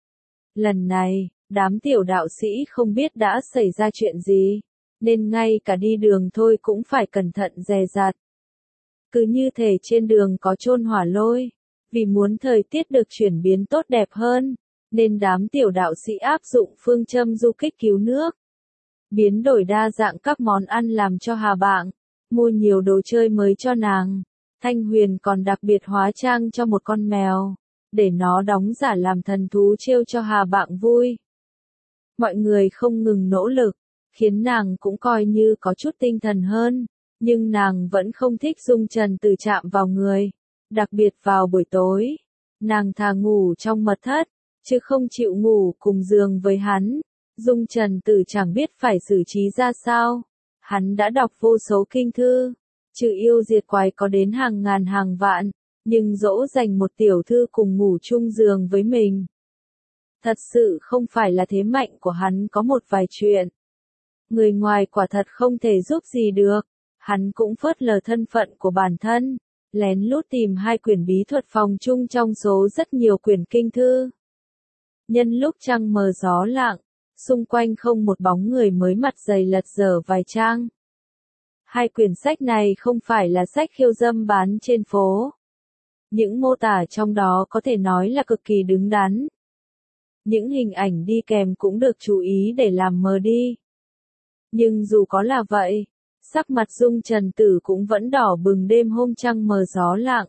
Lần này, đám tiểu đạo sĩ không biết đã xảy ra chuyện gì, nên ngay cả đi đường thôi cũng phải cẩn thận dè dặt. Cứ như thể trên đường có chôn hỏa lôi, vì muốn thời tiết được chuyển biến tốt đẹp hơn, nên đám tiểu đạo sĩ áp dụng phương châm du kích cứu nước. Biến đổi đa dạng các món ăn làm cho Hà Bạng, mua nhiều đồ chơi mới cho nàng. Thanh Huyền còn đặc biệt hóa trang cho một con mèo, để nó đóng giả làm thần thú trêu cho Hà Bạng vui. Mọi người không ngừng nỗ lực, khiến nàng cũng coi như có chút tinh thần hơn, nhưng nàng vẫn không thích Dung Trần Tử chạm vào người, đặc biệt vào buổi tối. Nàng thà ngủ trong mật thất, chứ không chịu ngủ cùng giường với hắn. Dung Trần Tử chẳng biết phải xử trí ra sao. Hắn đã đọc vô số kinh thư, trừ yêu diệt quái có đến hàng ngàn hàng vạn, nhưng dỗ dành một tiểu thư cùng ngủ chung giường với mình. Thật sự không phải là thế mạnh của hắn. Có một vài chuyện, người ngoài quả thật không thể giúp gì được. Hắn cũng phớt lờ thân phận của bản thân, lén lút tìm hai quyển bí thuật phòng chung trong số rất nhiều quyển kinh thư. Nhân lúc trăng mờ gió lặng, xung quanh không một bóng người mới mặt dày lật dở vài trang. Hai quyển sách này không phải là sách khiêu dâm bán trên phố. Những mô tả trong đó có thể nói là cực kỳ đứng đắn. Những hình ảnh đi kèm cũng được chú ý để làm mờ đi. Nhưng dù có là vậy, sắc mặt Dung Trần Tử cũng vẫn đỏ bừng đêm hôm trăng mờ gió lặng.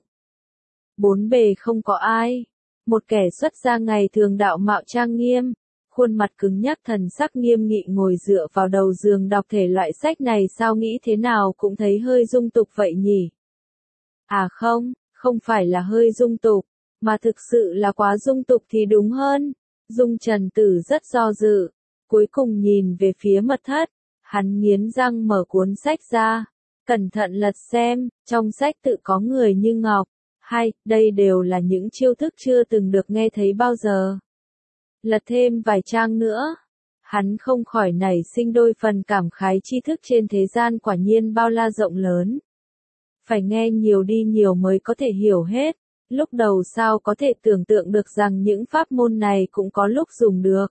Bốn bề không có ai. Một kẻ xuất gia ngày thường đạo mạo trang nghiêm, khuôn mặt cứng nhắc thần sắc nghiêm nghị ngồi dựa vào đầu giường đọc thể loại sách này, sao nghĩ thế nào cũng thấy hơi dung tục vậy nhỉ? À không, không phải là hơi dung tục, mà thực sự là quá dung tục thì đúng hơn. Dung Trần Tử rất do dự, cuối cùng nhìn về phía mật thất, hắn nghiến răng mở cuốn sách ra, cẩn thận lật xem. Trong sách tự có người như ngọc, hay, đây đều là những chiêu thức chưa từng được nghe thấy bao giờ. Lật thêm vài trang nữa, hắn không khỏi nảy sinh đôi phần cảm khái tri thức trên thế gian quả nhiên bao la rộng lớn. Phải nghe nhiều đi nhiều mới có thể hiểu hết, lúc đầu sao có thể tưởng tượng được rằng những pháp môn này cũng có lúc dùng được.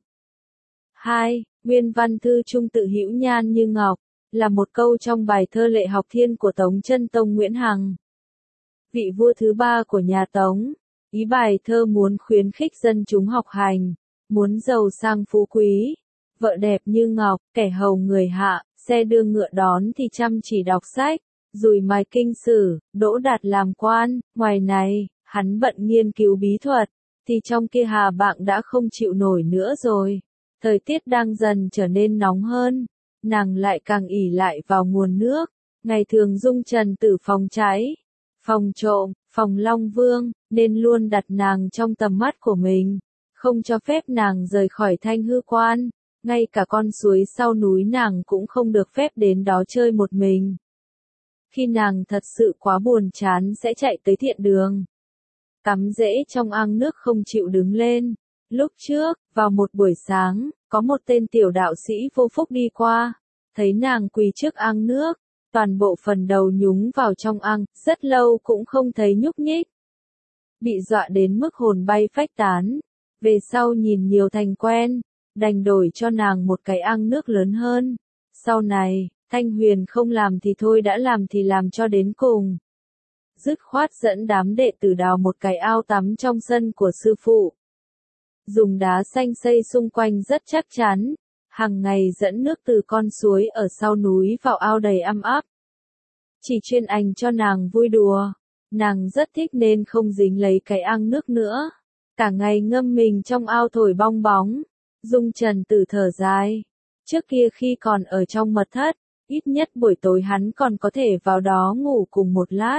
hai. Nguyên văn thư trung tự hữu nhan như ngọc, là một câu trong bài thơ Lệ Học Thiên của Tống Chân Tông Nguyễn Hằng, vị vua thứ ba của nhà Tống. Ý bài thơ muốn khuyến khích dân chúng học hành, muốn giàu sang phú quý, vợ đẹp như ngọc, kẻ hầu người hạ, xe đưa ngựa đón thì chăm chỉ đọc sách, Dùi mài kinh sử, đỗ đạt làm quan, ngoài này, hắn bận nghiên cứu bí thuật, thì trong kia Hà Bạng đã không chịu nổi nữa rồi. Thời tiết đang dần trở nên nóng hơn, nàng lại càng ỷ lại vào nguồn nước, ngày thường Dung Trần Tử phòng cháy, phòng trộm, phòng Long Vương, nên luôn đặt nàng trong tầm mắt của mình, không cho phép nàng rời khỏi Thanh Hư Quan, ngay cả con suối sau núi nàng cũng không được phép đến đó chơi một mình. Khi nàng thật sự quá buồn chán sẽ chạy tới thiện đường, cắm rễ trong ao nước không chịu đứng lên. Lúc trước, vào một buổi sáng, có một tên tiểu đạo sĩ vô phúc đi qua, thấy nàng quỳ trước ao nước, toàn bộ phần đầu nhúng vào trong ao, rất lâu cũng không thấy nhúc nhích. Bị dọa đến mức hồn bay phách tán, về sau nhìn nhiều thành quen, đành đổi cho nàng một cái ao nước lớn hơn. Sau này, Thanh Huyền không làm thì thôi đã làm thì làm cho đến cùng. Dứt khoát dẫn đám đệ tử đào một cái ao tắm trong sân của sư phụ. Dùng đá xanh xây xung quanh rất chắc chắn, hàng ngày dẫn nước từ con suối ở sau núi vào ao đầy ăm áp. Chỉ chuyên ảnh cho nàng vui đùa, nàng rất thích nên không dính lấy cái ao nước nữa. Cả ngày ngâm mình trong ao thổi bong bóng, Dung Trần Tử thở dài. Trước kia khi còn ở trong mật thất, ít nhất buổi tối hắn còn có thể vào đó ngủ cùng một lát.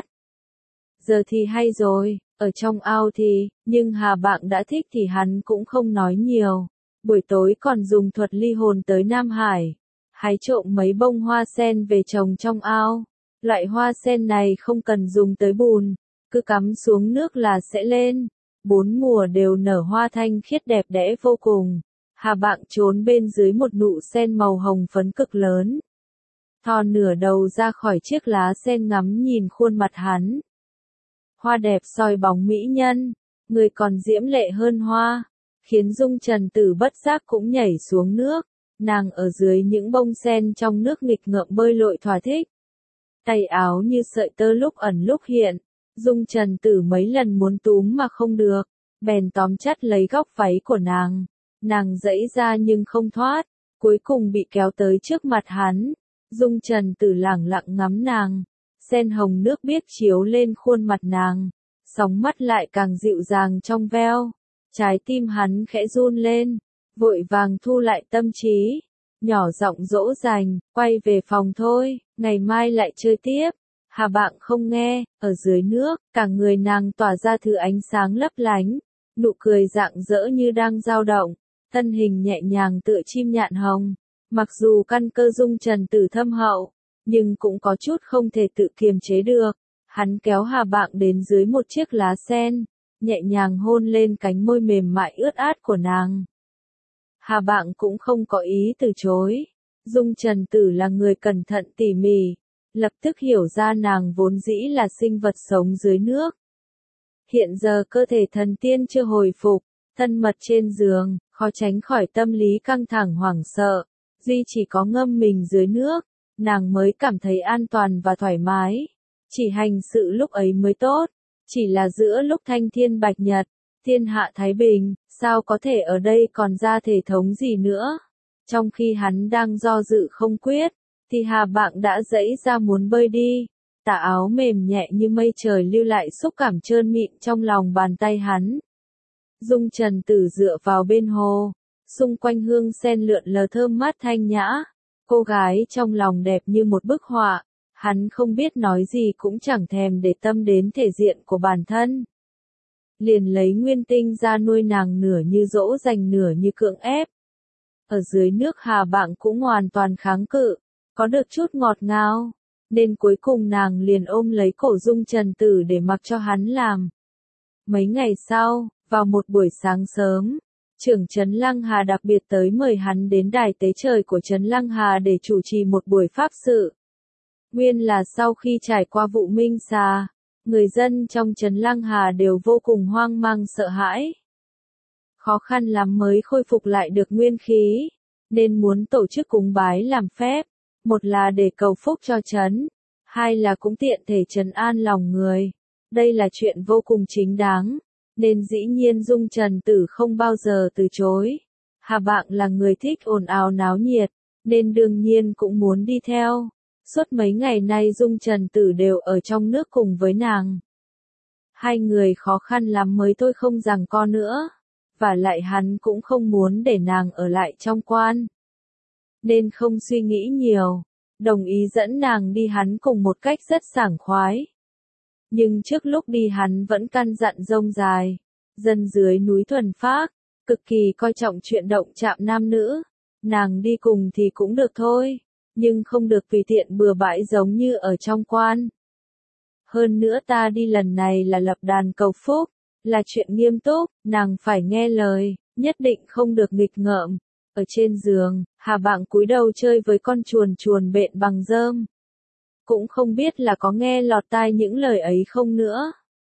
Giờ thì hay rồi, ở trong ao thì, nhưng Hà Bạng đã thích thì hắn cũng không nói nhiều. Buổi tối còn dùng thuật ly hồn tới Nam Hải, hái trộm mấy bông hoa sen về trồng trong ao. Loại hoa sen này không cần dùng tới bùn, cứ cắm xuống nước là sẽ lên. Bốn mùa đều nở hoa thanh khiết đẹp đẽ vô cùng. Hà Bạng trốn bên dưới một nụ sen màu hồng phấn cực lớn, thò nửa đầu ra khỏi chiếc lá sen ngắm nhìn khuôn mặt hắn. Hoa đẹp soi bóng mỹ nhân, người còn diễm lệ hơn hoa, khiến Dung Trần Tử bất giác cũng nhảy xuống nước, nàng ở dưới những bông sen trong nước nghịch ngợm bơi lội thỏa thích. Tay áo như sợi tơ lúc ẩn lúc hiện, Dung Trần Tử mấy lần muốn túm mà không được, bèn tóm chặt lấy góc váy của nàng. Nàng giãy ra nhưng không thoát, cuối cùng bị kéo tới trước mặt hắn. Dung Trần Tử lẳng lặng ngắm nàng, sen hồng nước biếc chiếu lên khuôn mặt nàng, sóng mắt lại càng dịu dàng trong veo. Trái tim hắn khẽ run lên, vội vàng thu lại tâm trí, nhỏ giọng dỗ dành, quay về phòng thôi, ngày mai lại chơi tiếp. Hà Bạng không nghe, ở dưới nước, cả người nàng tỏa ra thứ ánh sáng lấp lánh, nụ cười rạng rỡ như đang dao động, thân hình nhẹ nhàng tựa chim nhạn hồng. Mặc dù căn cơ Dung Trần Tử thâm hậu, nhưng cũng có chút không thể tự kiềm chế được. Hắn kéo Hà Bạng đến dưới một chiếc lá sen, nhẹ nhàng hôn lên cánh môi mềm mại ướt át của nàng. Hà Bạng cũng không có ý từ chối. Dung Trần Tử là người cẩn thận tỉ mỉ, lập tức hiểu ra nàng vốn dĩ là sinh vật sống dưới nước. Hiện giờ cơ thể thần tiên chưa hồi phục, thân mật trên giường, khó tránh khỏi tâm lý căng thẳng hoảng sợ. Duy chỉ có ngâm mình dưới nước, nàng mới cảm thấy an toàn và thoải mái. Chỉ hành sự lúc ấy mới tốt, chỉ là giữa lúc thanh thiên bạch nhật, thiên hạ thái bình, sao có thể ở đây còn ra thể thống gì nữa. Trong khi hắn đang do dự không quyết, thì Hà Bạng đã giãy ra muốn bơi đi. Tà áo mềm nhẹ như mây trời lưu lại xúc cảm trơn mịn trong lòng bàn tay hắn. Dung Trần Tử dựa vào bên hồ, xung quanh hương sen lượn lờ thơm mát thanh nhã. Cô gái trong lòng đẹp như một bức họa, hắn không biết nói gì cũng chẳng thèm để tâm đến thể diện của bản thân. Liền lấy nguyên tinh ra nuôi nàng nửa như dỗ dành nửa như cưỡng ép. Ở dưới nước Hà Bạng cũng hoàn toàn kháng cự, có được chút ngọt ngào, nên cuối cùng nàng liền ôm lấy cổ Dung Trần Tử để mặc cho hắn làm. Mấy ngày sau, vào một buổi sáng sớm, trưởng Trấn Lăng Hà đặc biệt tới mời hắn đến đài tế trời của Trấn Lăng Hà để chủ trì một buổi pháp sự. Nguyên là sau khi trải qua vụ Minh Xà, người dân trong Trấn Lăng Hà đều vô cùng hoang mang sợ hãi. Khó khăn lắm mới khôi phục lại được nguyên khí, nên muốn tổ chức cúng bái làm phép, một là để cầu phúc cho trấn, hai là cũng tiện thể trấn an lòng người. Đây là chuyện vô cùng chính đáng, nên dĩ nhiên Dung Trần Tử không bao giờ từ chối. Hà Bạng là người thích ồn ào náo nhiệt, nên đương nhiên cũng muốn đi theo. Suốt mấy ngày nay Dung Trần Tử đều ở trong nước cùng với nàng. Hai người khó khăn lắm mới thôi không giằng co nữa. Và lại hắn cũng không muốn để nàng ở lại trong quan. Nên không suy nghĩ nhiều. Đồng ý dẫn nàng đi hắn cùng một cách rất sảng khoái. Nhưng trước lúc đi hắn vẫn căn dặn rông dài. Dân dưới núi thuần phác, cực kỳ coi trọng chuyện động chạm nam nữ. Nàng đi cùng thì cũng được thôi. Nhưng không được tùy tiện bừa bãi giống như ở trong quan. Hơn nữa ta đi lần này là lập đàn cầu phúc, là chuyện nghiêm túc, nàng phải nghe lời, nhất định không được nghịch ngợm. Ở trên giường, Hà Bạng cúi đầu chơi với con chuồn chuồn bện bằng rơm. Cũng không biết là có nghe lọt tai những lời ấy không nữa.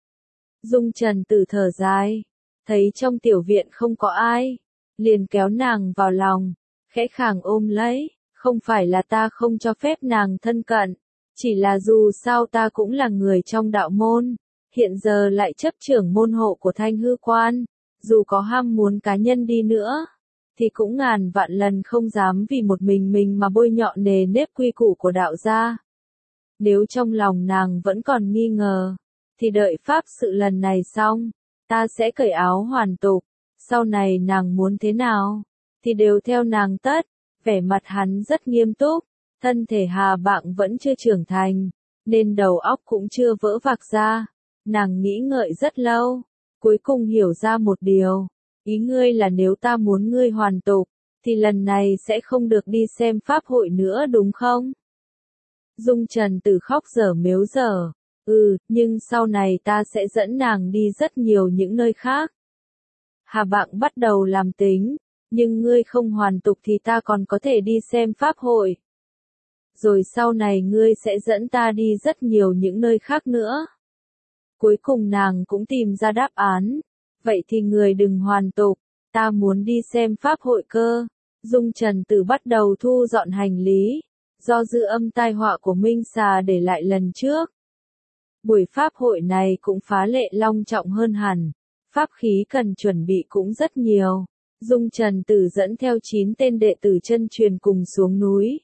Dung Trần Tử thở dài, thấy trong tiểu viện không có ai, liền kéo nàng vào lòng, khẽ khàng ôm lấy. Không phải là ta không cho phép nàng thân cận, chỉ là dù sao ta cũng là người trong đạo môn, hiện giờ lại chấp trưởng môn hộ của Thanh Hư Quan, dù có ham muốn cá nhân đi nữa, thì cũng ngàn vạn lần không dám vì một mình mình mà bôi nhọ nề nếp quy củ của đạo gia. Nếu trong lòng nàng vẫn còn nghi ngờ, thì đợi pháp sự lần này xong, ta sẽ cởi áo hoàn tục, sau này nàng muốn thế nào, thì đều theo nàng tất. Vẻ mặt hắn rất nghiêm túc, thân thể Hà Bạng vẫn chưa trưởng thành, nên đầu óc cũng chưa vỡ vạc ra. Nàng nghĩ ngợi rất lâu, cuối cùng hiểu ra một điều, ý ngươi là nếu ta muốn ngươi hoàn tục, thì lần này sẽ không được đi xem pháp hội nữa đúng không? Dung Trần Tử khóc dở mếu dở, ừ, nhưng sau này ta sẽ dẫn nàng đi rất nhiều những nơi khác. Hà Bạng bắt đầu làm tính. Nhưng ngươi không hoàn tục thì ta còn có thể đi xem pháp hội. Rồi sau này ngươi sẽ dẫn ta đi rất nhiều những nơi khác nữa. Cuối cùng nàng cũng tìm ra đáp án. Vậy thì người đừng hoàn tục, ta muốn đi xem pháp hội cơ. Dung Trần Tử bắt đầu thu dọn hành lý, do dư âm tai họa của Minh Xà để lại lần trước. Buổi pháp hội này cũng phá lệ long trọng hơn hẳn, pháp khí cần chuẩn bị cũng rất nhiều. Dung Trần Tử dẫn theo chín tên đệ tử chân truyền cùng xuống núi.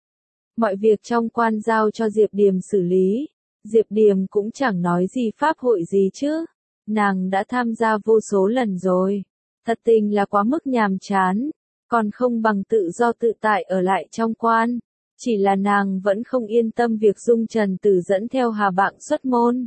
Mọi việc trong quan giao cho Diệp Điềm xử lý. Diệp Điềm cũng chẳng nói gì pháp hội gì chứ. Nàng đã tham gia vô số lần rồi. Thật tình là quá mức nhàm chán. Còn không bằng tự do tự tại ở lại trong quan. Chỉ là nàng vẫn không yên tâm việc Dung Trần Tử dẫn theo Hà Bạng xuất môn.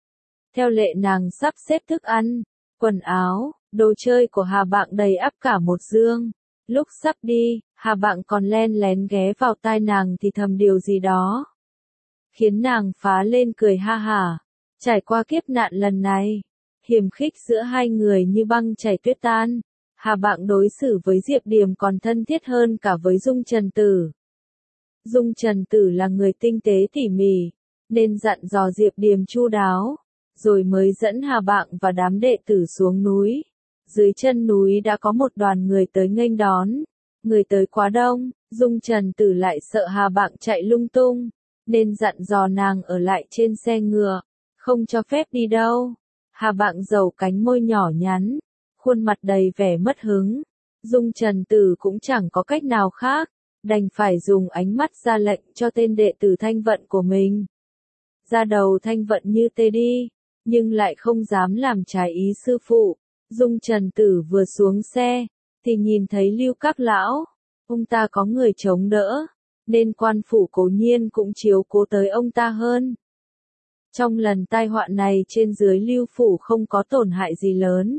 Theo lệ nàng sắp xếp thức ăn, quần áo, đồ chơi của Hà Bạng đầy ắp cả một dương. Lúc sắp đi, Hà Bạng còn len lén ghé vào tai nàng thì thầm điều gì đó. Khiến nàng phá lên cười ha hả. Trải qua kiếp nạn lần này, hiềm khích giữa hai người như băng chảy tuyết tan. Hà Bạng đối xử với Diệp Điềm còn thân thiết hơn cả với Dung Trần Tử. Dung Trần Tử là người tinh tế tỉ mỉ, nên dặn dò Diệp Điềm chu đáo, rồi mới dẫn Hà Bạng và đám đệ tử xuống núi. Dưới chân núi đã có một đoàn người tới nghênh đón. Người tới quá đông, Dung Trần Tử lại sợ Hà Bạng chạy lung tung, nên dặn dò nàng ở lại trên xe ngựa, không cho phép đi đâu. Hà Bạng giầu cánh môi nhỏ nhắn, khuôn mặt đầy vẻ mất hứng. Dung Trần Tử cũng chẳng có cách nào khác, đành phải dùng ánh mắt ra lệnh cho tên đệ tử Thanh Vận của mình. Ra đầu Thanh Vận như tê đi, nhưng lại không dám làm trái ý sư phụ. Dung Trần Tử vừa xuống xe, thì nhìn thấy Lưu Các Lão. Ông ta có người chống đỡ, nên quan phủ cố nhiên cũng chiếu cố tới ông ta hơn. Trong lần tai họa này trên dưới Lưu phủ không có tổn hại gì lớn.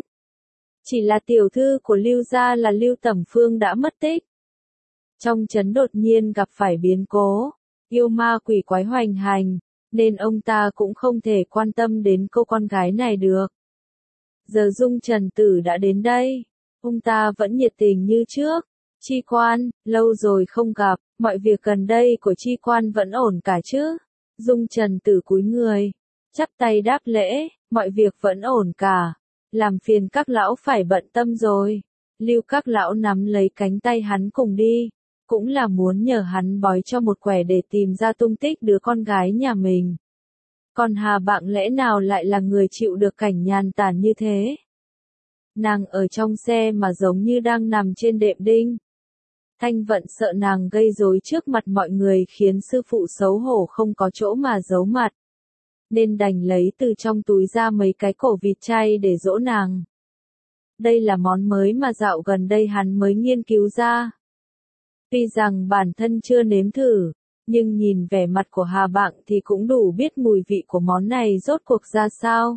Chỉ là tiểu thư của Lưu gia là Lưu Tẩm Phương đã mất tích. Trong trấn đột nhiên gặp phải biến cố, yêu ma quỷ quái hoành hành, nên ông ta cũng không thể quan tâm đến cô con gái này được. Giờ Dung Trần Tử đã đến đây, ông ta vẫn nhiệt tình như trước. Chi Quan, lâu rồi không gặp, mọi việc gần đây của Chi Quan vẫn ổn cả chứ? Dung Trần Tử cúi người, chắp tay đáp lễ, mọi việc vẫn ổn cả. Làm phiền các lão phải bận tâm rồi. Lưu Các Lão nắm lấy cánh tay hắn cùng đi, cũng là muốn nhờ hắn bói cho một quẻ để tìm ra tung tích đứa con gái nhà mình. Còn Hà Bạng lẽ nào lại là người chịu được cảnh nhàn tản như thế? Nàng ở trong xe mà giống như đang nằm trên đệm đinh. Thanh Vận sợ nàng gây rối trước mặt mọi người khiến sư phụ xấu hổ không có chỗ mà giấu mặt. Nên đành lấy từ trong túi ra mấy cái cổ vịt chay để dỗ nàng. Đây là món mới mà dạo gần đây hắn mới nghiên cứu ra. Tuy rằng bản thân chưa nếm thử, nhưng nhìn vẻ mặt của Hà Bạng thì cũng đủ biết mùi vị của món này rốt cuộc ra sao.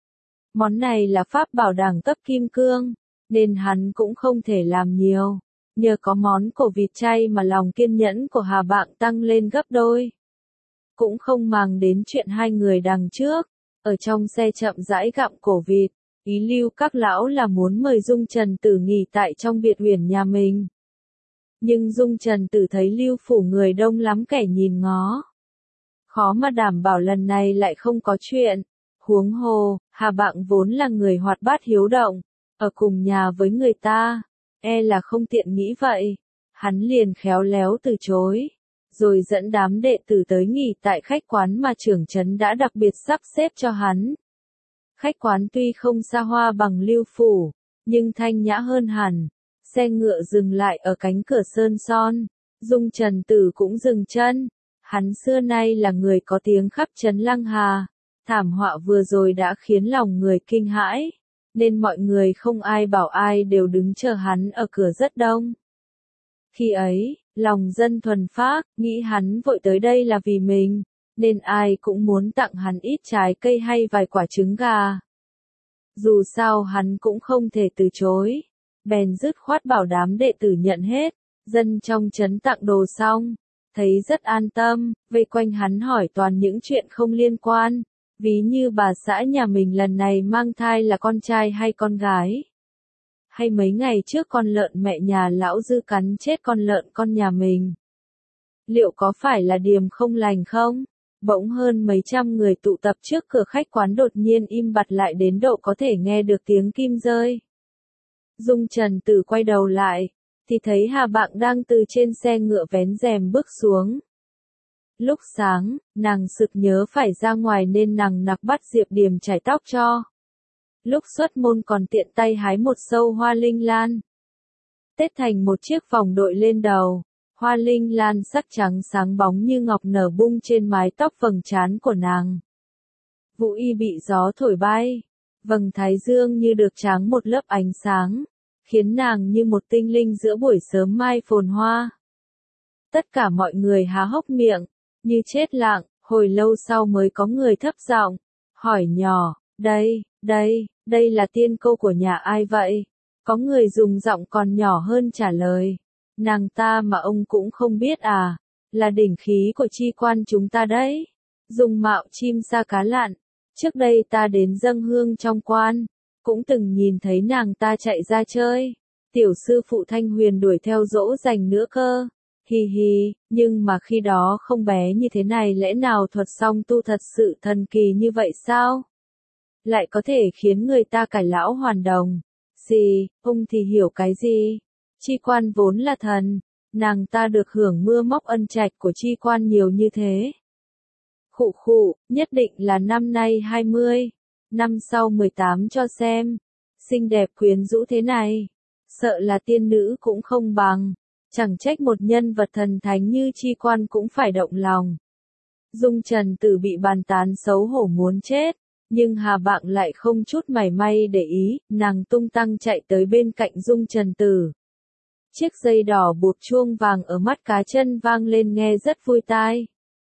Món này là pháp bảo đẳng cấp kim cương, nên hắn cũng không thể làm nhiều. Nhờ có món cổ vịt chay mà lòng kiên nhẫn của Hà Bạng tăng lên gấp đôi. Cũng không màng đến chuyện hai người đằng trước, ở trong xe chậm rãi gặm cổ vịt, ý lưu các lão là muốn mời Dung Trần Tử nghỉ tại trong biệt uyển nhà mình. Nhưng Dung Trần Tử thấy Lưu phủ người đông lắm kẻ nhìn ngó. Khó mà đảm bảo lần này lại không có chuyện. Huống hồ, Hà Bạng vốn là người hoạt bát hiếu động, ở cùng nhà với người ta, e là không tiện nghĩ vậy. Hắn liền khéo léo từ chối, rồi dẫn đám đệ tử tới nghỉ tại khách quán mà trưởng trấn đã đặc biệt sắp xếp cho hắn. Khách quán tuy không xa hoa bằng Lưu phủ, nhưng thanh nhã hơn hẳn. Xe ngựa dừng lại ở cánh cửa sơn son, Dung Trần Tử cũng dừng chân. Hắn xưa nay là người có tiếng khắp trấn Lăng Hà, thảm họa vừa rồi đã khiến lòng người kinh hãi, nên mọi người không ai bảo ai đều đứng chờ hắn ở cửa rất đông. Khi ấy, lòng dân thuần phác, nghĩ hắn vội tới đây là vì mình, nên ai cũng muốn tặng hắn ít trái cây hay vài quả trứng gà. Dù sao hắn cũng không thể từ chối. Bèn dứt khoát bảo đám đệ tử nhận hết, dân trong trấn tặng đồ xong, thấy rất an tâm, vây quanh hắn hỏi toàn những chuyện không liên quan, ví như bà xã nhà mình lần này mang thai là con trai hay con gái. Hay mấy ngày trước con lợn mẹ nhà lão Dư cắn chết con lợn con nhà mình. Liệu có phải là điềm không lành không? Bỗng hơn mấy trăm người tụ tập trước cửa khách quán đột nhiên im bặt lại đến độ có thể nghe được tiếng kim rơi. Dung Trần Tử quay đầu lại, thì thấy Hà Bạng đang từ trên xe ngựa vén rèm bước xuống. Lúc sáng, nàng sực nhớ phải ra ngoài nên nàng nặc bắt Diệp Điềm chải tóc cho. Lúc xuất môn còn tiện tay hái một sâu hoa linh lan. Tết thành một chiếc vòng đội lên đầu, hoa linh lan sắc trắng sáng bóng như ngọc nở bung trên mái tóc vầng trán của nàng. Vũ y bị gió thổi bay, vầng thái dương như được tráng một lớp ánh sáng, khiến nàng như một tinh linh giữa buổi sớm mai phồn hoa. Tất cả mọi người há hốc miệng, như chết lặng, hồi lâu sau mới có người thấp giọng, hỏi nhỏ, đây, đây, đây là tiên cô của nhà ai vậy? Có người dùng giọng còn nhỏ hơn trả lời, nàng ta mà ông cũng không biết à, là đỉnh khí của chi quan chúng ta đấy, dùng mạo chim sa cá lặn. Trước đây ta đến dâng hương trong quan, cũng từng nhìn thấy nàng ta chạy ra chơi. Tiểu sư phụ Thanh Huyền đuổi theo dỗ dành nữa cơ. Hi hi, nhưng mà khi đó không bé như thế này lẽ nào thuật song tu thật sự thần kỳ như vậy sao? Lại có thể khiến người ta cải lão hoàn đồng. Gì, ông thì hiểu cái gì? Chi quan vốn là thần, nàng ta được hưởng mưa móc ân trạch của chi quan nhiều như thế. Khụ khụ, nhất định là năm nay hai mươi, năm sau mười tám cho xem. Xinh đẹp quyến rũ thế này, sợ là tiên nữ cũng không bằng, chẳng trách một nhân vật thần thánh như chi quan cũng phải động lòng. Dung Trần Tử bị bàn tán xấu hổ muốn chết, nhưng Hà Bạng lại không chút mảy may để ý, nàng tung tăng chạy tới bên cạnh Dung Trần Tử. Chiếc dây đỏ buộc chuông vàng ở mắt cá chân vang lên nghe rất vui tai.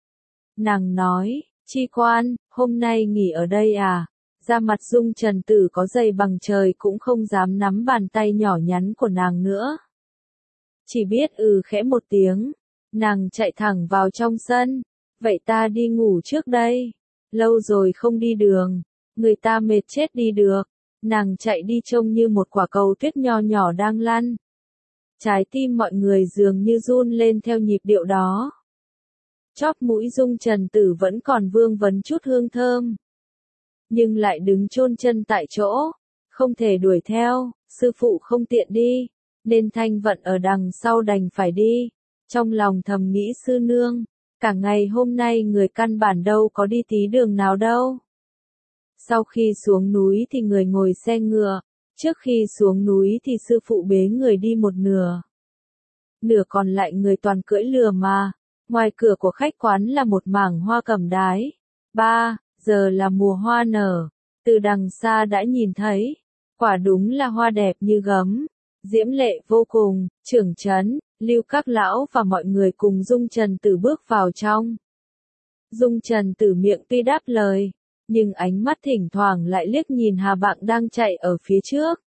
Nàng nói, chi quan, hôm nay nghỉ ở đây à? Da mặt Dung Trần Tử có dày bằng trời cũng không dám nắm bàn tay nhỏ nhắn của nàng nữa. Chỉ biết ừ khẽ một tiếng, nàng chạy thẳng vào trong sân. Vậy ta đi ngủ trước đây. Lâu rồi không đi đường, người ta mệt chết đi được. Nàng chạy đi trông như một quả cầu tuyết nho nhỏ đang lăn. Trái tim mọi người dường như run lên theo nhịp điệu đó. Chóp mũi Dung Trần Tử vẫn còn vương vấn chút hương thơm. Nhưng lại đứng chôn chân tại chỗ, không thể đuổi theo, sư phụ không tiện đi, nên Thanh Vận ở đằng sau đành phải đi. Trong lòng thầm nghĩ sư nương, cả ngày hôm nay người căn bản đâu có đi tí đường nào đâu. Sau khi xuống núi thì người ngồi xe ngựa, trước khi xuống núi thì sư phụ bế người đi một nửa. nửa còn lại người toàn cưỡi lừa mà. Ngoài cửa của khách quán là một mảng hoa cẩm đái. Ba, giờ là mùa hoa nở, từ đằng xa đã nhìn thấy, quả đúng là hoa đẹp như gấm, diễm lệ vô cùng. Trưởng trấn, Lưu các lão và mọi người cùng Dung Trần Tử bước vào trong. Dung Trần Tử miệng tuy đáp lời, nhưng ánh mắt thỉnh thoảng lại liếc nhìn Hà Bạng đang chạy ở phía trước.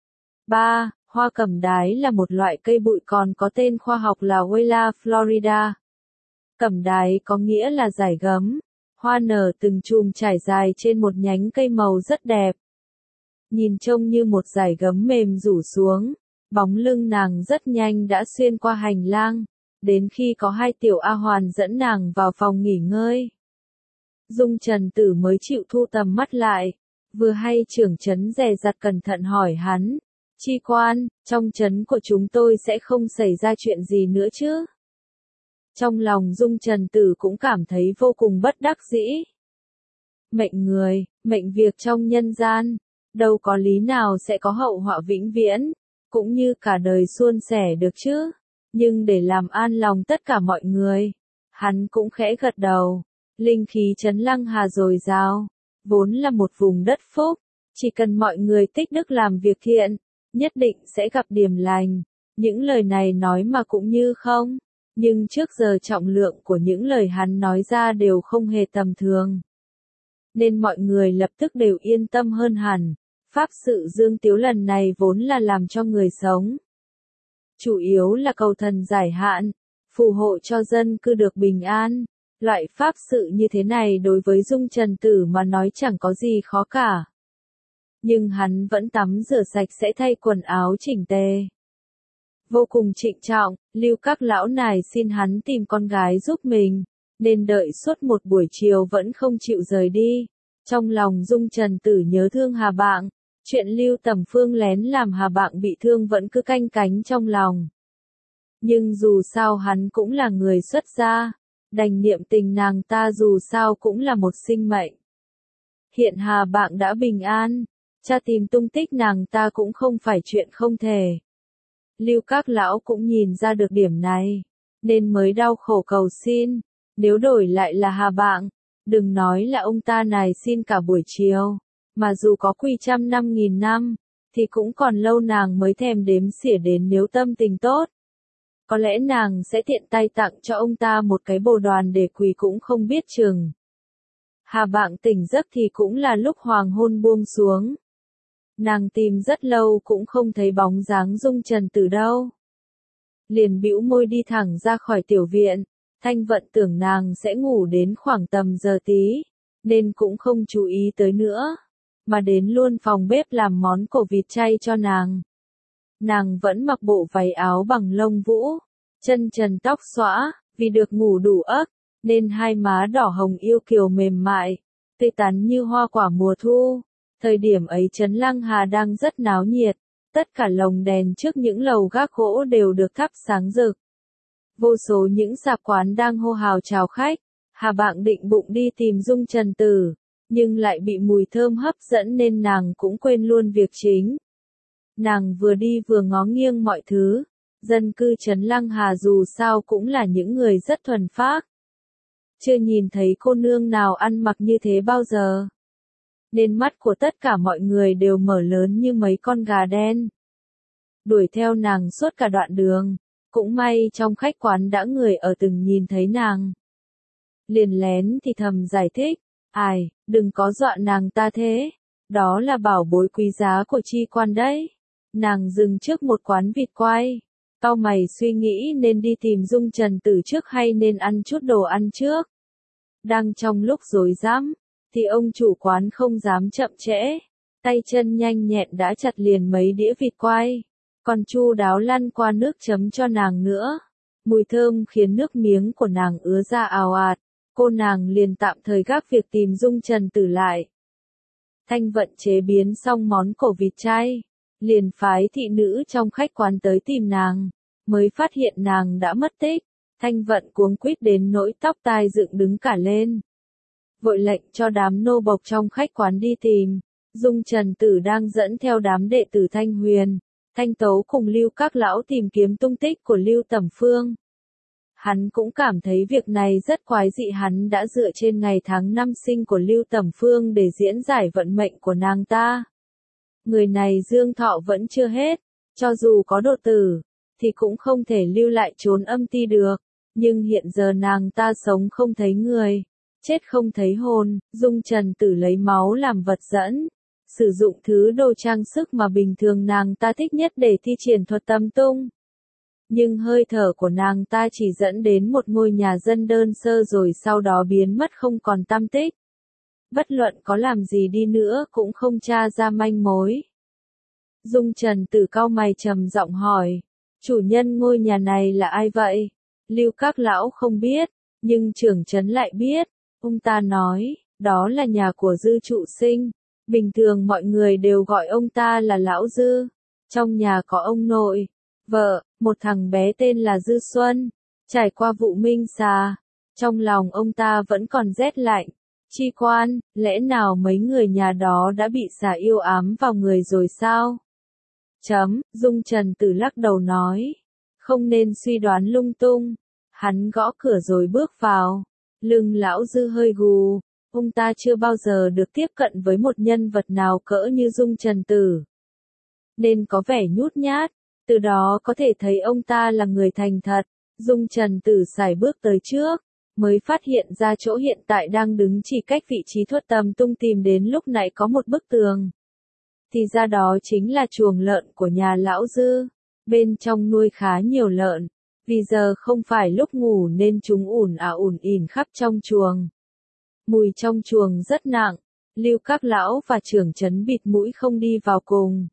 Ba, hoa cẩm đái là một loại cây bụi còn có tên khoa học là Viola florida. Cẩm đái có nghĩa là dải gấm, hoa nở từng chùm trải dài trên một nhánh cây màu rất đẹp. Nhìn trông như một dải gấm mềm rủ xuống, bóng lưng nàng rất nhanh đã xuyên qua hành lang, đến khi có hai tiểu A Hoàn dẫn nàng vào phòng nghỉ ngơi. Dung Trần Tử mới chịu thu tầm mắt lại, vừa hay trưởng trấn dè dặt cẩn thận hỏi hắn, Chi quan, trong trấn của chúng tôi sẽ không xảy ra chuyện gì nữa chứ? Trong lòng Dung Trần Tử cũng cảm thấy vô cùng bất đắc dĩ. Mệnh người, mệnh việc trong nhân gian, đâu có lý nào sẽ có hậu họa vĩnh viễn, cũng như cả đời suôn sẻ được chứ. Nhưng để làm an lòng tất cả mọi người, hắn cũng khẽ gật đầu. Linh khí trấn Lăng Hà dồi dào, vốn là một vùng đất phúc, chỉ cần mọi người tích đức làm việc thiện, nhất định sẽ gặp điềm lành. Những lời này nói mà cũng như không, nhưng trước giờ trọng lượng của những lời hắn nói ra đều không hề tầm thường. Nên mọi người lập tức đều yên tâm hơn hẳn. Pháp sự Dương Tiếu lần này vốn là làm cho người sống. Chủ yếu là cầu thần giải hạn, phù hộ cho dân cư được bình an. Loại pháp sự như thế này đối với Dung Trần Tử mà nói chẳng có gì khó cả. Nhưng hắn vẫn tắm rửa sạch sẽ thay quần áo chỉnh tề. Vô cùng trịnh trọng, Lưu các lão nài xin hắn tìm con gái giúp mình, nên đợi suốt một buổi chiều vẫn không chịu rời đi. Trong lòng Dung Trần Tử nhớ thương Hà Bạng, chuyện Lưu Tầm Phương lén làm Hà Bạng bị thương vẫn cứ canh cánh trong lòng. Nhưng dù sao hắn cũng là người xuất gia, đành niệm tình nàng ta dù sao cũng là một sinh mệnh. Hiện Hà Bạng đã bình an, tra tìm tung tích nàng ta cũng không phải chuyện không thể. Lưu các lão cũng nhìn ra được điểm này, nên mới đau khổ cầu xin, nếu đổi lại là Hà Bạng, đừng nói là ông ta này xin cả buổi chiều, mà dù có quỳ trăm năm nghìn năm, thì cũng còn lâu nàng mới thèm đếm xỉa đến nếu tâm tình tốt. Có lẽ nàng sẽ tiện tay tặng cho ông ta một cái bồ đoàn để quỳ cũng không biết chừng. Hà Bạng tỉnh giấc thì cũng là lúc hoàng hôn buông xuống. Nàng tìm rất lâu cũng không thấy bóng dáng Dung Trần Tử đâu. Liền bĩu môi đi thẳng ra khỏi tiểu viện, Thanh Vận tưởng nàng sẽ ngủ đến khoảng tầm giờ tí, nên cũng không chú ý tới nữa, mà đến luôn phòng bếp làm món cổ vịt chay cho nàng. Nàng vẫn mặc bộ váy áo bằng lông vũ, chân trần tóc xõa, vì được ngủ đủ ấc, nên hai má đỏ hồng yêu kiều mềm mại, tươi tắn như hoa quả mùa thu. Thời điểm ấy trấn Lăng Hà đang rất náo nhiệt, tất cả lồng đèn trước những lầu gác gỗ đều được thắp sáng rực. Vô số những sạp quán đang hô hào chào khách. Hà Bạng định bụng đi tìm Dung Trần Tử, nhưng lại bị mùi thơm hấp dẫn nên nàng cũng quên luôn việc chính. Nàng vừa đi vừa ngó nghiêng mọi thứ, dân cư trấn Lăng Hà dù sao cũng là những người rất thuần phác. Chưa nhìn thấy cô nương nào ăn mặc như thế bao giờ. Nên mắt của tất cả mọi người đều mở lớn như mấy con gà đen. Đuổi theo nàng suốt cả đoạn đường, cũng may trong khách quán đã người ở từng nhìn thấy nàng. Liền lén thì thầm giải thích, ai, đừng có dọa nàng ta thế, đó là bảo bối quý giá của Chi quan đấy. Nàng dừng trước một quán vịt quay, cau mày suy nghĩ nên đi tìm Dung Trần Tử trước hay nên ăn chút đồ ăn trước. Đang trong lúc rối rắm, thì ông chủ quán không dám chậm trễ, tay chân nhanh nhẹn đã chặt liền mấy đĩa vịt quay, còn chu đáo lăn qua nước chấm cho nàng nữa. Mùi thơm khiến nước miếng của nàng ứa ra ào ạt, cô nàng liền tạm thời gác việc tìm Dung Trần Tử lại. Thanh Vận chế biến xong món cổ vịt chay, liền phái thị nữ trong khách quán tới tìm nàng, mới phát hiện nàng đã mất tích. Thanh Vận cuống quýt đến nỗi tóc tai dựng đứng cả lên. Vội lệnh cho đám nô bộc trong khách quán đi tìm. Dung Trần Tử đang dẫn theo đám đệ tử Thanh Huyền, Thanh Tấu cùng Lưu Các Lão tìm kiếm tung tích của Lưu Tẩm Phương. Hắn cũng cảm thấy việc này rất quái dị, hắn đã dựa trên ngày tháng năm sinh của Lưu Tẩm Phương để diễn giải vận mệnh của nàng ta. Người này dương thọ vẫn chưa hết, cho dù có độ tử, thì cũng không thể lưu lại trốn âm ti được, nhưng hiện giờ nàng ta sống không thấy người, chết không thấy hồn, Dung Trần Tử lấy máu làm vật dẫn, sử dụng thứ đồ trang sức mà bình thường nàng ta thích nhất để thi triển thuật tâm tung. Nhưng hơi thở của nàng ta chỉ dẫn đến một ngôi nhà dân đơn sơ rồi sau đó biến mất không còn tăm tích. Bất luận có làm gì đi nữa cũng không tra ra manh mối. Dung Trần Tử cau mày trầm giọng hỏi, chủ nhân ngôi nhà này là ai vậy? Lưu Các Lão không biết, nhưng trưởng trấn lại biết. Ông ta nói, đó là nhà của Dư Trụ Sinh. Bình thường mọi người đều gọi ông ta là Lão Dư. Trong nhà có ông nội, vợ, một thằng bé tên là Dư Xuân. Trải qua vụ minh xà, trong lòng ông ta vẫn còn rét lạnh. Chi quan, lẽ nào mấy người nhà đó đã bị xà yêu ám vào người rồi sao? Chấm, Dung Trần Tử lắc đầu nói. Không nên suy đoán lung tung. Hắn gõ cửa rồi bước vào. Lưng Lão Dư hơi gù. Ông ta chưa bao giờ được tiếp cận với một nhân vật nào cỡ như Dung Trần Tử. Nên có vẻ nhút nhát. Từ đó có thể thấy ông ta là người thành thật. Dung Trần Tử sải bước tới trước, mới phát hiện ra chỗ hiện tại đang đứng chỉ cách vị trí thuật tâm tung tìm đến lúc nãy có một bức tường. Thì ra đó chính là chuồng lợn của nhà Lão Dư. Bên trong nuôi khá nhiều lợn. Vì giờ không phải lúc ngủ nên chúng ủn ả ủn ỉn khắp trong chuồng. Mùi trong chuồng rất nặng. Lưu Các Lão và trưởng trấn bịt mũi không đi vào cùng.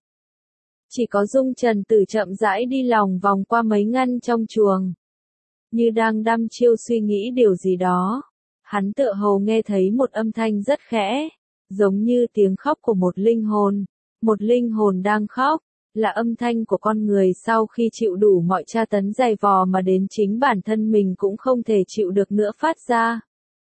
Chỉ có Dung Trần Tử chậm rãi đi lòng vòng qua mấy ngăn trong chuồng. Như đang đăm chiêu suy nghĩ điều gì đó. Hắn tựa hồ nghe thấy một âm thanh rất khẽ, giống như tiếng khóc của một linh hồn. Một linh hồn đang khóc, là âm thanh của con người sau khi chịu đủ mọi tra tấn dày vò mà đến chính bản thân mình cũng không thể chịu được nữa phát ra.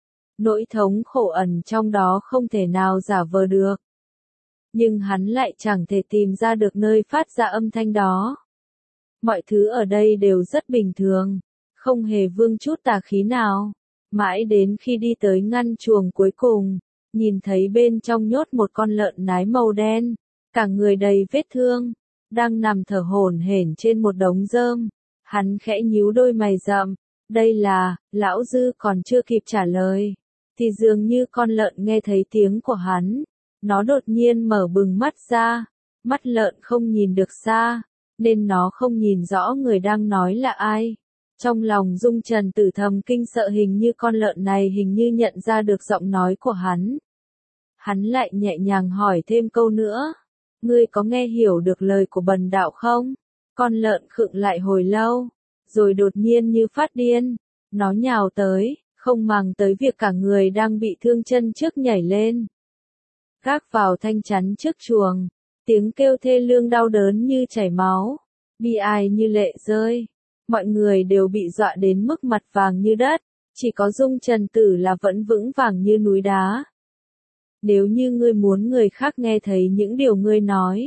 Nỗi thống khổ ẩn trong đó không thể nào giả vờ được. Nhưng hắn lại chẳng thể tìm ra được nơi phát ra âm thanh đó. Mọi thứ ở đây đều rất bình thường, không hề vương chút tà khí nào. Mãi đến khi đi tới ngăn chuồng cuối cùng, nhìn thấy bên trong nhốt một con lợn nái màu đen, cả người đầy vết thương, đang nằm thở hổn hển trên một đống rơm. Hắn khẽ nhíu đôi mày rậm, đây là, Lão Dư còn chưa kịp trả lời, thì dường như con lợn nghe thấy tiếng của hắn. Nó đột nhiên mở bừng mắt ra, mắt lợn không nhìn được xa, nên nó không nhìn rõ người đang nói là ai. Trong lòng Dung Trần Tử thầm kinh sợ, hình như con lợn này hình như nhận ra được giọng nói của hắn. Hắn lại nhẹ nhàng hỏi thêm câu nữa, ngươi có nghe hiểu được lời của bần đạo không? Con lợn khựng lại hồi lâu, rồi đột nhiên như phát điên, nó nhào tới, không màng tới việc cả người đang bị thương chân trước nhảy lên. Gác vào thanh chắn trước chuồng, tiếng kêu thê lương đau đớn như chảy máu, bi ai như lệ rơi. Mọi người đều bị dọa đến mức mặt vàng như đất, chỉ có Dung Trần Tử là vẫn vững vàng như núi đá. Nếu như ngươi muốn người khác nghe thấy những điều ngươi nói,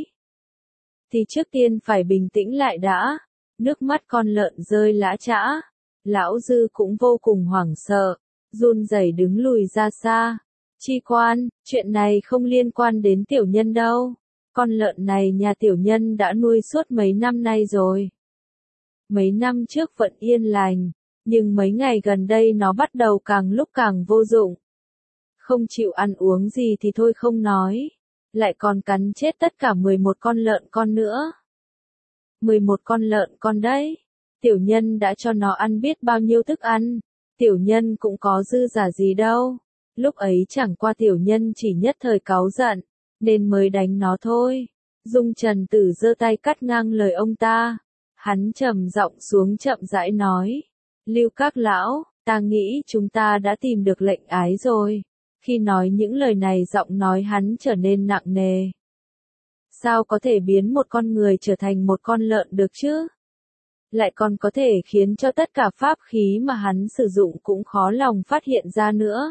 thì trước tiên phải bình tĩnh lại đã. Nước mắt con lợn rơi lã chã. Lão Dư cũng vô cùng hoảng sợ, run rẩy đứng lùi ra xa. Chi quan, chuyện này không liên quan đến tiểu nhân đâu. Con lợn này nhà tiểu nhân đã nuôi suốt mấy năm nay rồi. Mấy năm trước vẫn yên lành, nhưng mấy ngày gần đây nó bắt đầu càng lúc càng vô dụng. Không chịu ăn uống gì thì thôi không nói, lại còn cắn chết tất cả mười một con lợn con nữa. mười một con lợn con đấy. Tiểu nhân đã cho nó ăn biết bao nhiêu thức ăn, tiểu nhân cũng có dư giả gì đâu. Lúc ấy chẳng qua tiểu nhân chỉ nhất thời cáu giận, nên mới đánh nó thôi. Dung Trần Tử giơ tay cắt ngang lời ông ta. Hắn trầm giọng xuống chậm rãi nói. Lưu Các Lão, ta nghĩ chúng ta đã tìm được lệnh ái rồi. Khi nói những lời này giọng nói hắn trở nên nặng nề. Sao có thể biến một con người trở thành một con lợn được chứ? Lại còn có thể khiến cho tất cả pháp khí mà hắn sử dụng cũng khó lòng phát hiện ra nữa.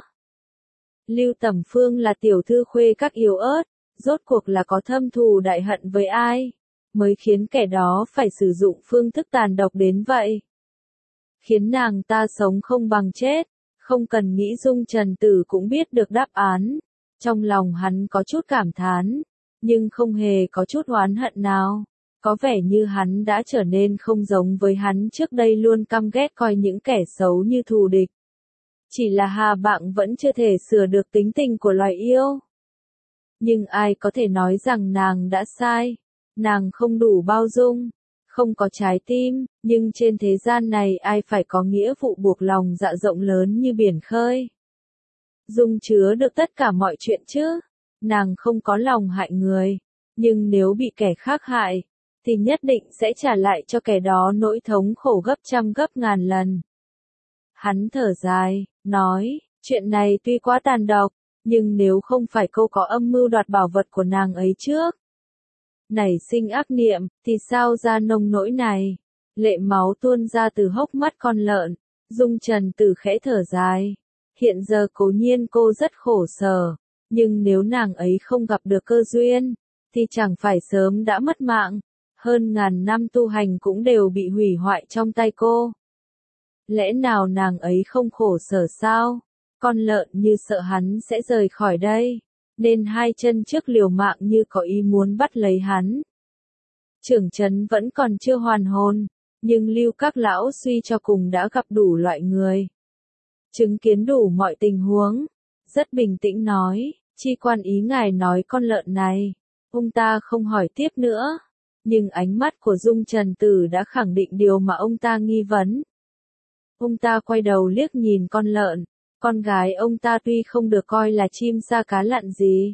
Lưu Tẩm Phương là tiểu thư khuê các yếu ớt, rốt cuộc là có thâm thù đại hận với ai? mới khiến kẻ đó phải sử dụng phương thức tàn độc đến vậy. Khiến nàng ta sống không bằng chết, không cần nghĩ Dung Trần Tử cũng biết được đáp án. Trong lòng hắn có chút cảm thán, nhưng không hề có chút oán hận nào. Có vẻ như hắn đã trở nên không giống với hắn trước đây luôn căm ghét coi những kẻ xấu như thù địch. Chỉ là Hà Bạng vẫn chưa thể sửa được tính tình của loài yêu. Nhưng ai có thể nói rằng nàng đã sai, nàng không đủ bao dung, không có trái tim, nhưng trên thế gian này ai phải có nghĩa vụ buộc lòng dạ rộng lớn như biển khơi. Dung chứa được tất cả mọi chuyện chứ, nàng không có lòng hại người, nhưng nếu bị kẻ khác hại, thì nhất định sẽ trả lại cho kẻ đó nỗi thống khổ gấp trăm gấp ngàn lần. Hắn thở dài, nói, chuyện này tuy quá tàn độc, nhưng nếu không phải cô có âm mưu đoạt bảo vật của nàng ấy trước, nảy sinh ác niệm, thì sao ra nông nỗi này? Lệ máu tuôn ra từ hốc mắt con lợn, Dung Trần Tử khẽ thở dài. Hiện giờ cố nhiên cô rất khổ sở, nhưng nếu nàng ấy không gặp được cơ duyên, thì chẳng phải sớm đã mất mạng, hơn ngàn năm tu hành cũng đều bị hủy hoại trong tay cô. Lẽ nào nàng ấy không khổ sở sao? Con lợn như sợ hắn sẽ rời khỏi đây, nên hai chân trước liều mạng như có ý muốn bắt lấy hắn. Trưởng trấn vẫn còn chưa hoàn hồn, nhưng Lưu các lão suy cho cùng đã gặp đủ loại người, chứng kiến đủ mọi tình huống, rất bình tĩnh nói, chi quan ý ngài nói con lợn này. Ông ta không hỏi tiếp nữa, nhưng ánh mắt của Dung Trần Tử đã khẳng định điều mà ông ta nghi vấn. Ông ta quay đầu liếc nhìn con lợn, con gái ông ta tuy không được coi là chim sa cá lặn gì,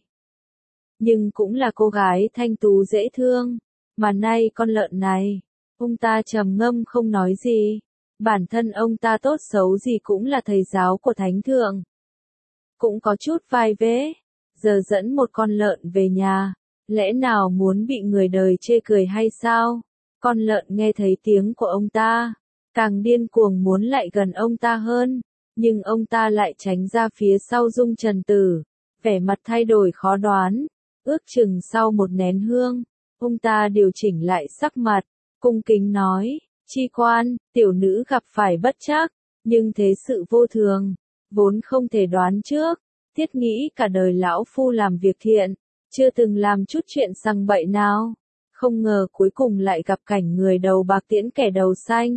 nhưng cũng là cô gái thanh tú dễ thương, mà nay con lợn này, ông ta trầm ngâm không nói gì. Bản thân ông ta tốt xấu gì cũng là thầy giáo của thánh thượng, cũng có chút vai vế, giờ dẫn một con lợn về nhà, lẽ nào muốn bị người đời chê cười hay sao? Con lợn nghe thấy tiếng của ông ta, càng điên cuồng muốn lại gần ông ta hơn, nhưng ông ta lại tránh ra phía sau Dung Trần Tử, vẻ mặt thay đổi khó đoán, ước chừng sau một nén hương, ông ta điều chỉnh lại sắc mặt, cung kính nói, chi quan, tiểu nữ gặp phải bất trắc, nhưng thế sự vô thường, vốn không thể đoán trước, thiết nghĩ cả đời lão phu làm việc thiện, chưa từng làm chút chuyện sằng bậy nào, không ngờ cuối cùng lại gặp cảnh người đầu bạc tiễn kẻ đầu xanh.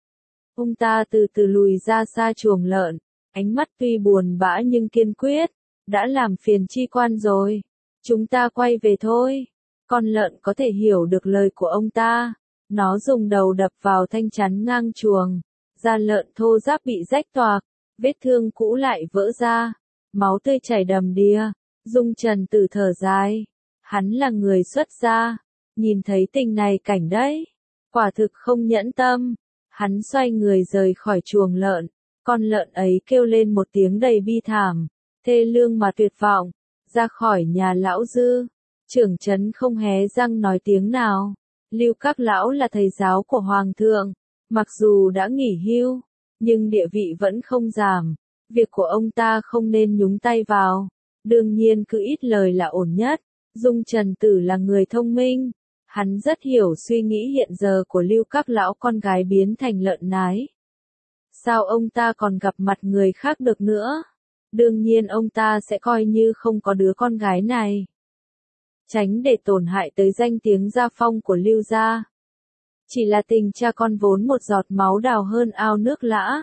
Ông ta từ từ lùi ra xa chuồng lợn, ánh mắt tuy buồn bã nhưng kiên quyết, đã làm phiền chi quan rồi, chúng ta quay về thôi. Con lợn có thể hiểu được lời của ông ta, nó dùng đầu đập vào thanh chắn ngang chuồng, da lợn thô ráp bị rách toạc, vết thương cũ lại vỡ ra, máu tươi chảy đầm đìa. Dung Trần Tử thở dài, hắn là người xuất gia, nhìn thấy tình này cảnh đấy, quả thực không nhẫn tâm. Hắn xoay người rời khỏi chuồng lợn, con lợn ấy kêu lên một tiếng đầy bi thảm, thê lương mà tuyệt vọng, ra khỏi nhà lão Dư. Trưởng trấn không hé răng nói tiếng nào. Lưu các lão là thầy giáo của Hoàng thượng, mặc dù đã nghỉ hưu, nhưng địa vị vẫn không giảm, việc của ông ta không nên nhúng tay vào, đương nhiên cứ ít lời là ổn nhất. Dung Trần Tử là người thông minh, hắn rất hiểu suy nghĩ hiện giờ của Lưu các lão con gái biến thành lợn nái. Sao ông ta còn gặp mặt người khác được nữa? Đương nhiên ông ta sẽ coi như không có đứa con gái này. Tránh để tổn hại tới danh tiếng gia phong của Lưu gia. Chỉ là tình cha con vốn một giọt máu đào hơn ao nước lã.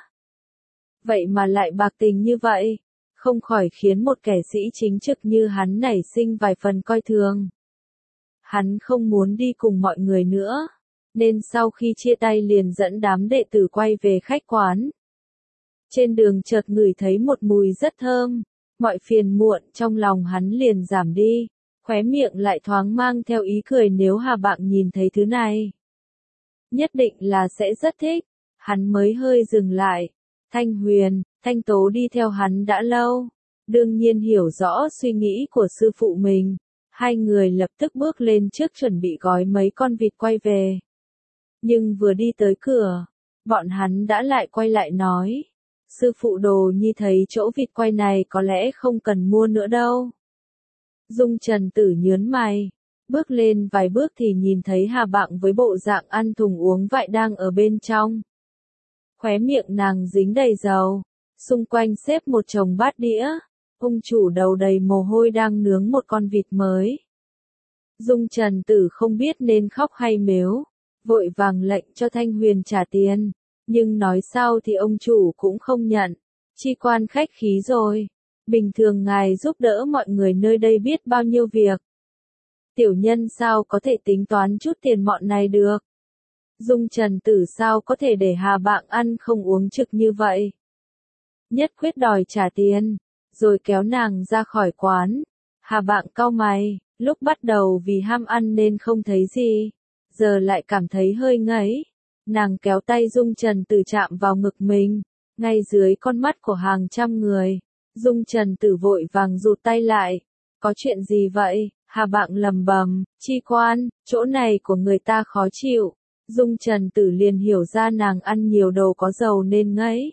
Vậy mà lại bạc tình như vậy, không khỏi khiến một kẻ sĩ chính trực như hắn nảy sinh vài phần coi thường. Hắn không muốn đi cùng mọi người nữa, nên sau khi chia tay liền dẫn đám đệ tử quay về khách quán. Trên đường chợt ngửi thấy một mùi rất thơm, mọi phiền muộn trong lòng hắn liền giảm đi, khóe miệng lại thoáng mang theo ý cười nếu Hà Bạng nhìn thấy thứ này. Nhất định là sẽ rất thích, hắn mới hơi dừng lại. Thanh Huyền, Thanh Tố đi theo hắn đã lâu, đương nhiên hiểu rõ suy nghĩ của sư phụ mình. Hai người lập tức bước lên trước chuẩn bị gói mấy con vịt quay về. Nhưng vừa đi tới cửa, bọn hắn đã lại quay lại nói, sư phụ Đồ Nhi thấy chỗ vịt quay này có lẽ không cần mua nữa đâu. Dung Trần Tử nhớn mày, Bước lên vài bước thì nhìn thấy Hà Bạng với bộ dạng ăn thùng uống vại đang ở bên trong. Khóe miệng nàng dính đầy dầu, xung quanh xếp một chồng bát đĩa, ông chủ đầu đầy mồ hôi đang nướng một con vịt mới. Dung Trần Tử không biết nên khóc hay mếu, vội vàng lệnh cho Thanh Huyền trả tiền, nhưng nói sao thì ông chủ cũng không nhận. Chi quan khách khí rồi, bình thường ngài giúp đỡ mọi người nơi đây biết bao nhiêu việc. Tiểu nhân sao có thể tính toán chút tiền mọn này được. Dung Trần Tử sao có thể để Hà Bạng ăn không uống trực như vậy. Nhất quyết đòi trả tiền, rồi kéo nàng ra khỏi quán. Hà Bạng cau mày, lúc bắt đầu vì ham ăn nên không thấy gì, giờ lại cảm thấy hơi ngấy. Nàng kéo tay Dung Trần Tử chạm vào ngực mình, ngay dưới con mắt của hàng trăm người. Dung Trần Tử vội vàng rụt tay lại. Có chuyện gì vậy? Hà Bạng lầm bầm, chi quan, chỗ này của người ta khó chịu. Dung Trần Tử liền hiểu ra nàng ăn nhiều đồ có dầu nên ngấy.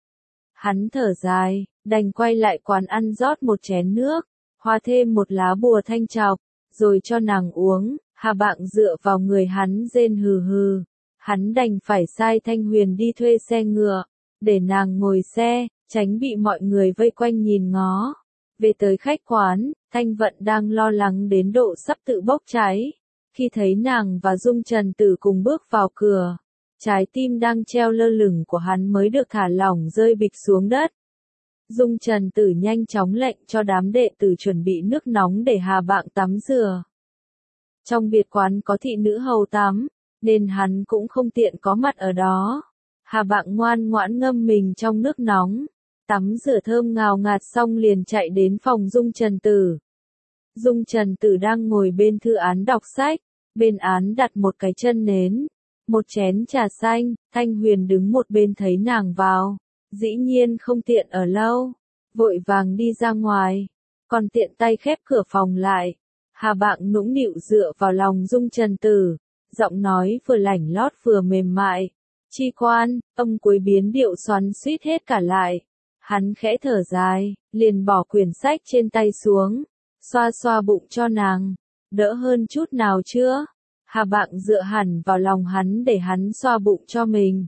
Hắn thở dài, đành quay lại quán ăn rót một chén nước, hòa thêm một lá bùa thanh trọc, rồi cho nàng uống. Hà Bạng dựa vào người hắn rên hừ hừ. Hắn đành phải sai Thanh Huyền đi thuê xe ngựa, để nàng ngồi xe, tránh bị mọi người vây quanh nhìn ngó. Về tới khách quán, Thanh Vận đang lo lắng đến độ sắp tự bốc cháy. Khi thấy nàng và Dung Trần Tử cùng bước vào cửa, trái tim đang treo lơ lửng của hắn mới được thả lỏng rơi bịch xuống đất. Dung Trần Tử nhanh chóng lệnh cho đám đệ tử chuẩn bị nước nóng để Hà Bạng tắm rửa. Trong biệt quán có thị nữ hầu tắm, nên hắn cũng không tiện có mặt ở đó. Hà Bạng ngoan ngoãn ngâm mình trong nước nóng, tắm rửa thơm ngào ngạt xong liền chạy đến phòng Dung Trần Tử. Dung Trần Tử đang ngồi bên thư án đọc sách, bên án đặt một cái chân nến, một chén trà xanh. Thanh Huyền đứng một bên thấy nàng vào, dĩ nhiên không tiện ở lâu, vội vàng đi ra ngoài, còn tiện tay khép cửa phòng lại. Hà Bạng nũng nịu dựa vào lòng Dung Trần Tử, giọng nói vừa lảnh lót vừa mềm mại. Chi quan, ông cuối biến điệu xoắn xuýt hết cả lại. Hắn khẽ thở dài, liền bỏ quyển sách trên tay xuống, xoa xoa bụng cho nàng. Đỡ hơn chút nào chưa? Hà Bạng dựa hẳn vào lòng hắn để hắn xoa bụng cho mình.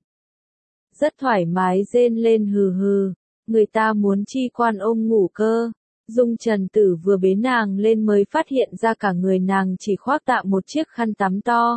Rất thoải mái rên lên hừ hừ, người ta muốn chi quan ôm ngủ cơ. Dung Trần Tử vừa bế nàng lên mới phát hiện ra cả người nàng chỉ khoác tạm một chiếc khăn tắm to.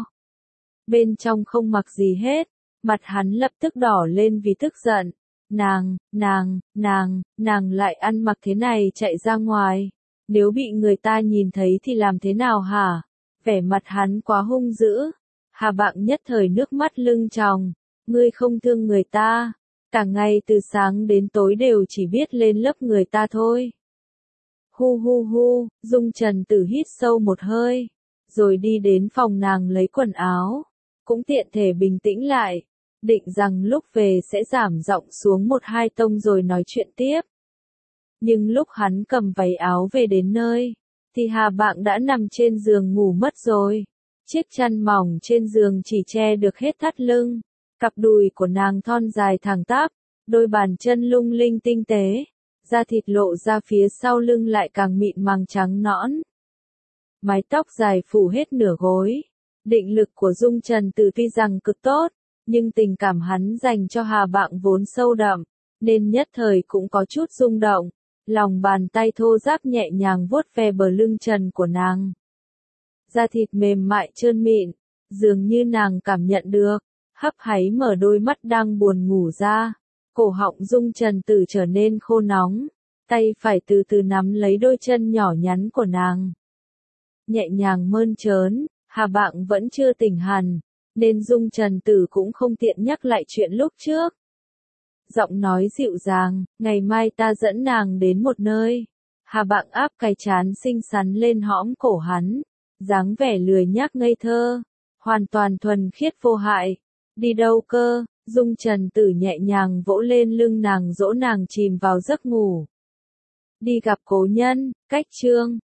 Bên trong không mặc gì hết, mặt hắn lập tức đỏ lên vì tức giận. Nàng, nàng, nàng, nàng lại ăn mặc thế này chạy ra ngoài. Nếu bị người ta nhìn thấy thì làm thế nào hả? Vẻ mặt hắn quá hung dữ. Hà Bạng nhất thời nước mắt lưng tròng. Ngươi không thương người ta. Cả ngày từ sáng đến tối đều chỉ biết lên lớp người ta thôi. Hu hu hu, Dung Trần Tử hít sâu một hơi, rồi đi đến phòng nàng lấy quần áo, cũng tiện thể bình tĩnh lại, định rằng lúc về sẽ giảm giọng xuống một hai tông rồi nói chuyện tiếp. Nhưng lúc hắn cầm váy áo về đến nơi, thì Hà Bạng đã nằm trên giường ngủ mất rồi. Chiếc chăn mỏng trên giường chỉ che được hết thắt lưng, cặp đùi của nàng thon dài thẳng tắp, đôi bàn chân lung linh tinh tế. Da thịt lộ ra phía sau lưng lại càng mịn màng trắng nõn. Mái tóc dài phủ hết nửa gối. Định lực của Dung Trần Tử tuy rằng cực tốt, nhưng tình cảm hắn dành cho Hà Bạng vốn sâu đậm, nên nhất thời cũng có chút rung động. Lòng bàn tay thô ráp nhẹ nhàng vuốt ve bờ lưng trần của nàng. Da thịt mềm mại trơn mịn, dường như nàng cảm nhận được, hấp háy mở đôi mắt đang buồn ngủ ra. Cổ họng Dung Trần Tử trở nên khô nóng, tay phải từ từ nắm lấy đôi chân nhỏ nhắn của nàng. Nhẹ nhàng mơn trớn, Hà Bạng vẫn chưa tỉnh hẳn, nên Dung Trần Tử cũng không tiện nhắc lại chuyện lúc trước. Giọng nói dịu dàng, ngày mai ta dẫn nàng đến một nơi. Hà Bạng áp cái trán xinh xắn lên hõm cổ hắn, dáng vẻ lười nhác ngây thơ, hoàn toàn thuần khiết vô hại. Đi đâu cơ? Dung Trần Tử nhẹ nhàng vỗ lên lưng nàng dỗ nàng chìm vào giấc ngủ. Đi gặp cố nhân, cách chương.